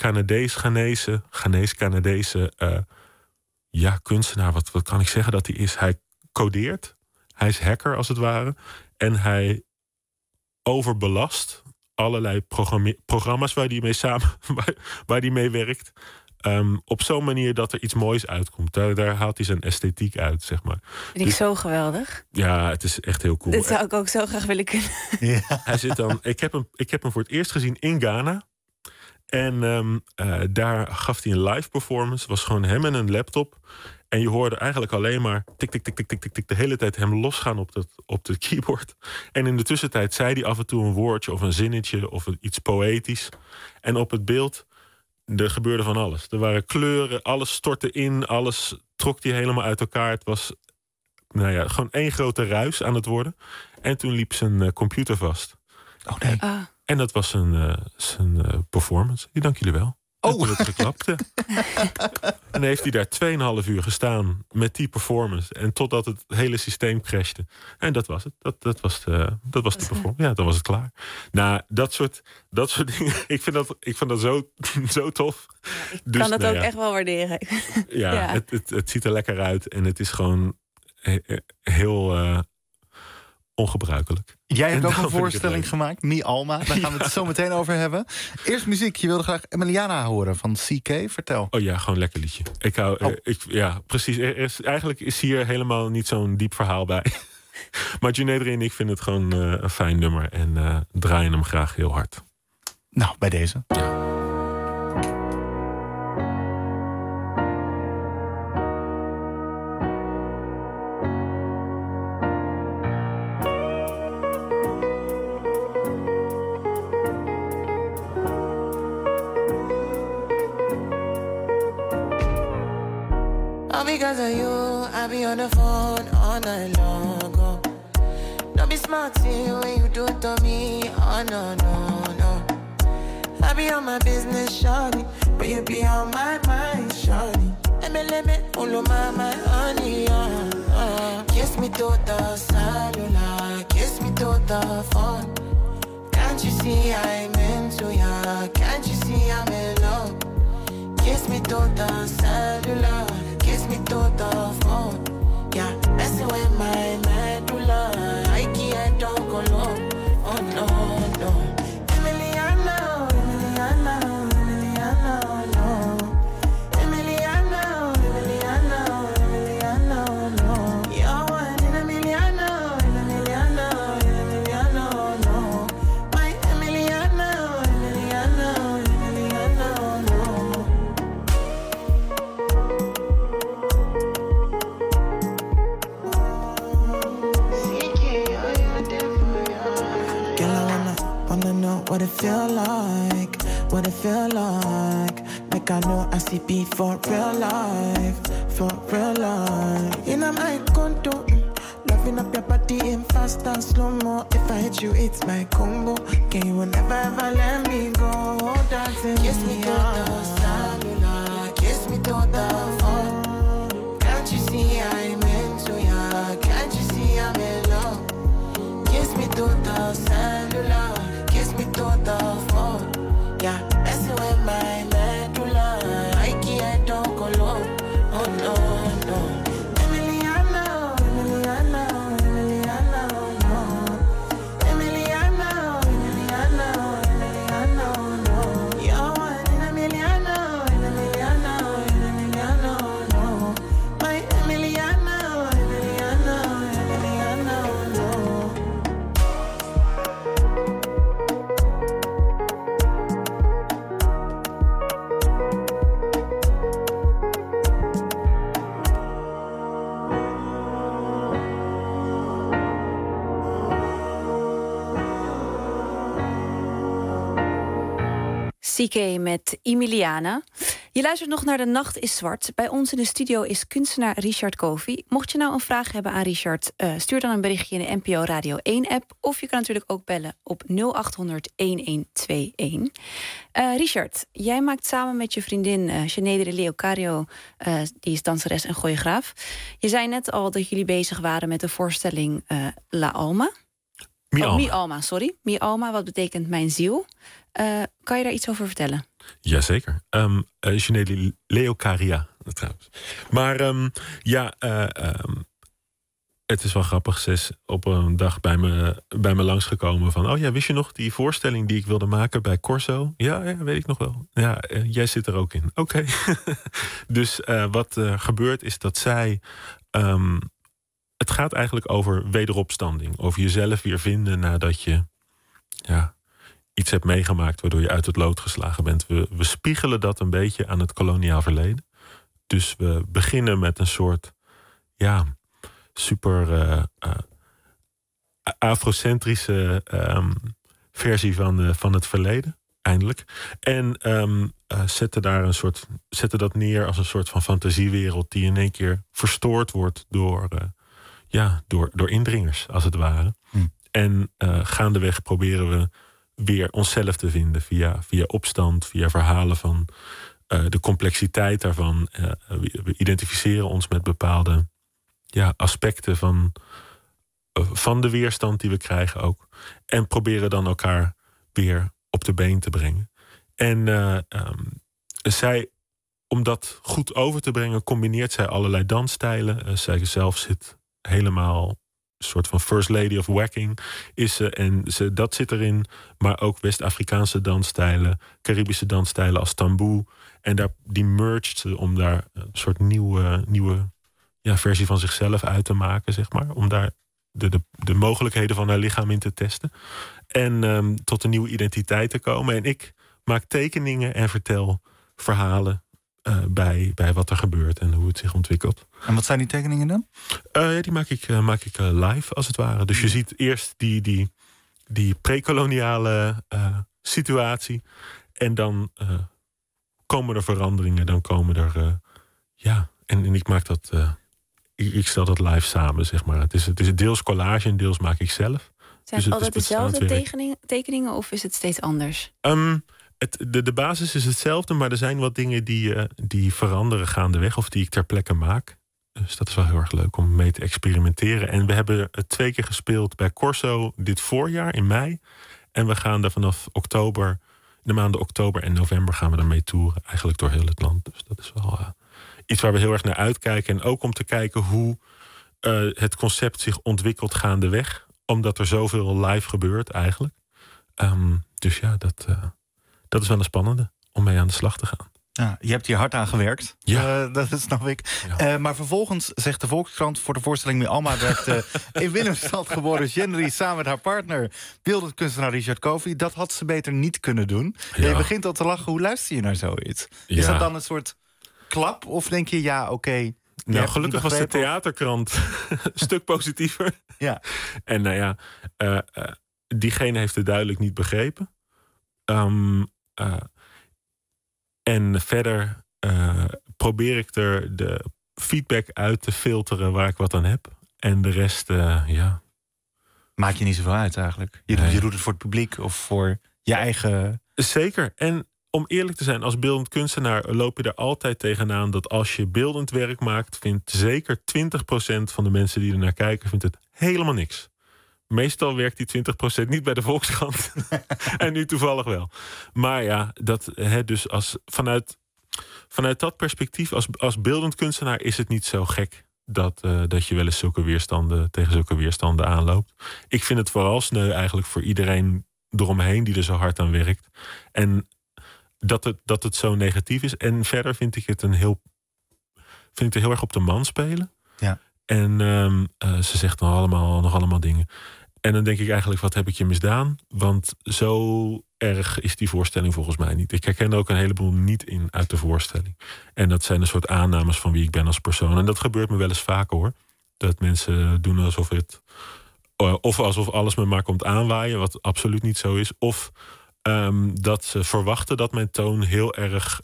Ghanese kunstenaar. Wat kan ik zeggen dat hij is? Hij codeert. Hij is hacker als het ware. En hij overbelast allerlei programma's waar hij mee werkt. Op zo'n manier dat er iets moois uitkomt. Daar haalt hij zijn esthetiek uit, zeg maar. Vind ik zo geweldig. Ja, het is echt heel cool. Dit zou ik ook zo graag willen kunnen. Ja. Hij zit dan. Ik heb hem voor het eerst gezien in Ghana. En daar gaf hij een live performance. Het was gewoon hem en een laptop. En je hoorde eigenlijk alleen maar tik, tik, tik, tik, tik, tik, tik, de hele tijd hem losgaan op het keyboard. En in de tussentijd zei hij af en toe een woordje of een zinnetje of iets poëtisch. En op het beeld, er gebeurde van alles. Er waren kleuren, alles stortte in, alles trok hij helemaal uit elkaar. Het was gewoon één grote ruis aan het worden. En toen liep zijn computer vast. Oh nee. En dat was zijn performance. Die dank jullie wel. Oh, het geklapt. Ja. En dan heeft hij daar 2,5 uur gestaan met die performance. En totdat het hele systeem crashte. En dat was het. Dat was de performance. Ja, dan was het klaar. Nou, dat soort dingen. Ik vind dat zo tof. Ja, ik kan dat ook echt wel waarderen. Ja. Het ziet er lekker uit. En het is gewoon heel ongebruikelijk. Jij hebt ook een voorstelling gemaakt, Mi Alma. Daar gaan we het zo meteen over hebben. Eerst muziek. Je wilde graag Emiliana horen van CK. Vertel. Oh ja, gewoon lekker liedje. Ik hou, ja, precies. Eigenlijk is hier helemaal niet zo'n diep verhaal bij. Maar Junedri en ik vinden het gewoon een fijn nummer. En draaien hem graag heel hard. Nou, bij deze. Ja. Because of you, I be on the phone all night long. Oh. Don't be smart when you do it to me. Oh no, no, no. I be on my business, shawty, but you be on my mind, shawty. Let me all of my honey, Kiss me to the cellular, kiss me to the phone. Can't you see I'm into ya? Can't you see I'm in love? Kiss me to the cellular, kiss me to the phone. Yeah, messing with my medulla. I can't talk alone. Oh no, no. Emiliana, Emiliana, Emiliana, no. Emiliana, Emiliana, Emiliana, no. You're one in Emiliana, Emiliana, Emiliana, no. My Emiliana, Emiliana, Emiliana, no. What it feel like, what it feel like. Like I know I see be for real life, for real life. In my condo, loving up your body in fast and slow-mo. If I hit you, it's my combo. Can you never ever let me go? Dancing kiss me to the cellular, kiss me to the phone. Can't you see I'm into ya? Can't you see I'm in love? Kiss me to the cellular, kiss me to the phone. Yeah, messing with my medulla. I can't talk alone. Oh no, no. Emiliana, Emiliana, Emiliana, no. Emiliana, Emiliana, Emiliana, no. You're one in Emiliana, Emiliana, Emiliana, no. My Emiliana, Emiliana, Emiliana, no. CK met Emiliana. Je luistert nog naar De Nacht is Zwart. Bij ons in de studio is kunstenaar Richard Kofi. Mocht je nou een vraag hebben aan Richard, stuur dan een berichtje in de NPO Radio 1-app. Of je kan natuurlijk ook bellen op 0800-1121. Richard, jij maakt samen met je vriendin Junedri Leocario, die is danseres en choreograaf. Je zei net al dat jullie bezig waren met de voorstelling La Alma. Mi Alma. Mi Alma, sorry. Mi Alma, wat betekent mijn ziel? Kan je daar iets over vertellen? Jazeker. Junedri Leocaria, trouwens. Maar het is wel grappig. Ze is op een dag bij me langsgekomen van... oh ja, wist je nog die voorstelling die ik wilde maken bij Corso? Ja, weet ik nog wel. Ja, jij zit er ook in. Oké. Dus wat gebeurt is dat zij... het gaat eigenlijk over wederopstanding. Over jezelf weer vinden nadat je iets hebt meegemaakt waardoor je uit het lood geslagen bent. We spiegelen dat een beetje aan het koloniaal verleden. Dus we beginnen met een soort super afrocentrische versie van het verleden, eindelijk. En zetten dat neer als een soort van fantasiewereld die in één keer verstoord wordt door indringers, als het ware. En gaandeweg proberen we weer onszelf te vinden via opstand, via verhalen van de complexiteit daarvan. We identificeren ons met bepaalde aspecten van de weerstand die we krijgen ook. En proberen dan elkaar weer op de been te brengen. En zij, om dat goed over te brengen, combineert zij allerlei dansstijlen. Zij zelf zit helemaal een soort van first lady of whacking is ze. En dat zit erin. Maar ook West-Afrikaanse dansstijlen, Caribische dansstijlen als tamboe. En die merged ze om daar een soort nieuwe versie van zichzelf uit te maken, zeg maar. Om daar de mogelijkheden van haar lichaam in te testen. En tot een nieuwe identiteit te komen. En ik maak tekeningen en vertel verhalen bij wat er gebeurt en hoe het zich ontwikkelt. En wat zijn die tekeningen dan? Die maak ik live, als het ware. Dus je ziet eerst die pre-koloniale situatie. En dan komen er veranderingen. Dan komen er... En ik maak dat... Ik stel dat live samen, zeg maar. Het is deels collage en deels maak ik zelf. Zijn het altijd dezelfde tekeningen of is het steeds anders? De basis is hetzelfde, maar er zijn wat dingen die veranderen gaandeweg of die ik ter plekke maak. Dus dat is wel heel erg leuk om mee te experimenteren. En we hebben het 2 keer gespeeld bij Corso dit voorjaar in mei. En we gaan er vanaf oktober, de maanden oktober en november gaan we daarmee toeren. Eigenlijk door heel het land. Dus dat is wel iets waar we heel erg naar uitkijken. En ook om te kijken hoe het concept zich ontwikkelt gaandeweg. Omdat er zoveel live gebeurt eigenlijk. Dus dat is wel een spannende om mee aan de slag te gaan. Ja, je hebt hier hard aan gewerkt. Ja. Dat snap ik. Ja. Maar vervolgens zegt de Volkskrant voor de voorstelling Mi Alma werd in Willemstad geboren Jenry samen met haar partner, beeldend kunstenaar Richard Kofi. Dat had ze beter niet kunnen doen. Ja. Je begint al te lachen. Hoe luister je naar zoiets? Ja. Is dat dan een soort klap? Of denk je, oké. Nou, gelukkig was de theaterkrant een stuk positiever. Ja. En diegene heeft het duidelijk niet begrepen. En verder probeer ik er de feedback uit te filteren waar ik wat aan heb. En de rest, maak je niet zoveel uit eigenlijk? Je doet het voor het publiek of voor je eigen... Zeker. En om eerlijk te zijn, als beeldend kunstenaar loop je er altijd tegenaan dat als je beeldend werk maakt, vindt zeker 20% van de mensen die er naar kijken, vindt het helemaal niks. Meestal werkt die 20% niet bij de Volkskrant. En nu toevallig wel. Maar dus vanuit dat perspectief, als beeldend kunstenaar is het niet zo gek dat je wel eens tegen zulke weerstanden aanloopt. Ik vind het vooral sneu eigenlijk voor iedereen eromheen die er zo hard aan werkt. En dat het zo negatief is. En verder vind ik het heel erg op de man spelen. Ja. En ze zegt nog allemaal dingen. En dan denk ik eigenlijk, wat heb ik je misdaan? Want zo erg is die voorstelling volgens mij niet. Ik herken er ook een heleboel niet uit de voorstelling. En dat zijn een soort aannames van wie ik ben als persoon. En dat gebeurt me wel eens vaker, hoor. Dat mensen doen alsof alsof alles me maar komt aanwaaien, wat absoluut niet zo is. Of dat ze verwachten dat mijn toon heel erg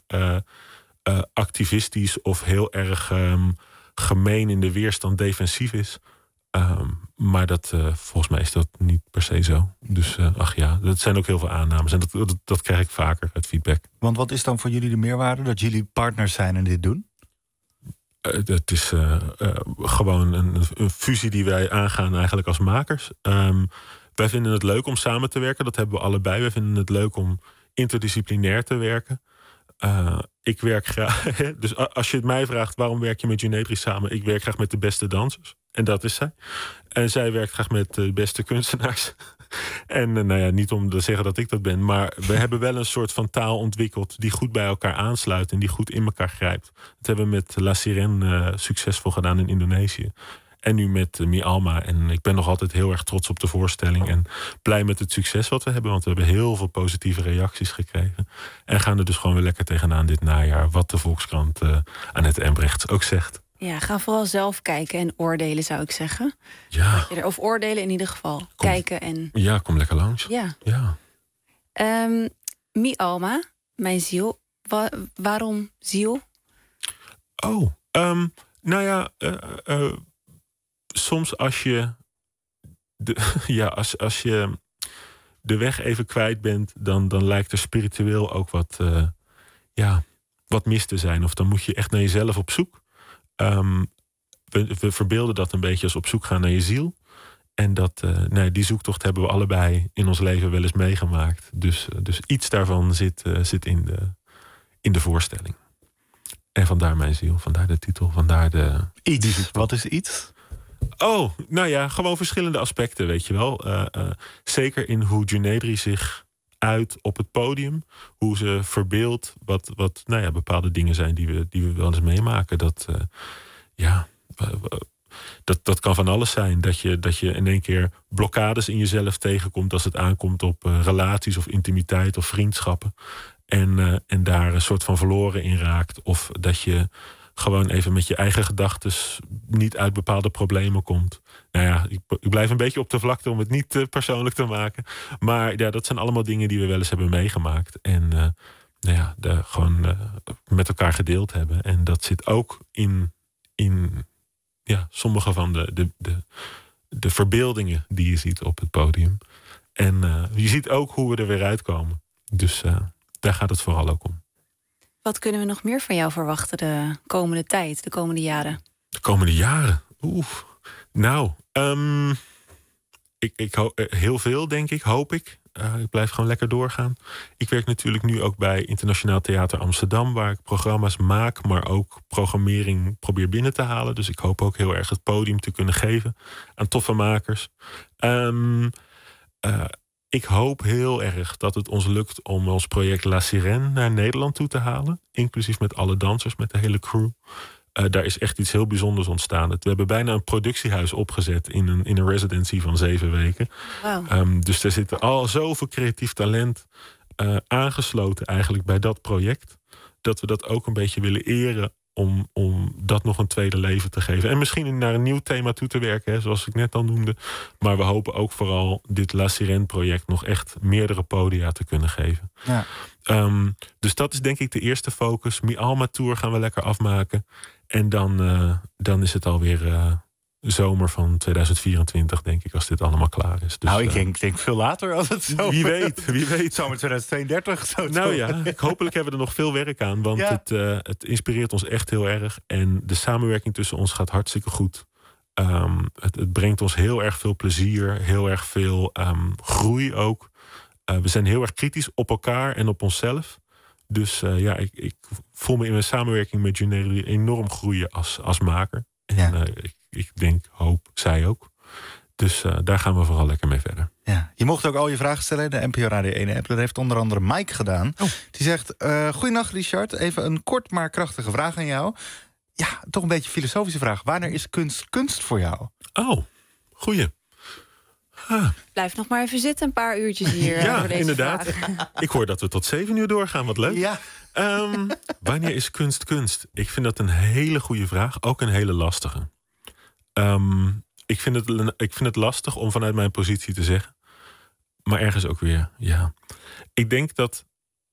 activistisch of heel erg gemeen in de weerstand defensief is. Maar volgens mij is dat niet per se zo. Dus dat zijn ook heel veel aannames. En dat krijg ik vaker, het feedback. Want wat is dan voor jullie de meerwaarde dat jullie partners zijn en dit doen? Het is gewoon een fusie die wij aangaan eigenlijk als makers. Wij vinden het leuk om samen te werken. Dat hebben we allebei. Wij vinden het leuk om interdisciplinair te werken. Ik werk graag. Dus als je het mij vraagt, waarom werk je met Junedri samen? Ik werk graag met de beste dansers. En dat is zij. En zij werkt graag met de beste kunstenaars. En niet om te zeggen dat ik dat ben. Maar we hebben wel een soort van taal ontwikkeld die goed bij elkaar aansluit en die goed in elkaar grijpt. Dat hebben we met La Sirène succesvol gedaan in Indonesië. En nu met Mi Alma. En ik ben nog altijd heel erg trots op de voorstelling. En blij met het succes wat we hebben. Want we hebben heel veel positieve reacties gekregen. En gaan er dus gewoon weer lekker tegenaan dit najaar. Wat de Volkskrant Annette Embrechts ook zegt. Ja, ga vooral zelf kijken en oordelen, zou ik zeggen. Ja. Of oordelen in ieder geval. Kijken en... Ja, kom lekker langs. Ja. Mi Alma, mijn ziel. Waarom ziel? Soms als je als je de weg even kwijt bent, dan lijkt er spiritueel ook wat mis te zijn. Of dan moet je echt naar jezelf op zoek. We verbeelden dat een beetje als op zoek gaan naar je ziel. En die zoektocht hebben we allebei in ons leven wel eens meegemaakt. Dus iets daarvan zit in de voorstelling. En vandaar mijn ziel, vandaar de titel, vandaar de... Iets, wat is iets? Gewoon verschillende aspecten, weet je wel. Zeker in hoe Djunedri zich uit op het podium. Hoe ze verbeeldt wat bepaalde dingen zijn die we wel eens meemaken. Dat kan van alles zijn. Dat je in één keer blokkades in jezelf tegenkomt als het aankomt op relaties of intimiteit of vriendschappen. En daar een soort van verloren in raakt. Of dat je gewoon even met je eigen gedachten niet uit bepaalde problemen komt. Ik blijf een beetje op de vlakte om het niet persoonlijk te maken. Maar dat zijn allemaal dingen die we wel eens hebben meegemaakt. En gewoon met elkaar gedeeld hebben. En dat zit ook in sommige van de verbeeldingen die je ziet op het podium. En je ziet ook hoe we er weer uitkomen. Dus daar gaat het vooral ook om. Wat kunnen we nog meer van jou verwachten de komende tijd, de komende jaren? De komende jaren? Ik heel veel, denk ik, hoop ik. Ik blijf gewoon lekker doorgaan. Ik werk natuurlijk nu ook bij Internationaal Theater Amsterdam, waar ik programma's maak, maar ook programmering probeer binnen te halen. Dus ik hoop ook heel erg het podium te kunnen geven aan toffe makers. Ik hoop heel erg dat het ons lukt om ons project La Sirène naar Nederland toe te halen. Inclusief met alle dansers, met de hele crew. Daar is echt iets heel bijzonders ontstaan. We hebben bijna een productiehuis opgezet in een residency van 7 weken. Wow. Dus er zit al zoveel creatief talent aangesloten eigenlijk bij dat project. Dat we dat ook een beetje willen eren om dat nog een tweede leven te geven. En misschien naar een nieuw thema toe te werken, zoals ik net al noemde. Maar we hopen ook vooral dit La Sirène project nog echt meerdere podia te kunnen geven. Ja. Dus dat is denk ik de eerste focus. Mi Alma Tour gaan we lekker afmaken. En dan is het alweer zomer van 2024, denk ik, als dit allemaal klaar is. Dus, ik denk veel later als het zo... Wie weet. Zomer 2032. Hopelijk hebben we er nog veel werk aan. Want het inspireert ons echt heel erg. En de samenwerking tussen ons gaat hartstikke goed. Het brengt ons heel erg veel plezier. Heel erg veel groei ook. We zijn heel erg kritisch op elkaar en op onszelf. Dus ik voel me in mijn samenwerking met Djunedri enorm groeien als maker. En ik hoop zij ook. Dus daar gaan we vooral lekker mee verder. Ja. Je mocht ook al je vragen stellen. De NPO Radio 1 app. Dat heeft onder andere Mike gedaan. Die zegt, goeienacht Richard. Even een kort maar krachtige vraag aan jou. Ja, toch een beetje een filosofische vraag. Wanneer is kunst voor jou? Goeie. Blijf nog maar even zitten, een paar uurtjes hier. Ja, voor deze inderdaad. vraag. Ik hoor dat we tot 7 uur doorgaan, wat leuk. Ja. Wanneer is kunst? Ik vind dat een hele goede vraag, ook een hele lastige. Ik vind het lastig om vanuit mijn positie te zeggen. Maar ergens ook weer, ja. Ik denk dat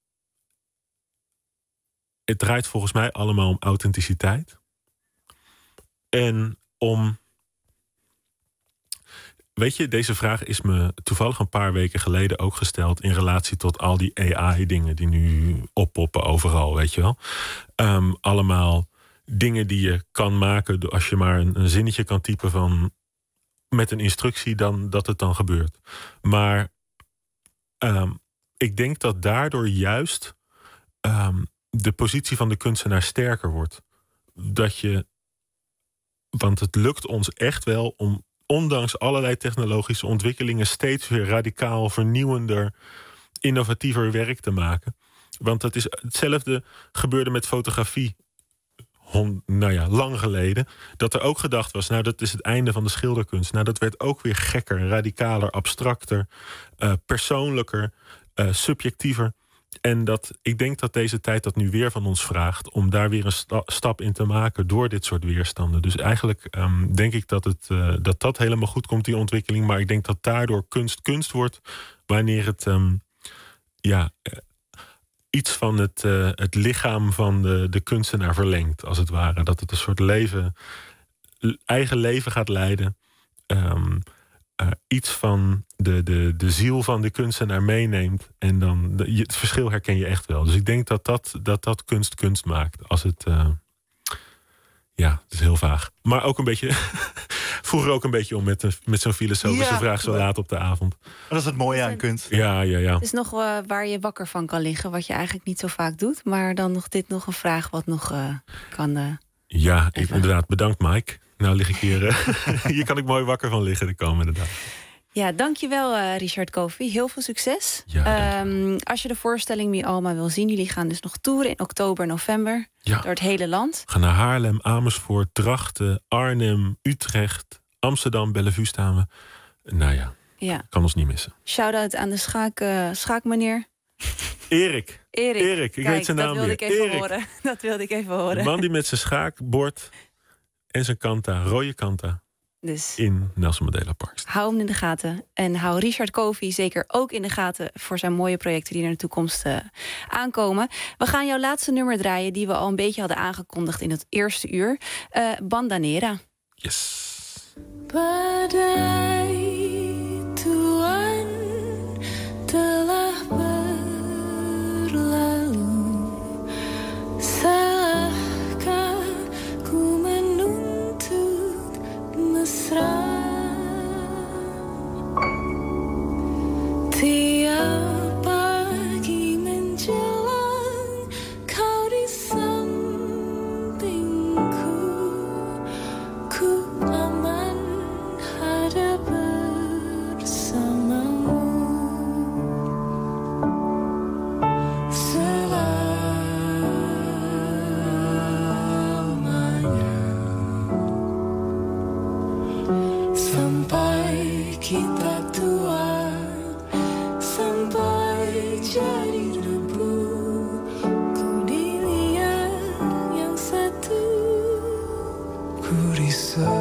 het draait volgens mij allemaal om authenticiteit. En om... Weet je, deze vraag is me toevallig een paar weken geleden ook gesteld in relatie tot al die AI-dingen die nu oppoppen overal, weet je wel. Allemaal dingen die je kan maken als je maar een zinnetje kan typen van met een instructie, dan dat het dan gebeurt. Maar ik denk dat daardoor juist de positie van de kunstenaar sterker wordt. Want het lukt ons echt wel om ondanks allerlei technologische ontwikkelingen steeds weer radicaal, vernieuwender, innovatiever werk te maken. Want dat is hetzelfde gebeurde met fotografie lang geleden. Dat er ook gedacht was, dat is het einde van de schilderkunst. Dat werd ook weer gekker, radicaler, abstracter, persoonlijker, subjectiever. En ik denk dat deze tijd dat nu weer van ons vraagt om daar weer een stap in te maken door dit soort weerstanden. Dus eigenlijk denk ik dat helemaal goed komt, die ontwikkeling. Maar ik denk dat daardoor kunst wordt wanneer het iets van het lichaam van de kunstenaar verlengt, als het ware. Dat het een soort eigen leven gaat leiden. Iets van de ziel van de kunstenaar meeneemt. En dan het verschil herken je echt wel. Dus ik denk dat kunst maakt. Als het... het is heel vaag. Maar ook een beetje... vroeger ook een beetje om met zo'n filosofische vraag zo laat op de avond. Dat is het mooie aan kunst. Ja. Het is nog waar je wakker van kan liggen, wat je eigenlijk niet zo vaak doet. Maar dan nog een vraag wat nog kan... Inderdaad. Bedankt, Mike. Nou lig ik hier... hier kan ik mooi wakker van liggen de komende dag. Ja, dankjewel Richard Kofi. Heel veel succes. Ja, als je de voorstelling Mi Alma wil zien, jullie gaan dus nog toeren in oktober, november. Ja. Door het hele land. We gaan naar Haarlem, Amersfoort, Drachten, Arnhem, Utrecht, Amsterdam, Bellevue staan we. Kan ons niet missen. Shout-out aan de schaakmeneer. Erik. Ik weet zijn naam weer. Dat wilde ik even horen. De man die met zijn schaakbord en zijn rode kanta... Dus in Nelson Mandela Park. Hou hem in de gaten. En hou Richard Kofi zeker ook in de gaten voor zijn mooie projecten die er in de toekomst aankomen. We gaan jouw laatste nummer draaien die we al een beetje hadden aangekondigd in het eerste uur. Bandanera. Yes. Badai Tuhan telah berlalu. Salahkah ku menuntut mesra? Tiap pagi menjelang kau di sampingku, ku aman ada bersamamu. Sampai kita tua, sampai jadi debu, ku dilihat yang satu, ku di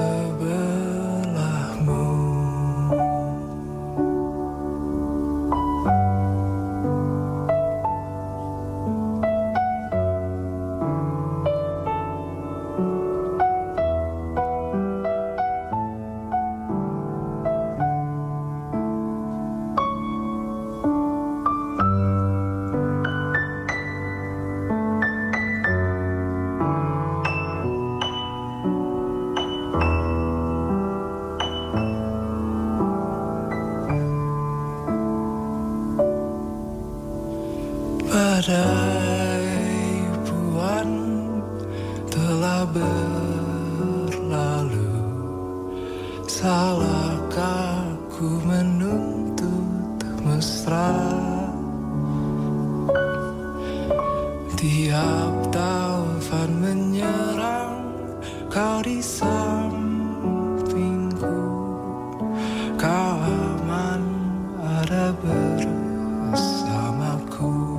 sebelahmu. Badai puan telah berlalu, salahkah ku menuntut mesra? Tiap taufan menyerang, kau di sampingku, kau aman ada bersamaku.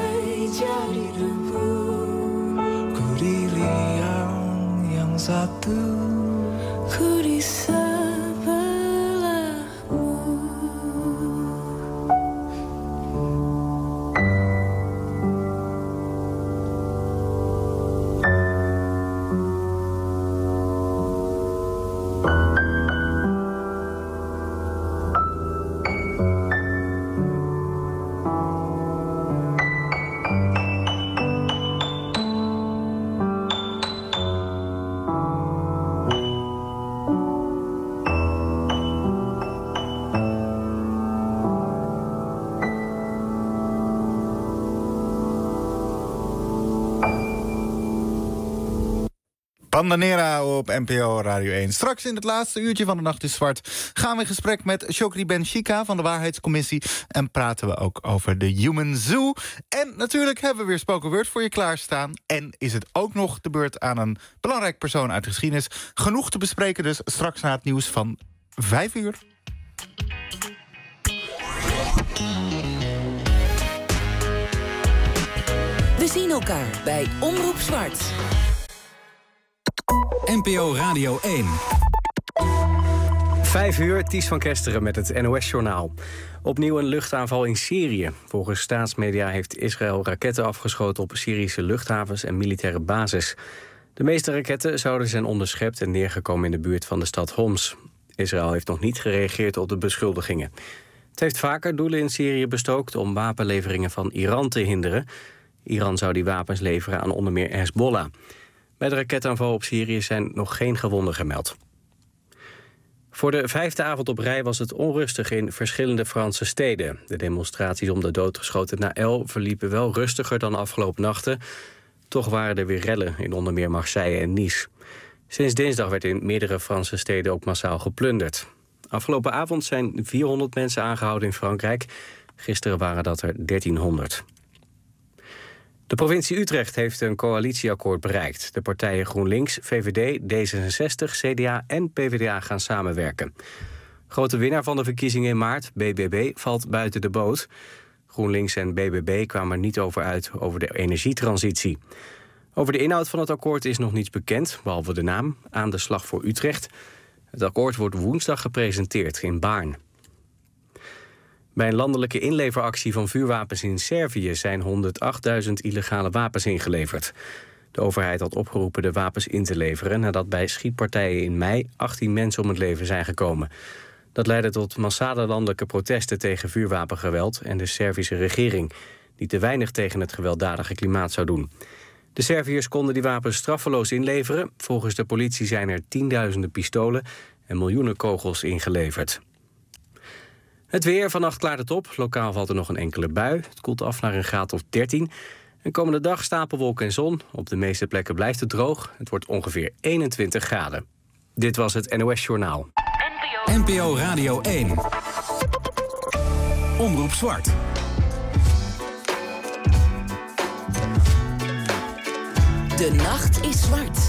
Satu Bandanera op NPO Radio 1. Straks in het laatste uurtje van De Nacht is Zwart gaan we in gesprek met Chokri Ben-Chika van de Waarheidscommissie. En praten we ook over de Human Zoo. En natuurlijk hebben we weer spoken word voor je klaarstaan. En is het ook nog de beurt aan een belangrijk persoon uit de geschiedenis. Genoeg te bespreken dus straks na het nieuws van 5 uur. We zien elkaar bij Omroep Zwart. NPO Radio 1. 5 uur, Ties van Kesteren met het NOS-journaal. Opnieuw een luchtaanval in Syrië. Volgens staatsmedia heeft Israël raketten afgeschoten op Syrische luchthavens en militaire bases. De meeste raketten zouden zijn onderschept en neergekomen in de buurt van de stad Homs. Israël heeft nog niet gereageerd op de beschuldigingen. Het heeft vaker doelen in Syrië bestookt om wapenleveringen van Iran te hinderen. Iran zou die wapens leveren aan onder meer Hezbollah. Bij de raketaanval op Syrië zijn nog geen gewonden gemeld. Voor de 5e avond op rij was het onrustig in verschillende Franse steden. De demonstraties om de doodgeschoten Naël verliepen wel rustiger dan afgelopen nachten. Toch waren er weer rellen in onder meer Marseille en Nice. Sinds dinsdag werd in meerdere Franse steden ook massaal geplunderd. Afgelopen avond zijn 400 mensen aangehouden in Frankrijk. Gisteren waren dat er 1300. De provincie Utrecht heeft een coalitieakkoord bereikt. De partijen GroenLinks, VVD, D66, CDA en PvdA gaan samenwerken. Grote winnaar van de verkiezingen in maart, BBB, valt buiten de boot. GroenLinks en BBB kwamen er niet over uit over de energietransitie. Over de inhoud van het akkoord is nog niets bekend, behalve de naam, Aan de Slag voor Utrecht. Het akkoord wordt woensdag gepresenteerd in Baarn. Bij een landelijke inleveractie van vuurwapens in Servië zijn 108.000 illegale wapens ingeleverd. De overheid had opgeroepen de wapens in te leveren nadat bij schietpartijen in mei 18 mensen om het leven zijn gekomen. Dat leidde tot massale landelijke protesten tegen vuurwapengeweld en de Servische regering, die te weinig tegen het gewelddadige klimaat zou doen. De Serviërs konden die wapens straffeloos inleveren. Volgens de politie zijn er tienduizenden pistolen en miljoenen kogels ingeleverd. Het weer, vannacht klaart het op. Lokaal valt er nog een enkele bui. Het koelt af naar een graad of 13. En komende dag stapelwolken en zon. Op de meeste plekken blijft het droog. Het wordt ongeveer 21 graden. Dit was het NOS Journaal. NPO Radio 1. Omroep Zwart. De nacht is zwart.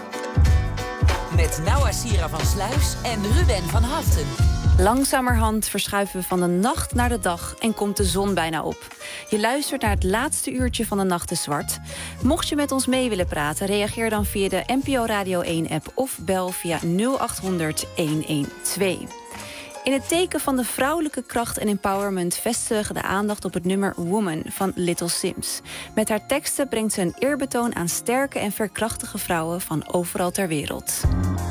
Met Noua Sira van Sluis en Ruben van Haften. Langzamerhand verschuiven we van de nacht naar de dag en komt de zon bijna op. Je luistert naar het laatste uurtje van De Nacht is Zwart. Mocht je met ons mee willen praten, reageer dan via de NPO Radio 1-app of bel via 0800 112. In het teken van de vrouwelijke kracht en empowerment vestigen de aandacht op het nummer Woman van Little Sims. Met haar teksten brengt ze een eerbetoon aan sterke en veerkrachtige vrouwen van overal ter wereld.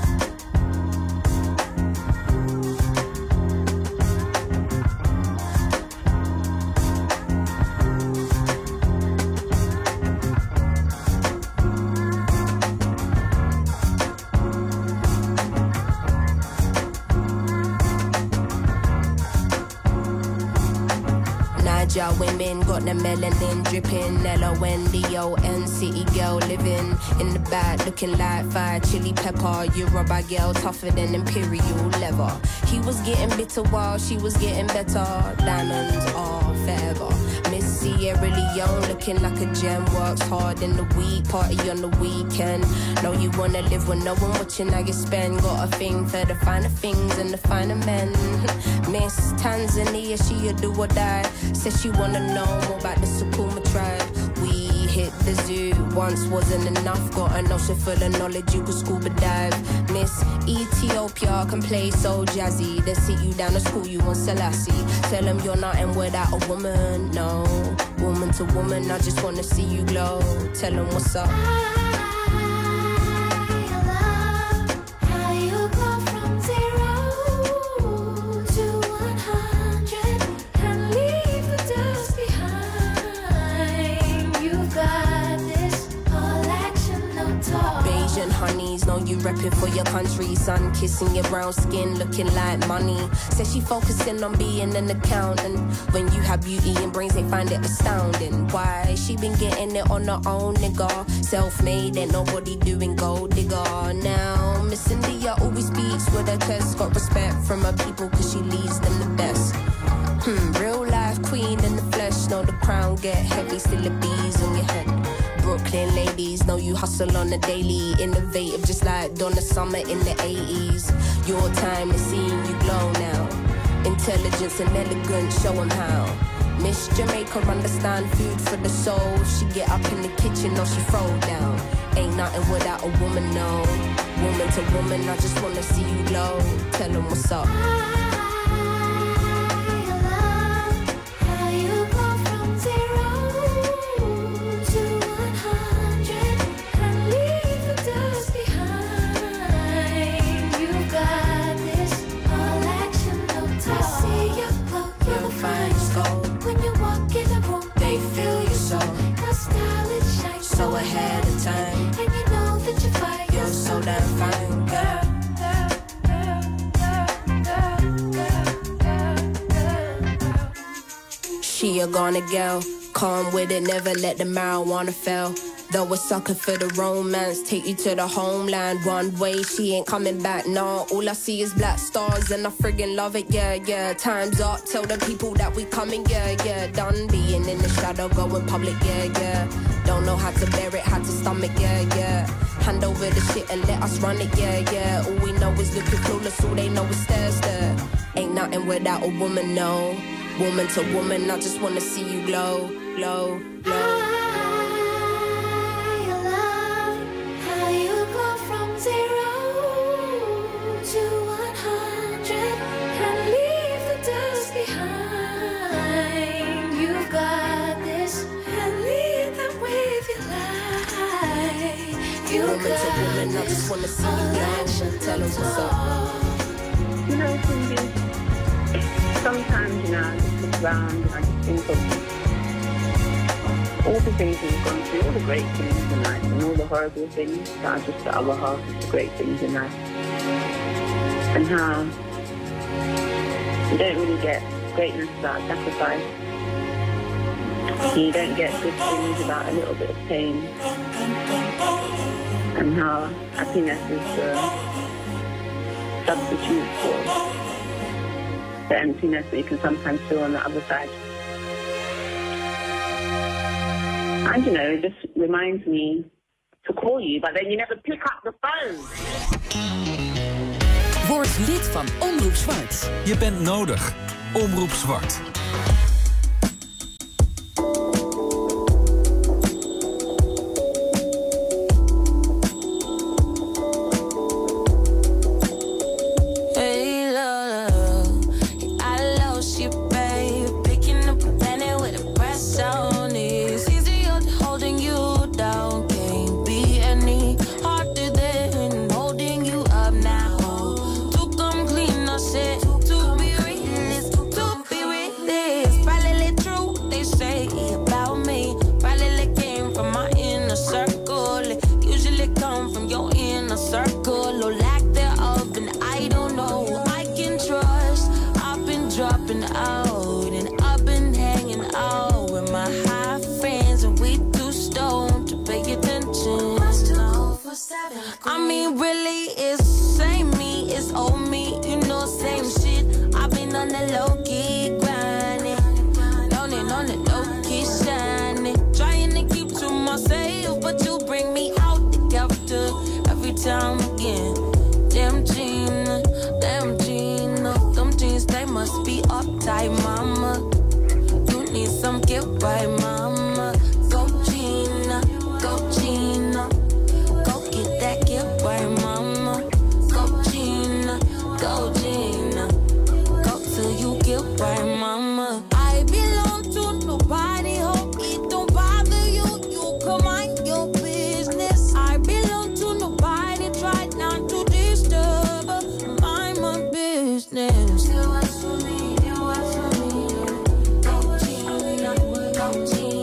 Y'all women got the melanin dripping, L-O-N-D-O-N, city girl living in the back, looking like fire chili pepper. You're a bad girl, tougher than imperial leather. He was getting bitter while she was getting better. Diamonds are forever. Miss Sierra Leone looking like a gem, works hard in the week, party on the weekend. Know you wanna live when no one watching how you spend. Got a thing for the finer things and the finer men. Miss Tanzania, she a do or die. Says she wanna know more about the Sukuma tribe. We hit the zoo, once wasn't enough. Got an ocean full of knowledge, you could scuba dive. Miss Ethiopia can play so jazzy. Then sit you down to school, you on Selassie. Tell them you're nothing without a woman, no. Woman to woman, I just wanna see you glow. Tell them what's up. Honeys know you repping for your country. Sun kissing your brown skin, looking like money. Says she focusing on being an accountant. When you have beauty and brains, they find it astounding. Why? She been getting it on her own, nigga. Self-made, ain't nobody doing gold digger. Now, Miss India always speaks with her chest. Got respect from her people cause she leads them the best. Real life queen in the flesh. Know the crown get heavy, still the bees on your head. Brooklyn ladies know you hustle on the daily. Innovative just like Donna Summer in the 80s. Your time is seeing you glow now. Intelligence and elegance, show 'em how. Miss Jamaica understand food for the soul. She get up in the kitchen or she throw down. Ain't nothing without a woman, no. Woman to woman, I just wanna see you glow. Tell 'em what's up. So ahead of time, and you know that you're fine. You're so damn fine, girl. She a gonna go, calm with it, never let the marijuana fail. Though a sucker for the romance, take you to the homeland. One way, she ain't coming back, no. All I see is black stars and I friggin' love it, yeah, yeah. Time's up, tell the people that we coming, yeah, yeah. Done being in the shadow, going public, yeah, yeah. Don't know how to bear it, how to stomach, yeah, yeah. Hand over the shit and let us run it, yeah, yeah. All we know is looking clueless, all they know is stare. Ain't nothing without a woman, no. Woman to woman, I just wanna see you glow, glow, glow. Woman to woman, I just wanna see you glow. Tell us what's up. You know, Cindy, sometimes, you know, I just look around and I just think of all the things we've gone through, all the great things in life, and all the horrible things that are just the other half of the great things in life. And how you don't really get greatness without sacrifice. You don't get good things without a little bit of pain. And how happiness is the substitute for the emptiness that you can sometimes feel on the other side. And you know, it just reminds me to call you, but then you never pick up the phone. Word lid van Omroep Zwart. Je bent nodig. Omroep Zwart. Go, Gina.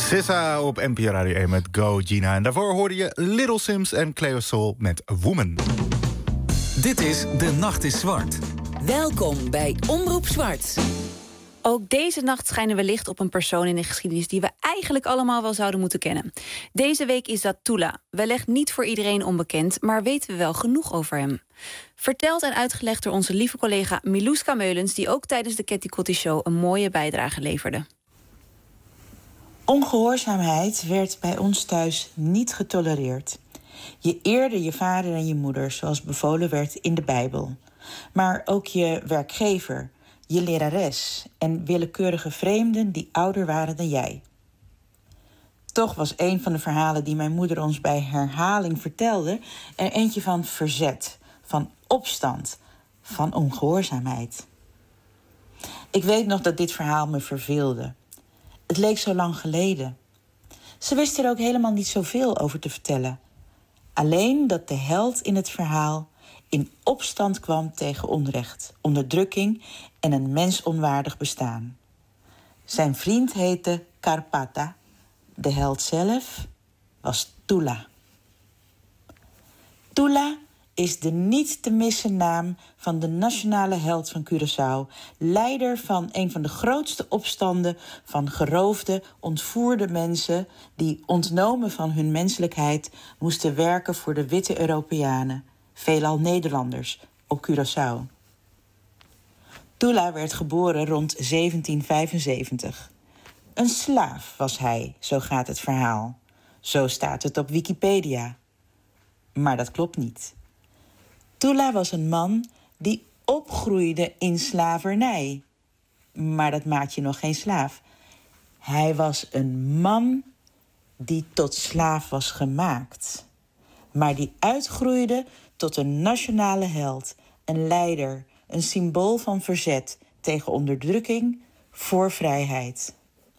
Sissa op NPO Radio 1 met Go Gina. En daarvoor hoorde je Little Sims en Cleo Sol met Woman. Dit is De Nacht is Zwart. Welkom bij Omroep Zwart. Ook deze nacht schijnen we licht op een persoon in de geschiedenis die we eigenlijk allemaal wel zouden moeten kennen. Deze week is dat Tula. Wellicht niet voor iedereen onbekend, maar weten we wel genoeg over hem. Verteld en uitgelegd door onze lieve collega Miluska Meulens, die ook tijdens de Ketty Kotti Show een mooie bijdrage leverde. Ongehoorzaamheid werd bij ons thuis niet getolereerd. Je eerde je vader en je moeder, zoals bevolen werd in de Bijbel. Maar ook je werkgever, je lerares en willekeurige vreemden die ouder waren dan jij. Toch was een van de verhalen die mijn moeder ons bij herhaling vertelde er eentje van verzet, van opstand, van ongehoorzaamheid. Ik weet nog dat dit verhaal me verveelde. Het leek zo lang geleden. Ze wist er ook helemaal niet zoveel over te vertellen. Alleen dat de held in het verhaal in opstand kwam tegen onrecht, onderdrukking en een mensonwaardig bestaan. Zijn vriend heette Karpata. De held zelf was Tula. Tula is de niet te missen naam van de nationale held van Curaçao, leider van een van de grootste opstanden van geroofde, ontvoerde mensen die, ontnomen van hun menselijkheid, moesten werken voor de witte Europeanen, veelal Nederlanders, op Curaçao. Tula werd geboren rond 1775. Een slaaf was hij, zo gaat het verhaal. Zo staat het op Wikipedia. Maar dat klopt niet. Tula was een man die opgroeide in slavernij. Maar dat maakt je nog geen slaaf. Hij was een man die tot slaaf was gemaakt. Maar die uitgroeide tot een nationale held, een leider, een symbool van verzet tegen onderdrukking voor vrijheid.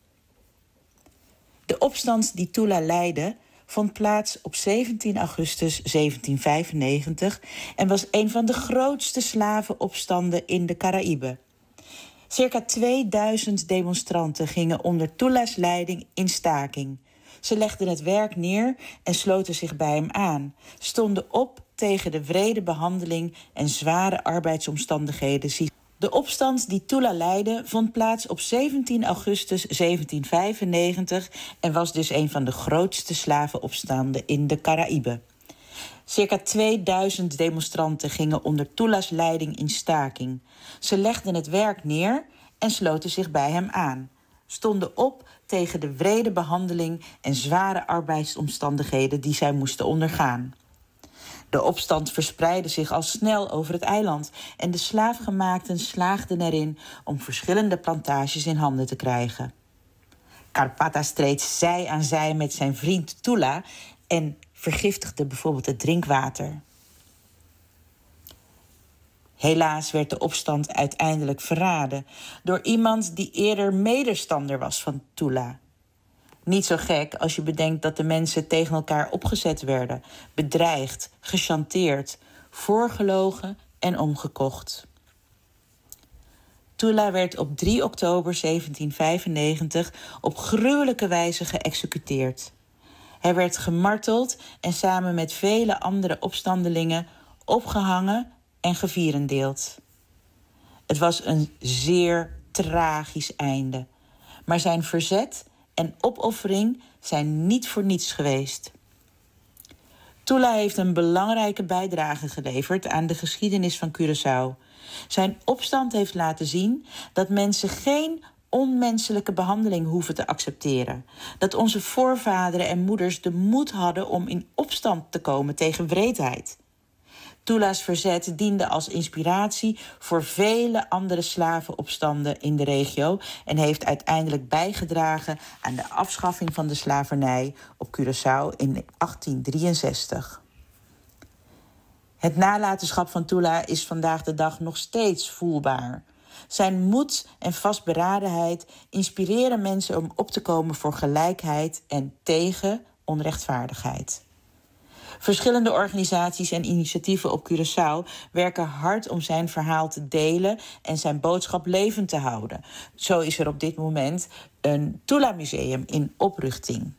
De opstand die Tula leidde vond plaats op 17 augustus 1795 en was een van de grootste slavenopstanden in de Caraïben. Circa 2000 demonstranten gingen onder Tula's leiding in staking. Ze legden het werk neer en sloten zich bij hem aan, stonden op tegen de wrede behandeling en zware arbeidsomstandigheden. De opstand die Tula leidde vond plaats op 17 augustus 1795 en was dus een van de grootste slavenopstanden in de Caraïben. Circa 2000 demonstranten gingen onder Tula's leiding in staking. Ze legden het werk neer en sloten zich bij hem aan, stonden op tegen de wrede behandeling en zware arbeidsomstandigheden die zij moesten ondergaan. De opstand verspreidde zich al snel over het eiland en de slaafgemaakten slaagden erin om verschillende plantages in handen te krijgen. Karpata streed zij aan zij met zijn vriend Tula en vergiftigde bijvoorbeeld het drinkwater. Helaas werd de opstand uiteindelijk verraden door iemand die eerder medestander was van Tula. Niet zo gek als je bedenkt dat de mensen tegen elkaar opgezet werden, bedreigd, gechanteerd, voorgelogen en omgekocht. Tula werd op 3 oktober 1795 op gruwelijke wijze geëxecuteerd. Hij werd gemarteld en samen met vele andere opstandelingen opgehangen en gevierendeeld. Het was een zeer tragisch einde, maar zijn verzet en opoffering zijn niet voor niets geweest. Tula heeft een belangrijke bijdrage geleverd aan de geschiedenis van Curaçao. Zijn opstand heeft laten zien dat mensen geen onmenselijke behandeling hoeven te accepteren. Dat onze voorvaderen en moeders de moed hadden om in opstand te komen tegen wreedheid. Tula's verzet diende als inspiratie voor vele andere slavenopstanden in de regio en heeft uiteindelijk bijgedragen aan de afschaffing van de slavernij op Curaçao in 1863. Het nalatenschap van Tula is vandaag de dag nog steeds voelbaar. Zijn moed en vastberadenheid inspireren mensen om op te komen voor gelijkheid en tegen onrechtvaardigheid. Verschillende organisaties en initiatieven op Curaçao werken hard om zijn verhaal te delen en zijn boodschap levend te houden. Zo is er op dit moment een Tula-museum in oprichting.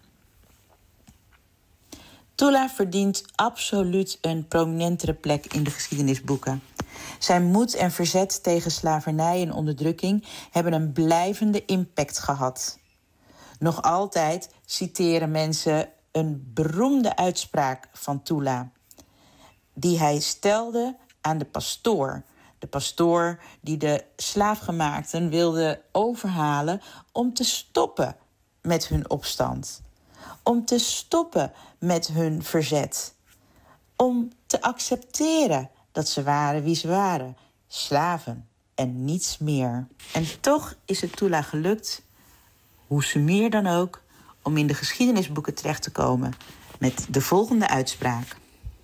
Tula verdient absoluut een prominentere plek in de geschiedenisboeken. Zijn moed en verzet tegen slavernij en onderdrukking hebben een blijvende impact gehad. Nog altijd citeren mensen een beroemde uitspraak van Tula, die hij stelde aan de pastoor. De pastoor die de slaafgemaakten wilde overhalen om te stoppen met hun opstand. Om te stoppen met hun verzet. Om te accepteren dat ze waren wie ze waren. Slaven en niets meer. En toch is het Tula gelukt, hoe sumier dan ook, om in de geschiedenisboeken terecht te komen met de volgende uitspraak.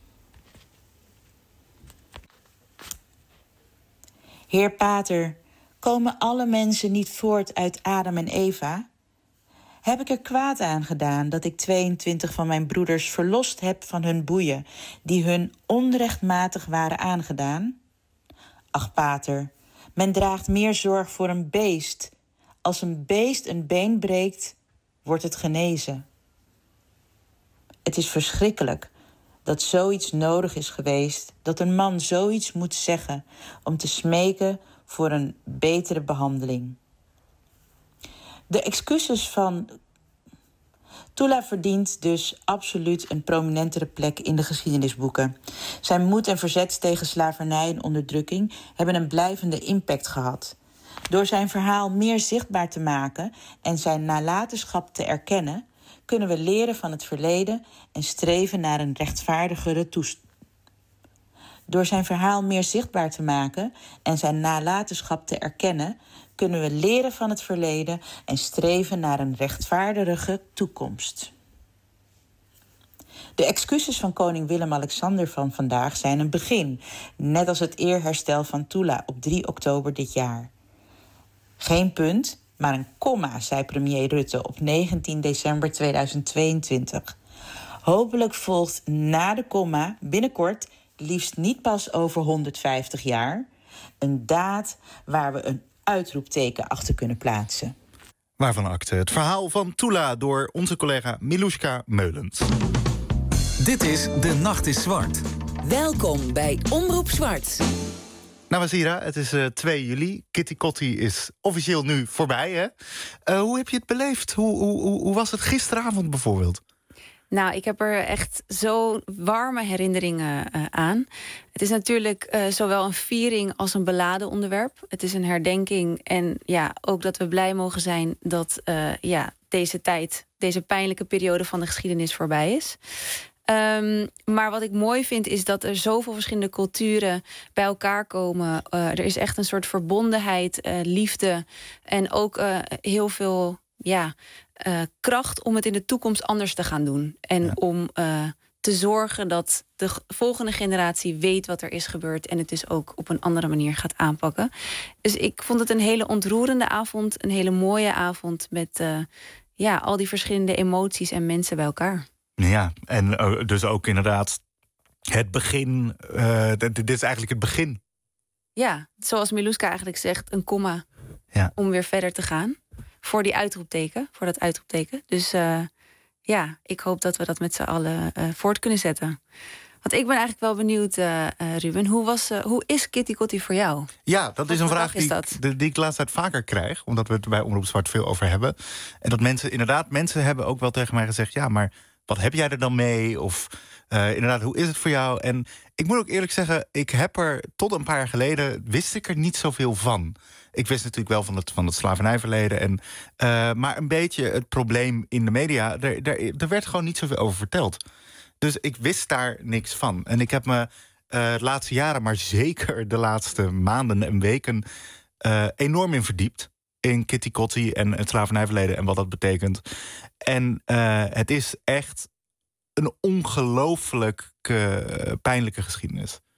Heer Pater, komen alle mensen niet voort uit Adam en Eva? Heb ik er kwaad aan gedaan dat ik 22 van mijn broeders verlost heb van hun boeien, die hun onrechtmatig waren aangedaan? Ach, Pater, men draagt meer zorg voor een beest. Als een beest een been breekt, wordt het genezen. Het is verschrikkelijk dat zoiets nodig is geweest, dat een man zoiets moet zeggen om te smeken voor een betere behandeling. De excuses van Tula verdient dus absoluut een prominentere plek in de geschiedenisboeken. Zijn moed en verzet tegen slavernij en onderdrukking hebben een blijvende impact gehad. Door zijn verhaal meer zichtbaar te maken en zijn nalatenschap te erkennen, kunnen we leren van het verleden en streven naar een rechtvaardigere toestand. Door zijn verhaal meer zichtbaar te maken en zijn nalatenschap te erkennen, kunnen we leren van het verleden en streven naar een rechtvaardige toekomst. De excuses van koning Willem-Alexander van vandaag zijn een begin, net als het eerherstel van Tula op 3 oktober dit jaar. Geen punt, maar een komma, zei premier Rutte op 19 december 2022. Hopelijk volgt na de komma binnenkort, liefst niet pas over 150 jaar, een daad waar we een uitroepteken achter kunnen plaatsen. Waarvan akte het verhaal van Tula door onze collega Miluska Meulens. Dit is De Nacht is Zwart. Welkom bij Omroep Zwart. Nou, Wazira, het is 2 juli. Kitty Kotti is officieel nu voorbij, hè? Hoe heb je het beleefd? Hoe was het gisteravond bijvoorbeeld? Nou, ik heb er echt zo warme herinneringen aan. Het is natuurlijk zowel een viering als een beladen onderwerp. Het is een herdenking en ja, ook dat we blij mogen zijn dat deze pijnlijke periode van de geschiedenis voorbij is. Maar wat ik mooi vind is dat er zoveel verschillende culturen bij elkaar komen. Er is echt een soort verbondenheid, liefde en ook heel veel kracht om het in de toekomst anders te gaan doen. En om te zorgen dat de volgende generatie weet wat er is gebeurd en het dus ook op een andere manier gaat aanpakken. Dus ik vond het een hele ontroerende avond, een hele mooie avond met al die verschillende emoties en mensen bij elkaar. Ja, en dus ook inderdaad het begin. Dit is eigenlijk het begin. Ja, zoals Miluska eigenlijk zegt, een komma om weer verder te gaan. Voor dat uitroepteken. Dus ik hoop dat we dat met z'n allen voort kunnen zetten. Want ik ben eigenlijk wel benieuwd, Ruben, hoe is Kitty Kotti voor jou? Ja, dat is een vraag die ik de laatste tijd vaker krijg. Omdat we het bij Omroep Zwart veel over hebben. En dat mensen hebben ook wel tegen mij gezegd, ja, maar wat heb jij er dan mee? Of inderdaad, hoe is het voor jou? En ik moet ook eerlijk zeggen, ik heb er tot een paar jaar geleden wist ik er niet zoveel van. Ik wist natuurlijk wel van het slavernijverleden. Maar een beetje het probleem in de media, er werd gewoon niet zoveel over verteld. Dus ik wist daar niks van. En ik heb me de laatste jaren, maar zeker de laatste maanden en weken enorm in verdiept. In Kitty Kotti en het slavernijverleden en wat dat betekent. En het is echt een ongelooflijk pijnlijke geschiedenis.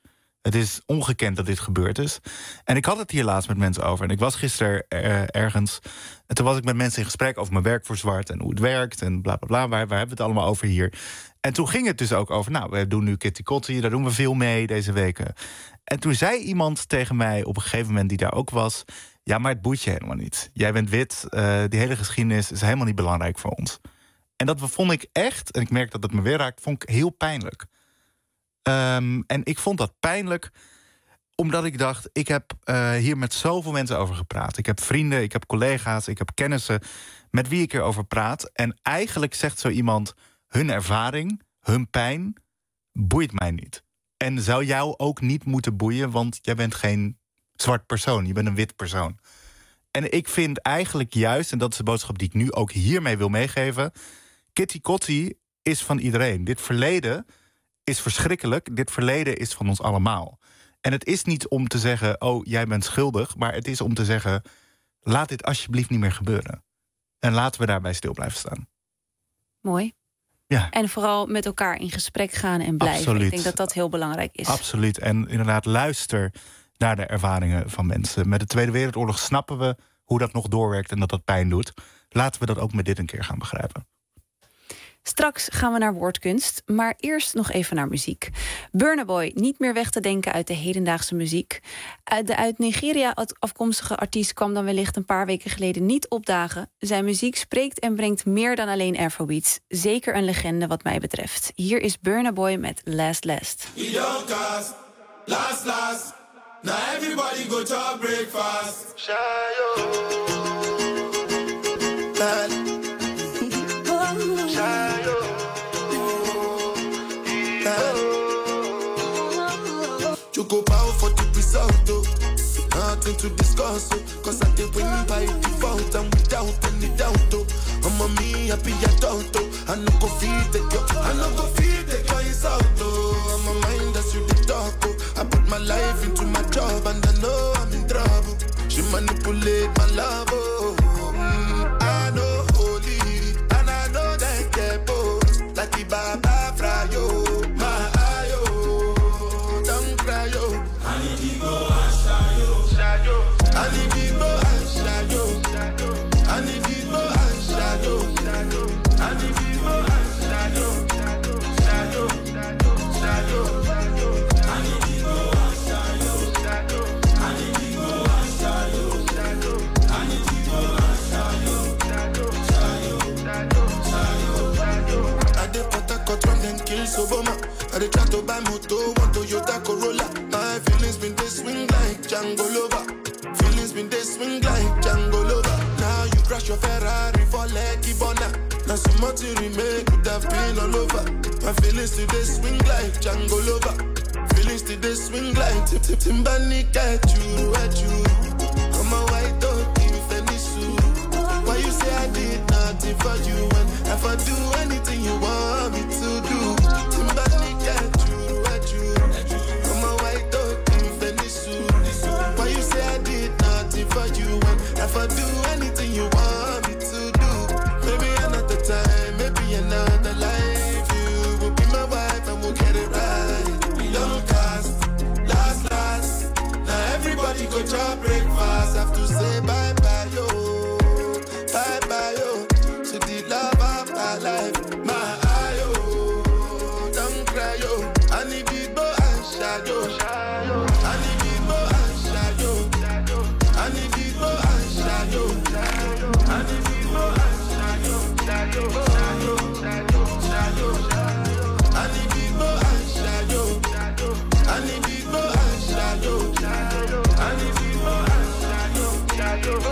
Het is ongekend dat dit gebeurd is. En ik had het hier laatst met mensen over. En ik was gisteren ergens. En toen was ik met mensen in gesprek over mijn werk voor Zwart en hoe het werkt en bla bla bla. Waar hebben we het allemaal over hier? En toen ging het dus ook over, nou, we doen nu Kitty Kotti, daar doen we veel mee deze weken. En toen zei iemand tegen mij op een gegeven moment die daar ook was, ja, maar het boeit je helemaal niet. Jij bent wit, die hele geschiedenis is helemaal niet belangrijk voor ons. En dat vond ik echt, en ik merk dat het me weer raakt, vond ik heel pijnlijk. En ik vond dat pijnlijk omdat ik dacht, ik heb hier met zoveel mensen over gepraat. Ik heb vrienden, ik heb collega's, ik heb kennissen met wie ik erover praat. En eigenlijk zegt zo iemand, hun ervaring, hun pijn, boeit mij niet. En zou jou ook niet moeten boeien, want jij bent geen zwart persoon. Je bent een wit persoon. En ik vind eigenlijk juist, en dat is de boodschap die ik nu ook hiermee wil meegeven, Kitty Kotti is van iedereen. Dit verleden is verschrikkelijk. Dit verleden is van ons allemaal. En het is niet om te zeggen, oh, jij bent schuldig, maar het is om te zeggen, laat dit alsjeblieft niet meer gebeuren. En laten we daarbij stil blijven staan. Mooi. Ja. En vooral met elkaar in gesprek gaan en blijven. Absoluut. Ik denk dat dat heel belangrijk is. Absoluut. En inderdaad, luister naar de ervaringen van mensen. Met de Tweede Wereldoorlog snappen we hoe dat nog doorwerkt en dat dat pijn doet. Laten we dat ook met dit een keer gaan begrijpen. Straks gaan we naar woordkunst, maar eerst nog even naar muziek. Burna Boy, niet meer weg te denken uit de hedendaagse muziek. De uit Nigeria afkomstige artiest kwam dan wellicht een paar weken geleden niet opdagen. Zijn muziek spreekt en brengt meer dan alleen Afrobeats. Zeker een legende wat mij betreft. Hier is Burna Boy met Last Last. We don't cast, last last. Now everybody go to breakfast. Shayo. You go bow for the result, oh. Nothing to discuss, oh. Cause I did win by default and without any doubt, oh. I'm a me happy adult, oh. I no go feed the girl, I no go feed the girl insult, oh. I'm a mind that's you the talk, oh. I put my life into my job and I know I'm in trouble. She manipulate my love, oh. I know holy and I know that get both. Like the Baba Frayo, my ayo, don't cry, yo. I need to go and shayo. I need to go and shayo. I need to go and shayo. I need to go and shayo. Shayo. I need to go and shayo. I need to go and shayo. I need to go and shayo. I dey put a cut from them kills Obama. I dey try to buy moto, one Toyota Corolla. My feelings been they swing like Django Lover. Feelings been they swing like Django Lover. Now you crash your Ferrari for Lucky Bona. Now so much you remake could have been all over. My feelings today swing like Django Lover. Feelings today swing like Timbani at you. I'm a white dog in Fenisu. Why you say I did nothing for you when if I do anything you want me to do? Timbani at you. I'm a white dog in Fenisu. Why you say I did nothing for you when if I do anything you want me to do? Maybe another time, maybe another life. You will be my wife and we'll get it right. We don't cast, last. Now everybody go to breakfast. Have to say bye bye yo. To the love of my life, my ayo. Don't cry yo. I need people and shadow. I need people and shadow. I need people and shadow. I need people and shadow. I need people and shadow. I need people and shadow. I need people and shadow.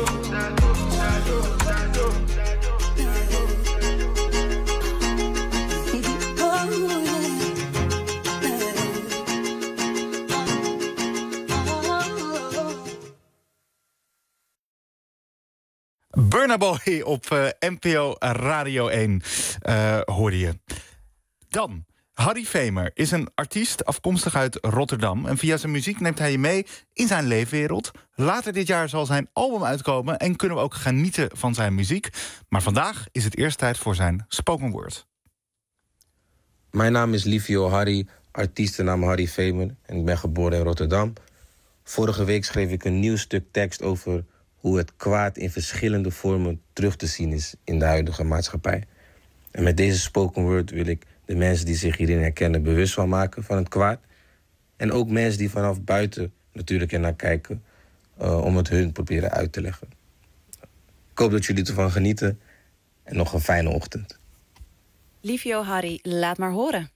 Burna Boy op NPO Radio 1 hoorde je. Dan, Harry Vemer is een artiest afkomstig uit Rotterdam. En via zijn muziek neemt hij je mee in zijn leefwereld. Later dit jaar zal zijn album uitkomen en kunnen we ook genieten van zijn muziek. Maar vandaag is het eerst tijd voor zijn spoken word. Mijn naam is Livio Harry. artiest naam Harry Vemer en ik ben geboren in Rotterdam. Vorige week schreef ik een nieuw stuk tekst over hoe het kwaad in verschillende vormen terug te zien is in de huidige maatschappij. En met deze spoken word wil ik de mensen die zich hierin herkennen bewust van maken van het kwaad. En ook mensen die vanaf buiten natuurlijk ernaar kijken om het hun proberen uit te leggen. Ik hoop dat jullie ervan genieten en nog een fijne ochtend. Liefio Harry, laat maar horen.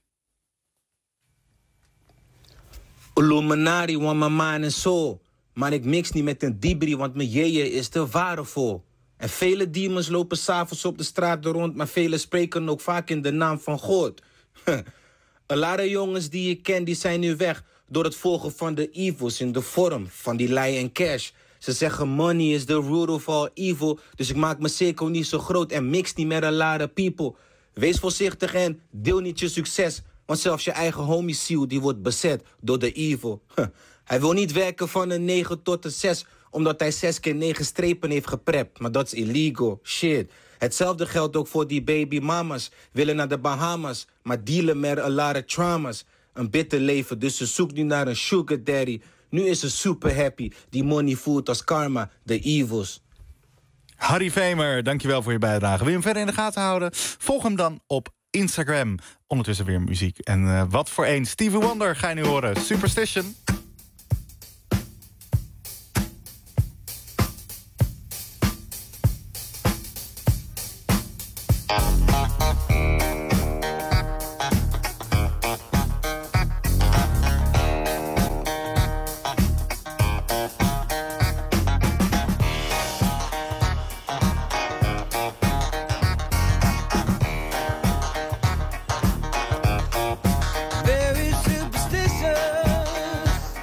Illuminati, want mijn man en zo. Maar ik mix niet met een dibri, want mijn jeje is te waardevol. En vele demons lopen s'avonds op de straat rond, maar velen spreken ook vaak in de naam van God. Een lot jongens die ik ken, die zijn nu weg door het volgen van de evils in de vorm van die lei en cash. Ze zeggen money is the root of all evil, dus ik maak mijn cirkel niet zo groot en mix niet met een lot people. Wees voorzichtig en deel niet je succes, want zelfs je eigen homiciel die wordt bezet door de evil. Hij wil niet werken van een 9 tot een 6, omdat hij 6 keer 9 strepen heeft geprept. Maar dat is illegal. Shit. Hetzelfde geldt ook voor die baby mamas. Willen naar de Bahamas, maar dealen met een lot of trauma's. Een bitter leven, dus ze zoekt nu naar een sugar daddy. Nu is ze super happy. Die money voelt als karma, de evils. Harry Vemer, dankjewel voor je bijdrage. Wil je hem verder in de gaten houden? Volg hem dan op Instagram. Ondertussen weer muziek. En wat voor een. Stevie Wonder ga je nu horen. Superstition. Very superstitious.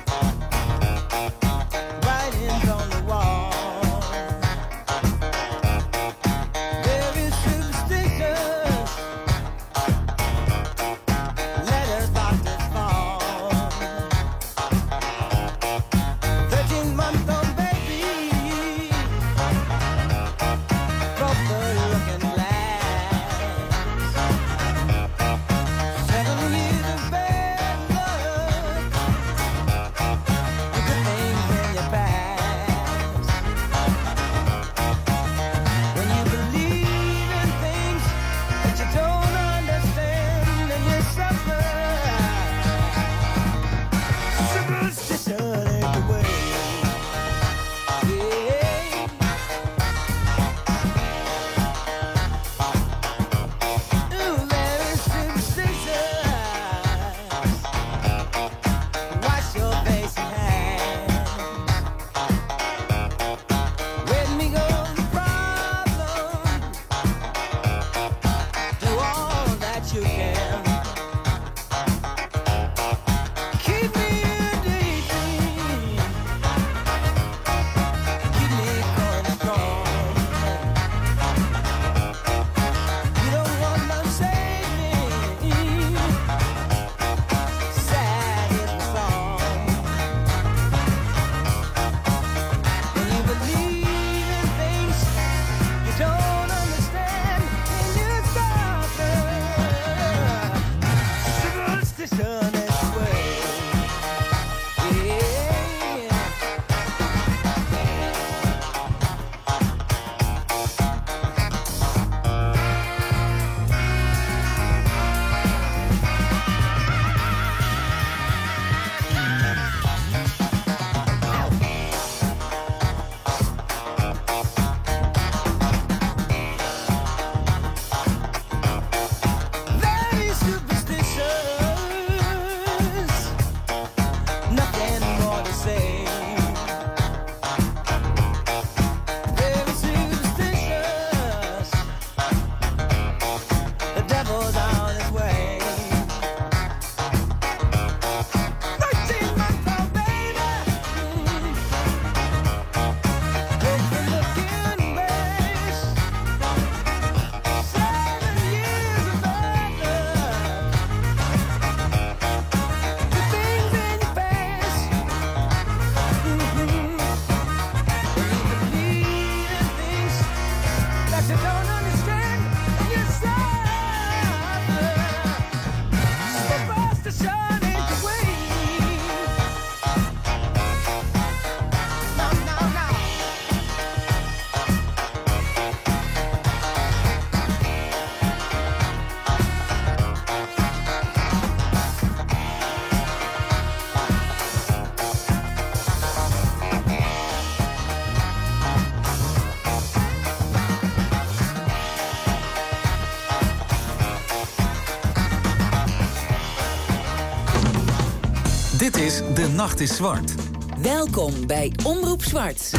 Dit is De Nacht is Zwart. Welkom bij Omroep Zwart.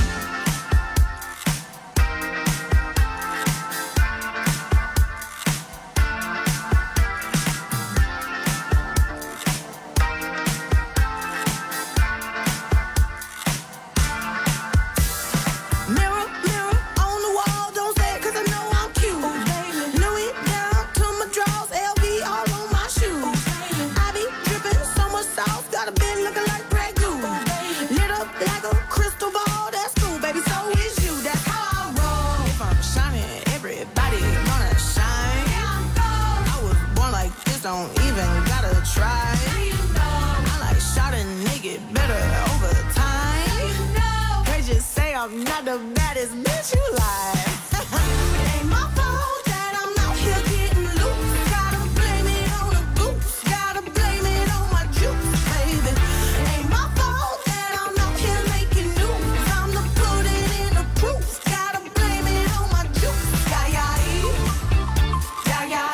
Don't even gotta try. I like shot and naked better over time. They just say I'm not the baddest bitch you like. It ain't my fault that I'm out here getting loose. Gotta blame it on the goose. Gotta blame it on my juice, baby. It ain't my fault that I'm out here making news. I'm the put it in the proof. Gotta blame it on my juice. Yeah, yeah, yeah, yeah.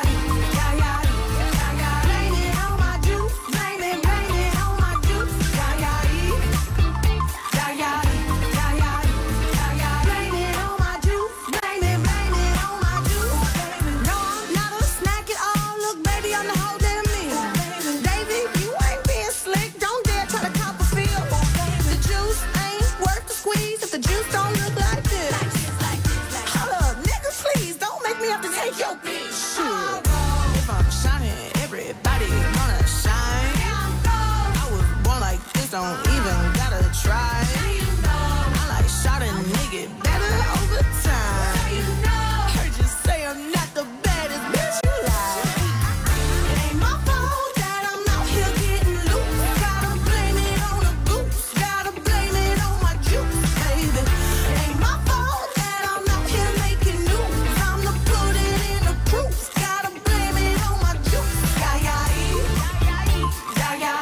Don't even gotta try. I like shot a nigga better over time. Heard you say I'm not the baddest bitch you like. It ain't my fault that I'm out here getting loose. Gotta blame it on the goose. Gotta blame it on my juice, baby. It ain't my fault that I'm out here making news. I'm the put it in the proof. Gotta blame it on my juice. Yeah, yeah, yeah, yeah, yeah.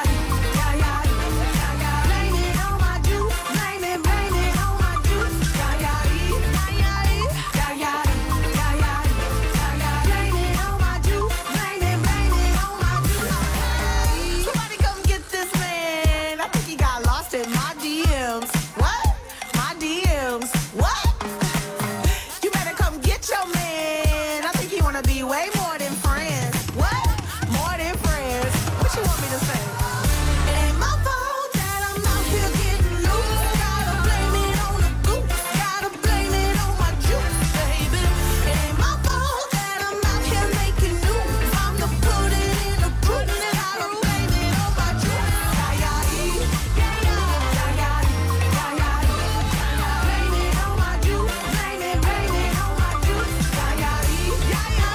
Way more than friends. What? More than friends. What you want me to say? It ain't my fault that I'm out here getting loose. Gotta blame it on the goose. Gotta blame it on my juice, baby. It ain't my fault that I'm out here making news. I'm the put it in the proof. Gotta blame it on my juice. Yeah, yeah, yeah, yeah, yeah, yeah, yeah. Blame it on my juice. Blame it on my juice. Yeah, yeah, yeah, yeah.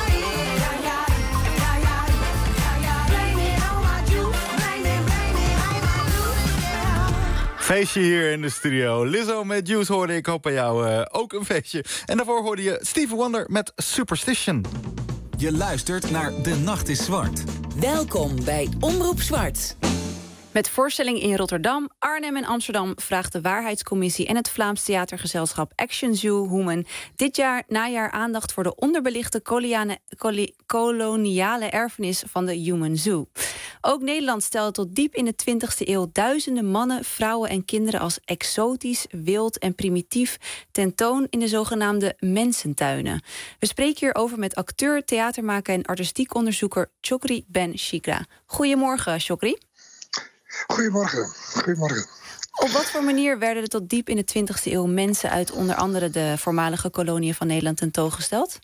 Feestje hier in de studio. Lizzo met Juice hoorde ik. Hoop bij jou ook een feestje. En daarvoor hoorde je Stevie Wonder met Superstition. Je luistert naar De Nacht is Zwart. Welkom bij Omroep Zwart. Met voorstelling in Rotterdam, Arnhem en Amsterdam vraagt de Waarheidscommissie en het Vlaams theatergezelschap Action Zoo Human dit najaar aandacht voor de onderbelichte koloniale erfenis van de Human Zoo. Ook Nederland stelde tot diep in de 20e eeuw duizenden mannen, vrouwen en kinderen als exotisch, wild en primitief tentoon in de zogenaamde mensentuinen. We spreken hierover met acteur, theatermaker en artistiek onderzoeker Chokri Ben Shikra. Goedemorgen, Chokri. Goedemorgen. Op wat voor manier werden er tot diep in de 20e eeuw mensen uit onder andere de voormalige koloniën van Nederland tentoongesteld?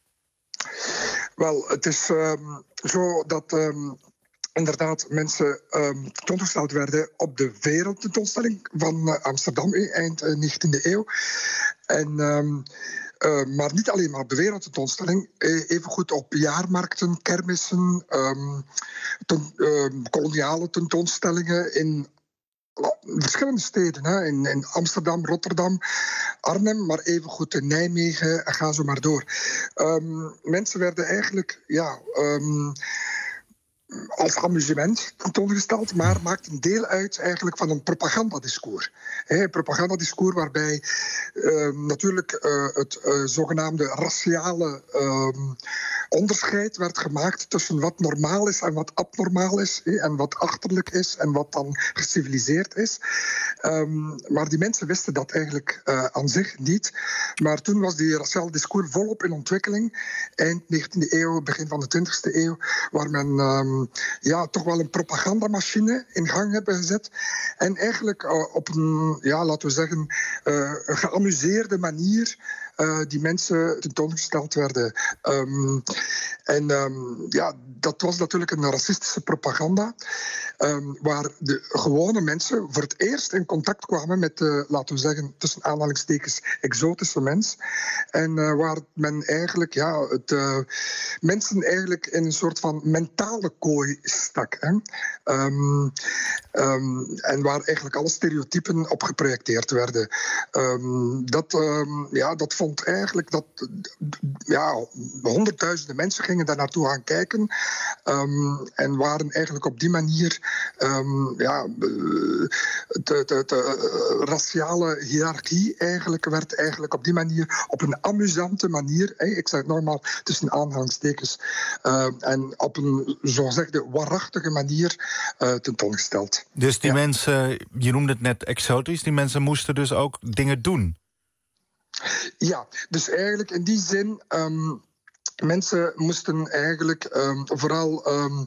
Wel, het is zo dat inderdaad mensen tentoongesteld werden op de wereldtentoonstelling van Amsterdam eind 19e eeuw. En maar niet alleen maar op de wereldtentoonstelling, evengoed op jaarmarkten, kermissen, koloniale tentoonstellingen in verschillende steden. Hè? In Amsterdam, Rotterdam, Arnhem, maar evengoed in Nijmegen en ga zo maar door. Mensen werden eigenlijk als amusement tentoongesteld, maar maakt een deel uit eigenlijk van een propagandadiscours. Een propagandadiscours waarbij natuurlijk het zogenaamde raciale onderscheid werd gemaakt tussen wat normaal is en wat abnormaal is, en wat achterlijk is en wat dan geciviliseerd is. Maar die mensen wisten dat eigenlijk aan zich niet. Maar toen was die raciale discours volop in ontwikkeling, eind 19e eeuw, begin van de 20e eeuw, waar men toch wel een propagandamachine in gang hebben gezet. En eigenlijk op een, laten we zeggen, een geamuseerde manier die mensen tentoongesteld werden. Dat was natuurlijk een racistische propaganda, waar de gewone mensen voor het eerst in contact kwamen met de, laten we zeggen, tussen aanhalingstekens, exotische mens. En waar men eigenlijk, mensen eigenlijk in een soort van mentale kooi stak. Hè? En waar eigenlijk alle stereotypen op geprojecteerd werden. Dat vond eigenlijk dat honderdduizenden mensen gingen daar naartoe gaan kijken. En waren eigenlijk op die manier de raciale hiërarchie werd eigenlijk op die manier, op een amusante manier, ik zeg het normaal tussen aanhalingstekens, en op een zogezegde waarachtige manier tentoongesteld. Dus die mensen, je noemde het net exotisch, die mensen moesten dus ook dingen doen? Ja, dus eigenlijk in die zin, mensen moesten eigenlijk vooral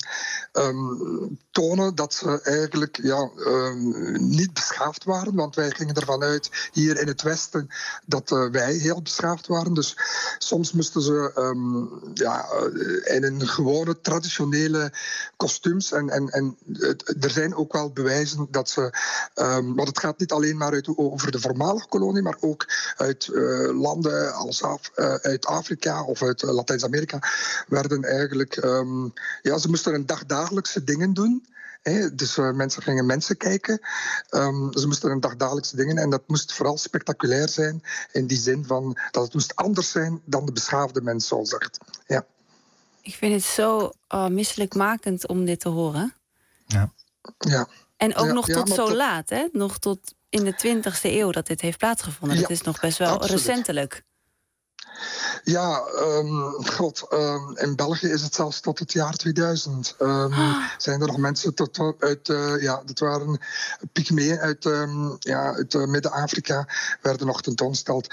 tonen dat ze eigenlijk niet beschaafd waren. Want wij gingen ervan uit, hier in het Westen, dat wij heel beschaafd waren. Dus soms moesten ze in een gewone, traditionele kostuums. En er zijn ook wel bewijzen dat ze... want het gaat niet alleen maar over de voormalige kolonie, maar ook uit landen als uit Afrika of uit Latijns-Amerika werden eigenlijk... ze moesten een dagdagelijkse dingen doen. Dus mensen gingen mensen kijken. Ze moesten een dagdagelijkse dingen. En dat moest vooral spectaculair zijn. In die zin van dat het moest anders zijn dan de beschaafde mens, zoals zegt. Ja. Ik vind het zo misselijkmakend om dit te horen. Ja. En ook nog tot zo laat, hè? Nog tot in de 20e eeuw dat dit heeft plaatsgevonden. Ja, dat is nog best wel absoluut recentelijk. Ja, in België is het zelfs tot het jaar 2000. Zijn er nog mensen dat waren Pygmeeën uit Midden-Afrika, werden nog tentoongesteld.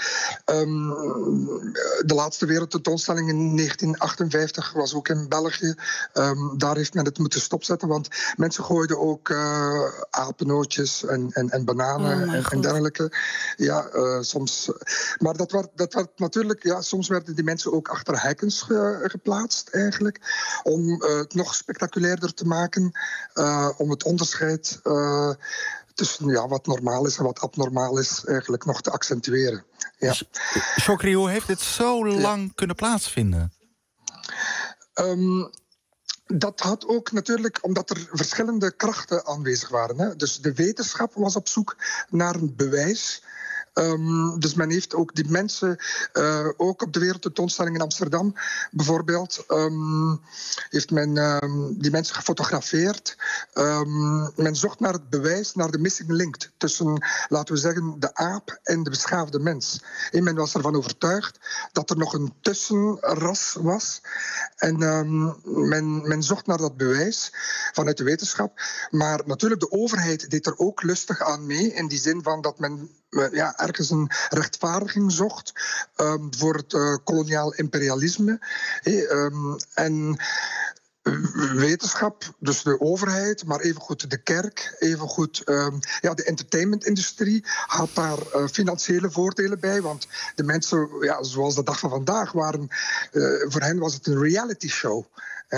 De laatste wereldtentoonstelling in 1958 was ook in België. Daar heeft men het moeten stopzetten, want mensen gooiden ook apennootjes en bananen en dergelijke. Ja, soms. Maar dat werd natuurlijk... soms werden die mensen ook achter hekkens geplaatst, eigenlijk. Om het nog spectaculairder te maken. Om het onderscheid tussen wat normaal is en wat abnormaal is, eigenlijk nog te accentueren. Ja. Chokri, hoe heeft dit zo lang kunnen plaatsvinden? Dat had ook natuurlijk omdat er verschillende krachten aanwezig waren. Hè. Dus de wetenschap was op zoek naar een bewijs. Dus men heeft ook die mensen, ook op de wereldtentoonstelling in Amsterdam bijvoorbeeld, heeft men die mensen gefotografeerd. Men zocht naar het bewijs, naar de missing link tussen, laten we zeggen, de aap en de beschaafde mens. En men was ervan overtuigd dat er nog een tussenras was. En men zocht naar dat bewijs vanuit de wetenschap. Maar natuurlijk, de overheid deed er ook lustig aan mee, in die zin van dat men ergens een rechtvaardiging zocht voor het koloniaal imperialisme. En wetenschap, dus de overheid, maar evengoed de kerk, evengoed de entertainmentindustrie had daar financiële voordelen bij, want de mensen, zoals de dag van vandaag, waren, voor hen was het een reality show.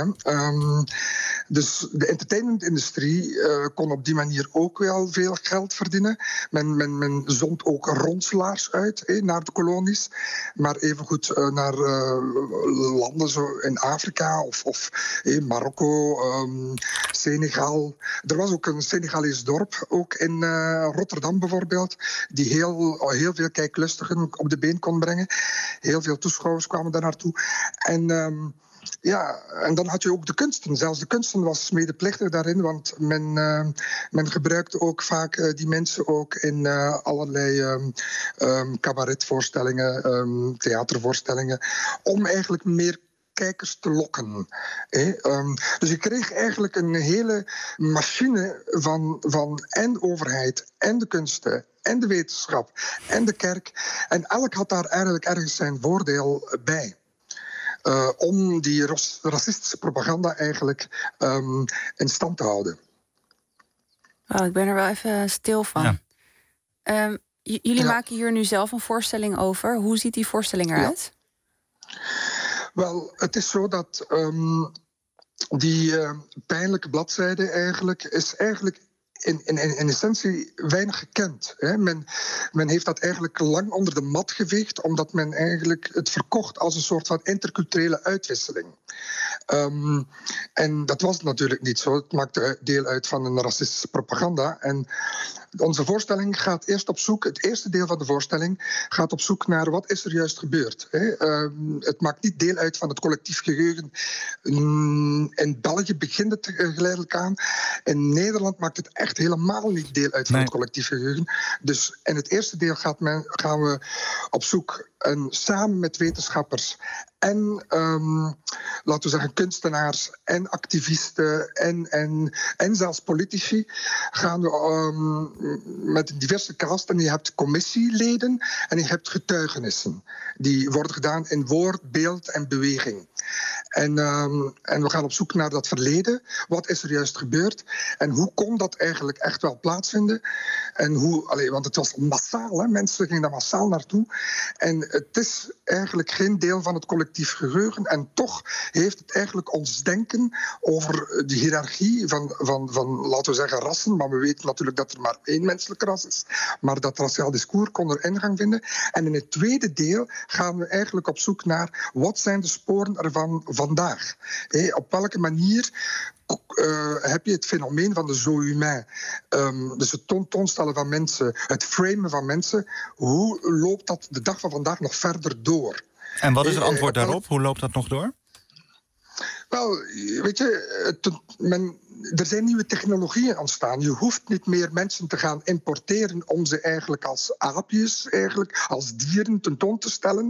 Dus de entertainmentindustrie kon op die manier ook wel veel geld verdienen. Men zond ook ronselaars uit naar de kolonies, maar evengoed naar landen zo in Afrika of Marokko, Senegal. Er was ook een Senegalees dorp, ook in Rotterdam bijvoorbeeld, die heel veel kijklustigen op de been kon brengen. Heel veel toeschouwers kwamen daar naartoe. En Ja, en dan had je ook de kunsten. Zelfs de kunsten was medeplichtig daarin, want men gebruikte ook vaak die mensen ook in allerlei cabaretvoorstellingen, theatervoorstellingen, om eigenlijk meer kijkers te lokken. Dus je kreeg eigenlijk een hele machine van en overheid en de kunsten en de wetenschap en de kerk. En elk had daar eigenlijk ergens zijn voordeel bij. Om die racistische propaganda eigenlijk in stand te houden. Oh, ik ben er wel even stil van. Ja. Jullie maken hier nu zelf een voorstelling over. Hoe ziet die voorstelling eruit? Ja. Wel, het is zo dat die pijnlijke bladzijde eigenlijk is eigenlijk in essentie weinig gekend. Hè. Men heeft dat eigenlijk lang onder de mat geveegd, omdat men eigenlijk het verkocht als een soort van interculturele uitwisseling. En dat was natuurlijk niet zo. Het maakte deel uit van een racistische propaganda. En onze voorstelling gaat eerst op zoek, het eerste deel van de voorstelling gaat op zoek naar wat is er juist gebeurd. Het maakt niet deel uit van het collectief geheugen. In België begint het geleidelijk aan. In Nederland maakt het echt helemaal niet deel uit van het collectief geheugen. Dus in het eerste deel gaan we op zoek samen met wetenschappers en laten we zeggen kunstenaars en activisten en zelfs politici gaan we met een diverse cast. En je hebt commissieleden en je hebt getuigenissen. Die worden gedaan in woord, beeld en beweging. En we gaan op zoek naar dat verleden. Wat is er juist gebeurd? En hoe kon dat eigenlijk echt wel plaatsvinden? En want het was massaal, hè? Mensen gingen daar massaal naartoe. En het is eigenlijk geen deel van het collectief geheugen. En toch heeft het eigenlijk ons denken over de hiërarchie van laten we zeggen, rassen. Maar we weten natuurlijk dat er maar één menselijk ras is. Maar dat raciaal discours kon er ingang vinden. En in het tweede deel gaan we eigenlijk op zoek naar wat zijn de sporen ervan vandaag. Op welke manier heb je het fenomeen van de zo humain. Dus het tentoonstellen van mensen, het framen van mensen. Hoe loopt dat de dag van vandaag nog verder door? En wat is het antwoord daarop? Hoe loopt dat nog door? Wel, weet je, er zijn nieuwe technologieën ontstaan. Je hoeft niet meer mensen te gaan importeren om ze eigenlijk als aapjes, eigenlijk, als dieren tentoon te stellen.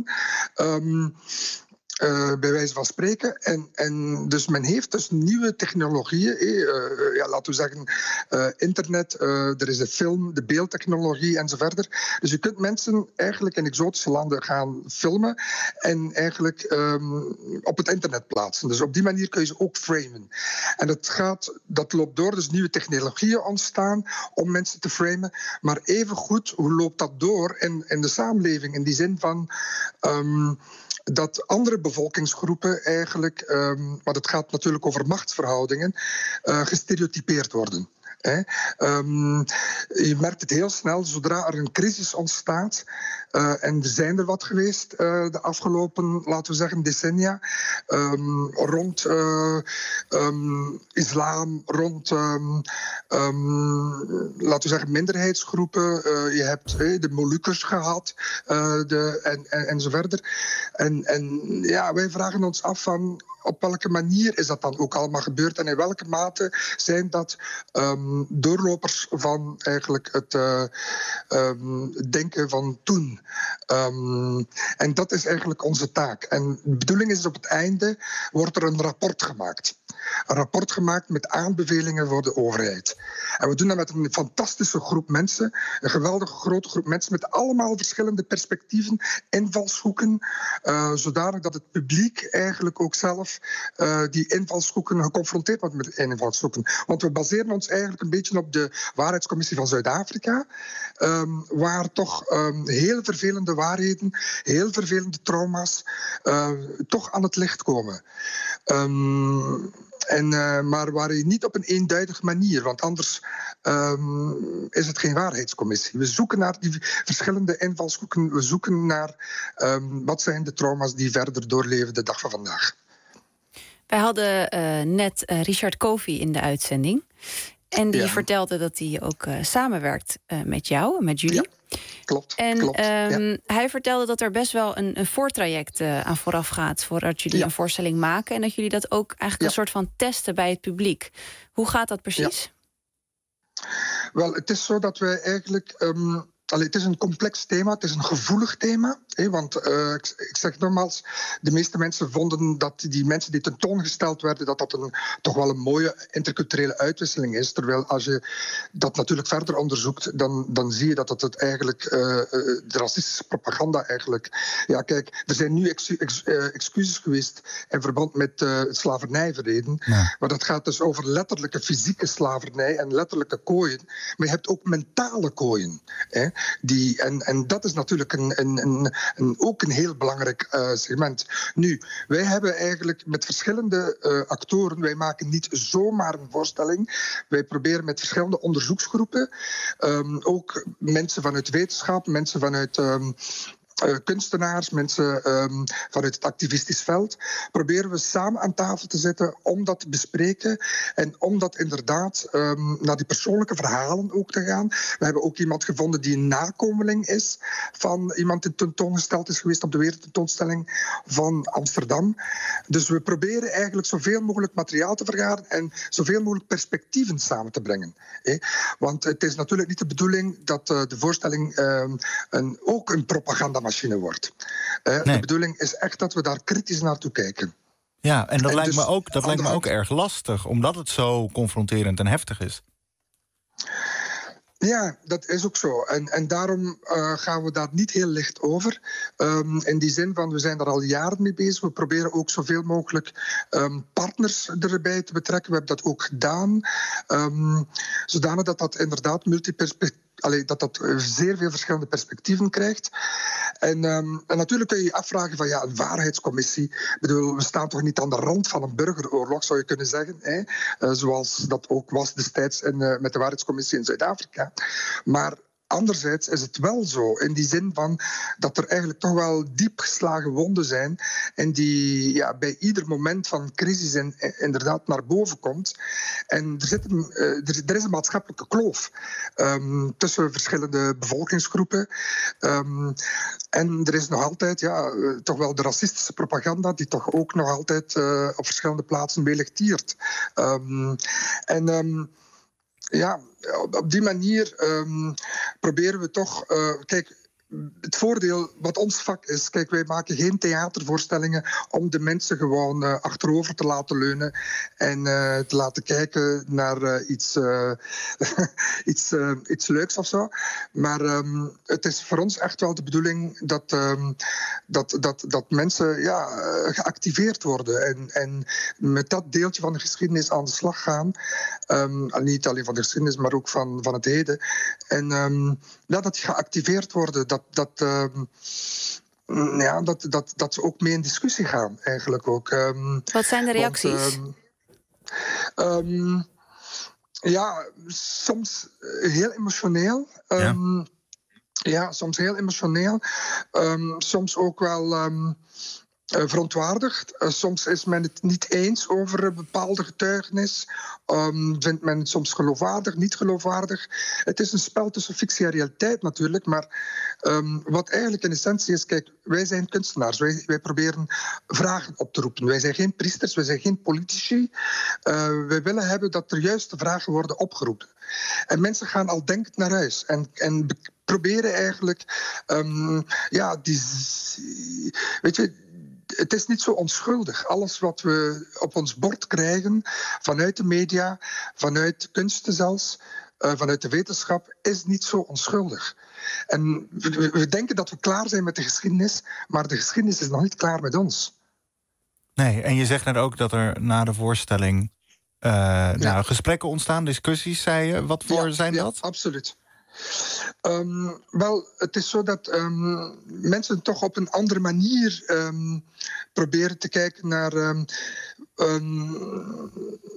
Bij wijze van spreken. En dus men heeft dus nieuwe technologieën. Laten we zeggen, internet, er is de film, de beeldtechnologie enzovoort. Dus je kunt mensen eigenlijk in exotische landen gaan filmen en eigenlijk op het internet plaatsen. Dus op die manier kun je ze ook framen. En dat loopt door, dus nieuwe technologieën ontstaan om mensen te framen. Maar evengoed, hoe loopt dat door in de samenleving? In die zin van dat andere bevolkingsgroepen eigenlijk, want het gaat natuurlijk over machtsverhoudingen, gestereotypeerd worden. Je merkt het heel snel, zodra er een crisis ontstaat, en er zijn er wat geweest de afgelopen, laten we zeggen, decennia, rond islam, rond, laten we zeggen, minderheidsgroepen. Je hebt de Molukkers gehad, en zo verder. En ja, wij vragen ons af van op welke manier is dat dan ook allemaal gebeurd en in welke mate zijn dat doorlopers van eigenlijk het denken van toen. En dat is eigenlijk onze taak. En de bedoeling is op het einde wordt er een rapport gemaakt. Een rapport gemaakt met aanbevelingen voor de overheid. En we doen dat met een fantastische groep mensen. Een geweldige grote groep mensen met allemaal verschillende perspectieven, invalshoeken. Zodanig dat het publiek eigenlijk ook zelf die invalshoeken geconfronteerd wordt met invalshoeken. Want we baseren ons eigenlijk een beetje op de Waarheidscommissie van Zuid-Afrika. Waar toch heel vervelende waarheden, heel vervelende trauma's toch aan het licht komen. Maar waar je niet op een eenduidige manier, want anders is het geen waarheidscommissie. We zoeken naar die verschillende invalshoeken. We zoeken naar wat zijn de trauma's die verder doorleven de dag van vandaag. Wij hadden net Richard Covey in de uitzending. En die vertelde dat hij ook samenwerkt met jou, met jullie. Klopt. En hij vertelde dat er best wel een voortraject aan vooraf gaat voordat jullie een voorstelling maken. En dat jullie dat ook eigenlijk een soort van testen bij het publiek. Hoe gaat dat precies? Wel, het is zo dat wij eigenlijk... het is een complex thema, het is een gevoelig thema. Want ik zeg nogmaals, de meeste mensen vonden dat die mensen die tentoongesteld werden, dat toch wel een mooie interculturele uitwisseling is. Terwijl als je dat natuurlijk verder onderzoekt, dan zie je dat het eigenlijk de racistische propaganda eigenlijk... Ja, kijk, er zijn nu excuses geweest in verband met het slavernijverleden. Ja. Maar dat gaat dus over letterlijke fysieke slavernij en letterlijke kooien. Maar je hebt ook mentale kooien. En dat is natuurlijk ook een heel belangrijk segment. Nu, wij hebben eigenlijk met verschillende actoren... wij maken niet zomaar een voorstelling. Wij proberen met verschillende onderzoeksgroepen... ook mensen vanuit wetenschap, mensen vanuit... kunstenaars, mensen vanuit het activistisch veld... proberen we samen aan tafel te zitten om dat te bespreken... en om dat inderdaad naar die persoonlijke verhalen ook te gaan. We hebben ook iemand gevonden die een nakomeling is... van iemand die tentoongesteld is geweest op de Wereldtentoonstelling van Amsterdam. Dus we proberen eigenlijk zoveel mogelijk materiaal te vergaren... en zoveel mogelijk perspectieven samen te brengen. Want het is natuurlijk niet de bedoeling dat de voorstelling ook een propaganda wordt. Nee. De bedoeling is echt dat we daar kritisch naartoe kijken. Ja, en dat lijkt me ook erg lastig, omdat het zo confronterend en heftig is. Ja, dat is ook zo. En daarom gaan we daar niet heel licht over. In die zin van, we zijn daar al jaren mee bezig. We proberen ook zoveel mogelijk partners erbij te betrekken. We hebben dat ook gedaan. Zodanig dat inderdaad dat zeer veel verschillende perspectieven krijgt. En natuurlijk kun je je afvragen van een waarheidscommissie. Ik bedoel, we staan toch niet aan de rand van een burgeroorlog, zou je kunnen zeggen. Zoals dat ook was destijds met de waarheidscommissie in Zuid-Afrika. Maar anderzijds is het wel zo, in die zin van dat er eigenlijk toch wel diep geslagen wonden zijn en die bij ieder moment van crisis inderdaad naar boven komt. En er is een maatschappelijke kloof tussen verschillende bevolkingsgroepen. En er is nog altijd toch wel de racistische propaganda die toch ook nog altijd op verschillende plaatsen meelegtiert. Op die manier proberen we toch... Kijk, het voordeel wat ons vak is... Kijk, wij maken geen theatervoorstellingen om de mensen gewoon achterover te laten leunen en te laten kijken naar iets leuks of zo. Maar het is voor ons echt wel de bedoeling dat mensen geactiveerd worden en met dat deeltje van de geschiedenis aan de slag gaan. Niet alleen van de geschiedenis, maar ook van het heden. En dat die geactiveerd worden, dat ze ook mee in discussie gaan, eigenlijk ook. Wat zijn de reacties? Soms heel emotioneel. Soms heel emotioneel. Soms ook wel... verontwaardigd. Soms is men het niet eens over een bepaalde getuigenis. Vindt men het soms geloofwaardig, niet geloofwaardig. Het is een spel tussen fictie en realiteit natuurlijk. Maar wat eigenlijk in essentie is... Kijk, wij zijn kunstenaars. Wij proberen vragen op te roepen. Wij zijn geen priesters, wij zijn geen politici. Wij willen hebben dat er juiste vragen worden opgeroepen. En mensen gaan al denkend naar huis. En proberen eigenlijk... weet je... Het is niet zo onschuldig. Alles wat we op ons bord krijgen, vanuit de media, vanuit kunsten zelfs, vanuit de wetenschap, is niet zo onschuldig. En we denken dat we klaar zijn met de geschiedenis, maar de geschiedenis is nog niet klaar met ons. Nee, en je zegt net ook dat er na de voorstelling gesprekken ontstaan, discussies, zei je. Wat voor zijn dat? Ja, absoluut. Wel, het is zo dat mensen toch op een andere manier proberen te kijken naar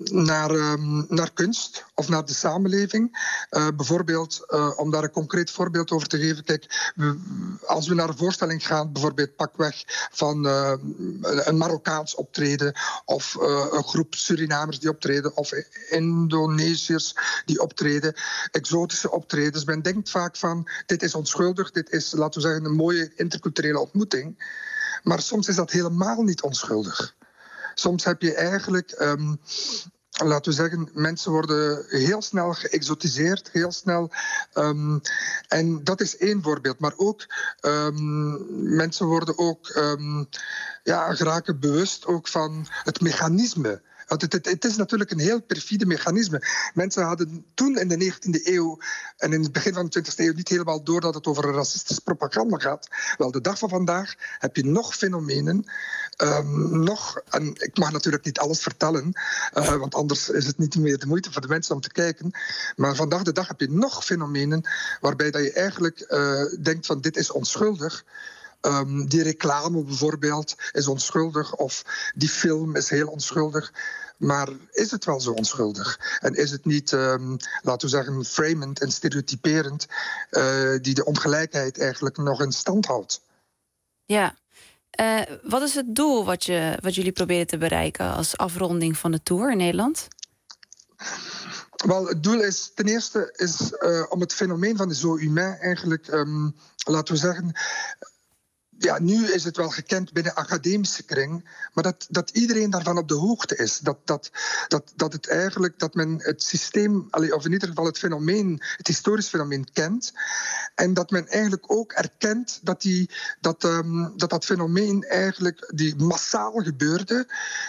naar kunst of naar de samenleving. Bijvoorbeeld, om daar een concreet voorbeeld over te geven. Kijk, als we naar een voorstelling gaan, bijvoorbeeld pakweg van een Marokkaans optreden of een groep Surinamers die optreden of Indonesiërs die optreden, exotische optredens. Men denkt vaak van, dit is onschuldig, dit is, laten we zeggen, een mooie interculturele ontmoeting. Maar soms is dat helemaal niet onschuldig. Soms heb je eigenlijk, laten we zeggen, mensen worden heel snel geëxotiseerd, heel snel. En dat is één voorbeeld. Maar ook, mensen worden ook, geraken bewust ook van het mechanisme. Het is natuurlijk een heel perfide mechanisme. Mensen hadden toen in de 19e eeuw en in het begin van de 20e eeuw niet helemaal door dat het over een racistische propaganda gaat. Wel, de dag van vandaag heb je nog fenomenen, en ik mag natuurlijk niet alles vertellen, want anders is het niet meer de moeite voor de mensen om te kijken. Maar vandaag de dag heb je nog fenomenen waarbij dat je eigenlijk denkt van dit is onschuldig. Die reclame bijvoorbeeld is onschuldig of die film is heel onschuldig. Maar is het wel zo onschuldig? En is het niet, laten we zeggen, framend en stereotyperend die de ongelijkheid eigenlijk nog in stand houdt? Ja. Wat is het doel wat jullie proberen te bereiken als afronding van de tour in Nederland? Wel, het doel is ten eerste om het fenomeen van de zo humain eigenlijk, laten we zeggen. Ja, nu is het wel gekend binnen academische kring, maar dat iedereen daarvan op de hoogte is. Dat het eigenlijk, dat men het systeem, of in ieder geval het fenomeen, het historisch fenomeen kent. En dat men eigenlijk ook erkent dat fenomeen eigenlijk die massaal gebeurde.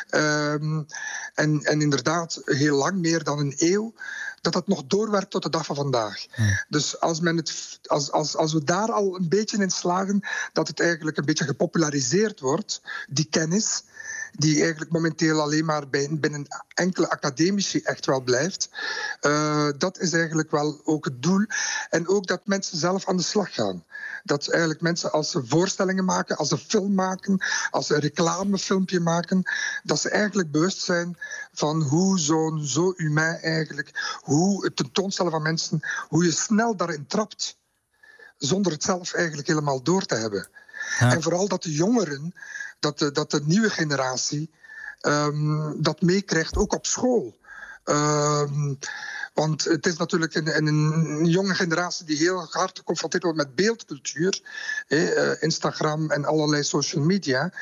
En inderdaad heel lang, meer dan een eeuw. Dat nog doorwerkt tot de dag van vandaag. Dus als we daar al een beetje in slagen, dat het eigenlijk een beetje gepopulariseerd wordt, die kennis, die eigenlijk momenteel alleen maar binnen enkele academici echt wel blijft. Dat is eigenlijk wel ook het doel. En ook dat mensen zelf aan de slag gaan. Dat eigenlijk mensen, als ze voorstellingen maken, als ze film maken, als ze een reclamefilmpje maken, dat ze eigenlijk bewust zijn van hoe zo'n zo humain eigenlijk, hoe het tentoonstellen van mensen, hoe je snel daarin trapt, zonder het zelf eigenlijk helemaal door te hebben. Ja. En vooral dat de jongeren, dat de nieuwe generatie dat meekrijgt, ook op school. Want het is natuurlijk een jonge generatie die heel hard geconfronteerd wordt met beeldcultuur. Instagram en allerlei social media.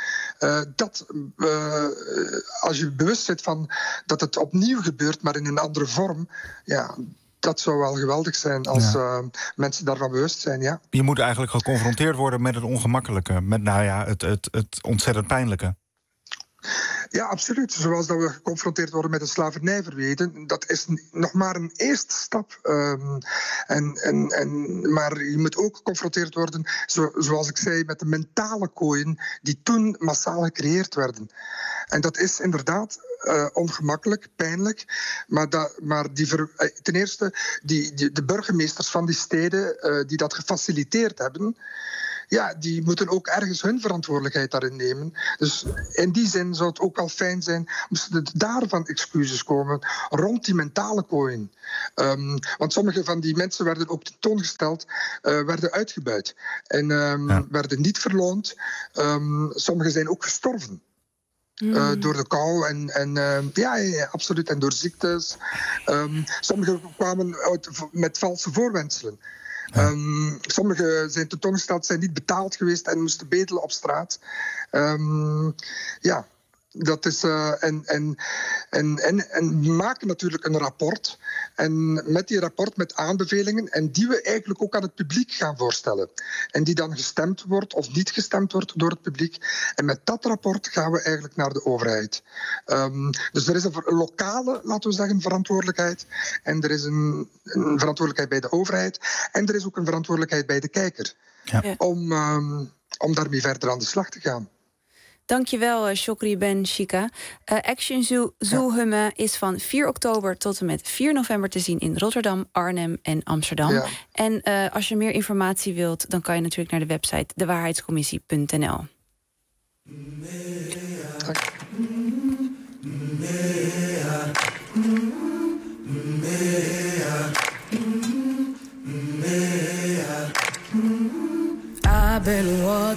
Als je bewust bent van dat het opnieuw gebeurt, maar in een andere vorm. Ja, dat zou wel geweldig zijn als mensen daarvan bewust zijn, ja. Je moet eigenlijk geconfronteerd worden met het ongemakkelijke. Met het ontzettend pijnlijke. Ja, absoluut. Zoals dat we geconfronteerd worden met het slavernijverleden. Dat is nog maar een eerste stap. Maar je moet ook geconfronteerd worden, zoals ik zei, met de mentale kooien die toen massaal gecreëerd werden. En dat is inderdaad ongemakkelijk, pijnlijk. Maar ten eerste, de burgemeesters van die steden die dat gefaciliteerd hebben, ja, die moeten ook ergens hun verantwoordelijkheid daarin nemen. Dus in die zin zou het ook al fijn zijn, moesten er daarvan excuses komen rond die mentale kooien. Want sommige van die mensen werden ook tentoongesteld, werden uitgebuit. En werden niet verloond. Sommigen zijn ook gestorven. Door de kou en absoluut. En door ziektes. Sommigen kwamen met valse voorwendselen. Sommige zijn tentoongesteld, zijn niet betaald geweest en moesten bedelen op straat. Dat is. En we maken natuurlijk een rapport. En met die rapport met aanbevelingen. En die we eigenlijk ook aan het publiek gaan voorstellen. En die dan gestemd wordt of niet gestemd wordt door het publiek. En met dat rapport gaan we eigenlijk naar de overheid. Dus er is een lokale, laten we zeggen, verantwoordelijkheid. En er is een verantwoordelijkheid bij de overheid. En er is ook een verantwoordelijkheid bij de kijker. Ja. Om daarmee verder aan de slag te gaan. Dankjewel, Chokri Ben Chika. Action Zoo Humme is van 4 oktober tot en met 4 november te zien in Rotterdam, Arnhem en Amsterdam. Ja. En als je meer informatie wilt, dan kan je natuurlijk naar de website dewaarheidscommissie.nl.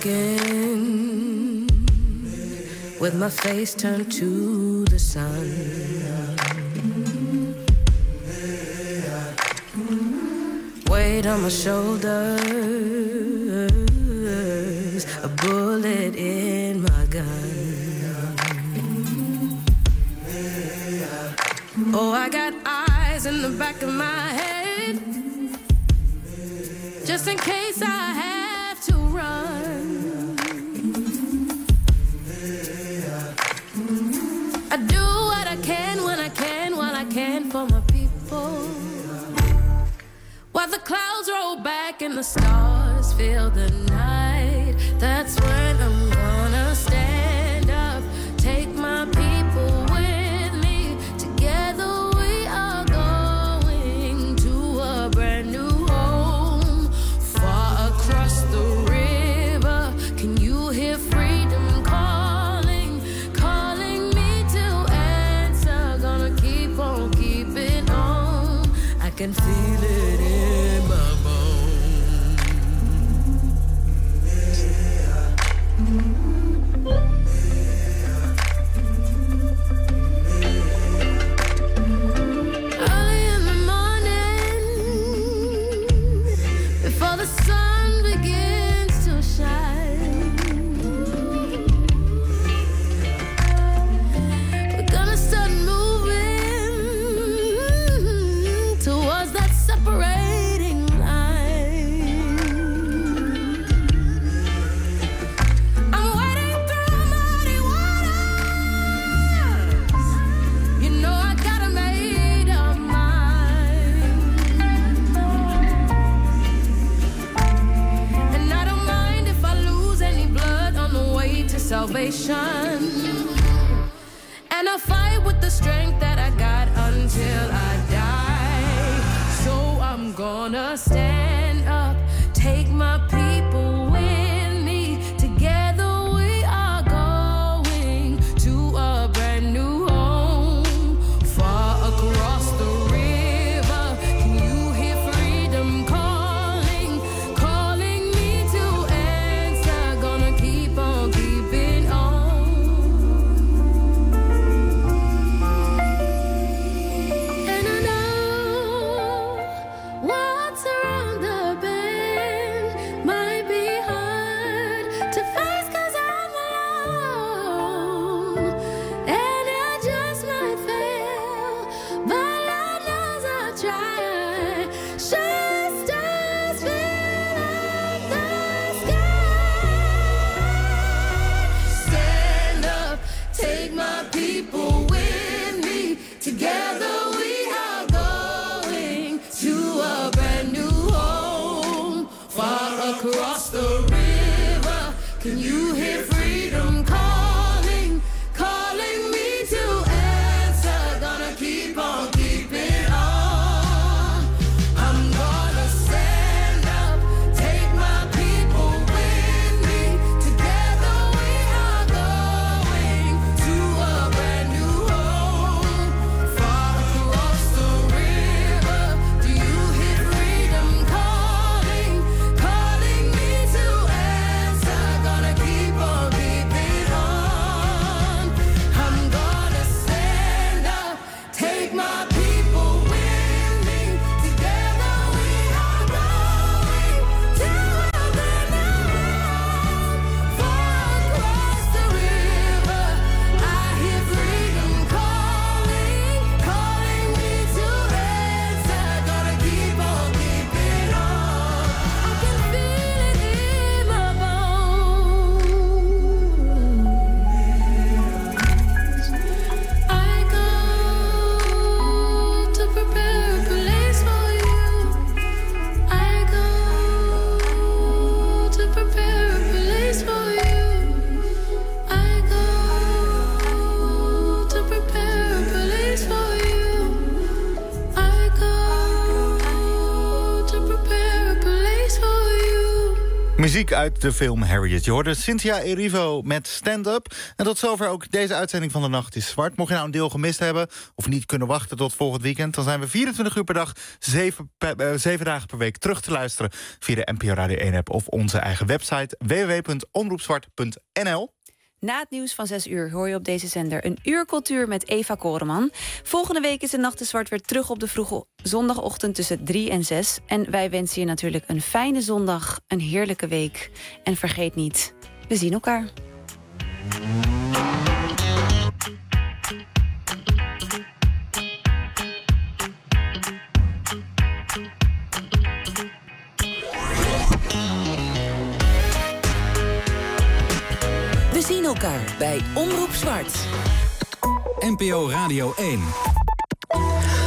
walking with my face turned to the sun. Weight on my shoulders, a bullet in my gun. Oh, I got eyes in the back of my head, just in case I have to run. I do what I can when I can, while I can for my people. While the clouds roll back and the stars fill the night, that's when I'm gonna stand up, take my people with me. Together we are going to a brand new home, far across the river. Can you hear freedom calling, calling me to answer? Gonna keep on keeping on. I can feel it in my early in the morning, before the sun begins to shine, we're gonna start moving towards that separating line. I'm wading through muddy waters. You know I gotta make up mine. And I don't mind if I lose any blood on the way to salvation. And I'll fight with the strength that I got until I die. So I'm gonna stand up, take my people with me. Together we are going to a brand new home, far across the river. Can you hear freedom calling, calling me to answer? Gonna keep on keeping on. And I know what's around the bend might be hard to face 'cause I'm alone, and it just might fail, but Lord knows I'll try. Shine stars fill up the sky. Stand up, take my people with me. Together we are going to a brand new home, far across the river. Can you hear freedom calling, calling me to answer? Gonna keep on keeping on. I'm gonna stand up, take my people with me. Together we are going to a brand new home, far across the river. Do you hear freedom calling, calling me to answer? Gonna keep Muziek uit de film Harriet. Je hoorde Cynthia Erivo met Stand Up. En tot zover ook deze uitzending van De Nacht is Zwart. Mocht je nou een deel gemist hebben of niet kunnen wachten tot volgend weekend, dan zijn we 24 uur per dag, 7 dagen per week terug te luisteren via de NPO Radio 1-app of onze eigen website www.omroepzwart.nl. Na het nieuws van 6 uur hoor je op deze zender een uur cultuur met Eva Koreman. Volgende week is De Nacht is Zwart weer terug op de vroege zondagochtend tussen 3 en 6. En wij wensen je natuurlijk een fijne zondag, een heerlijke week. En vergeet niet, we zien elkaar. We zien elkaar bij Omroep Zwart. NPO Radio 1.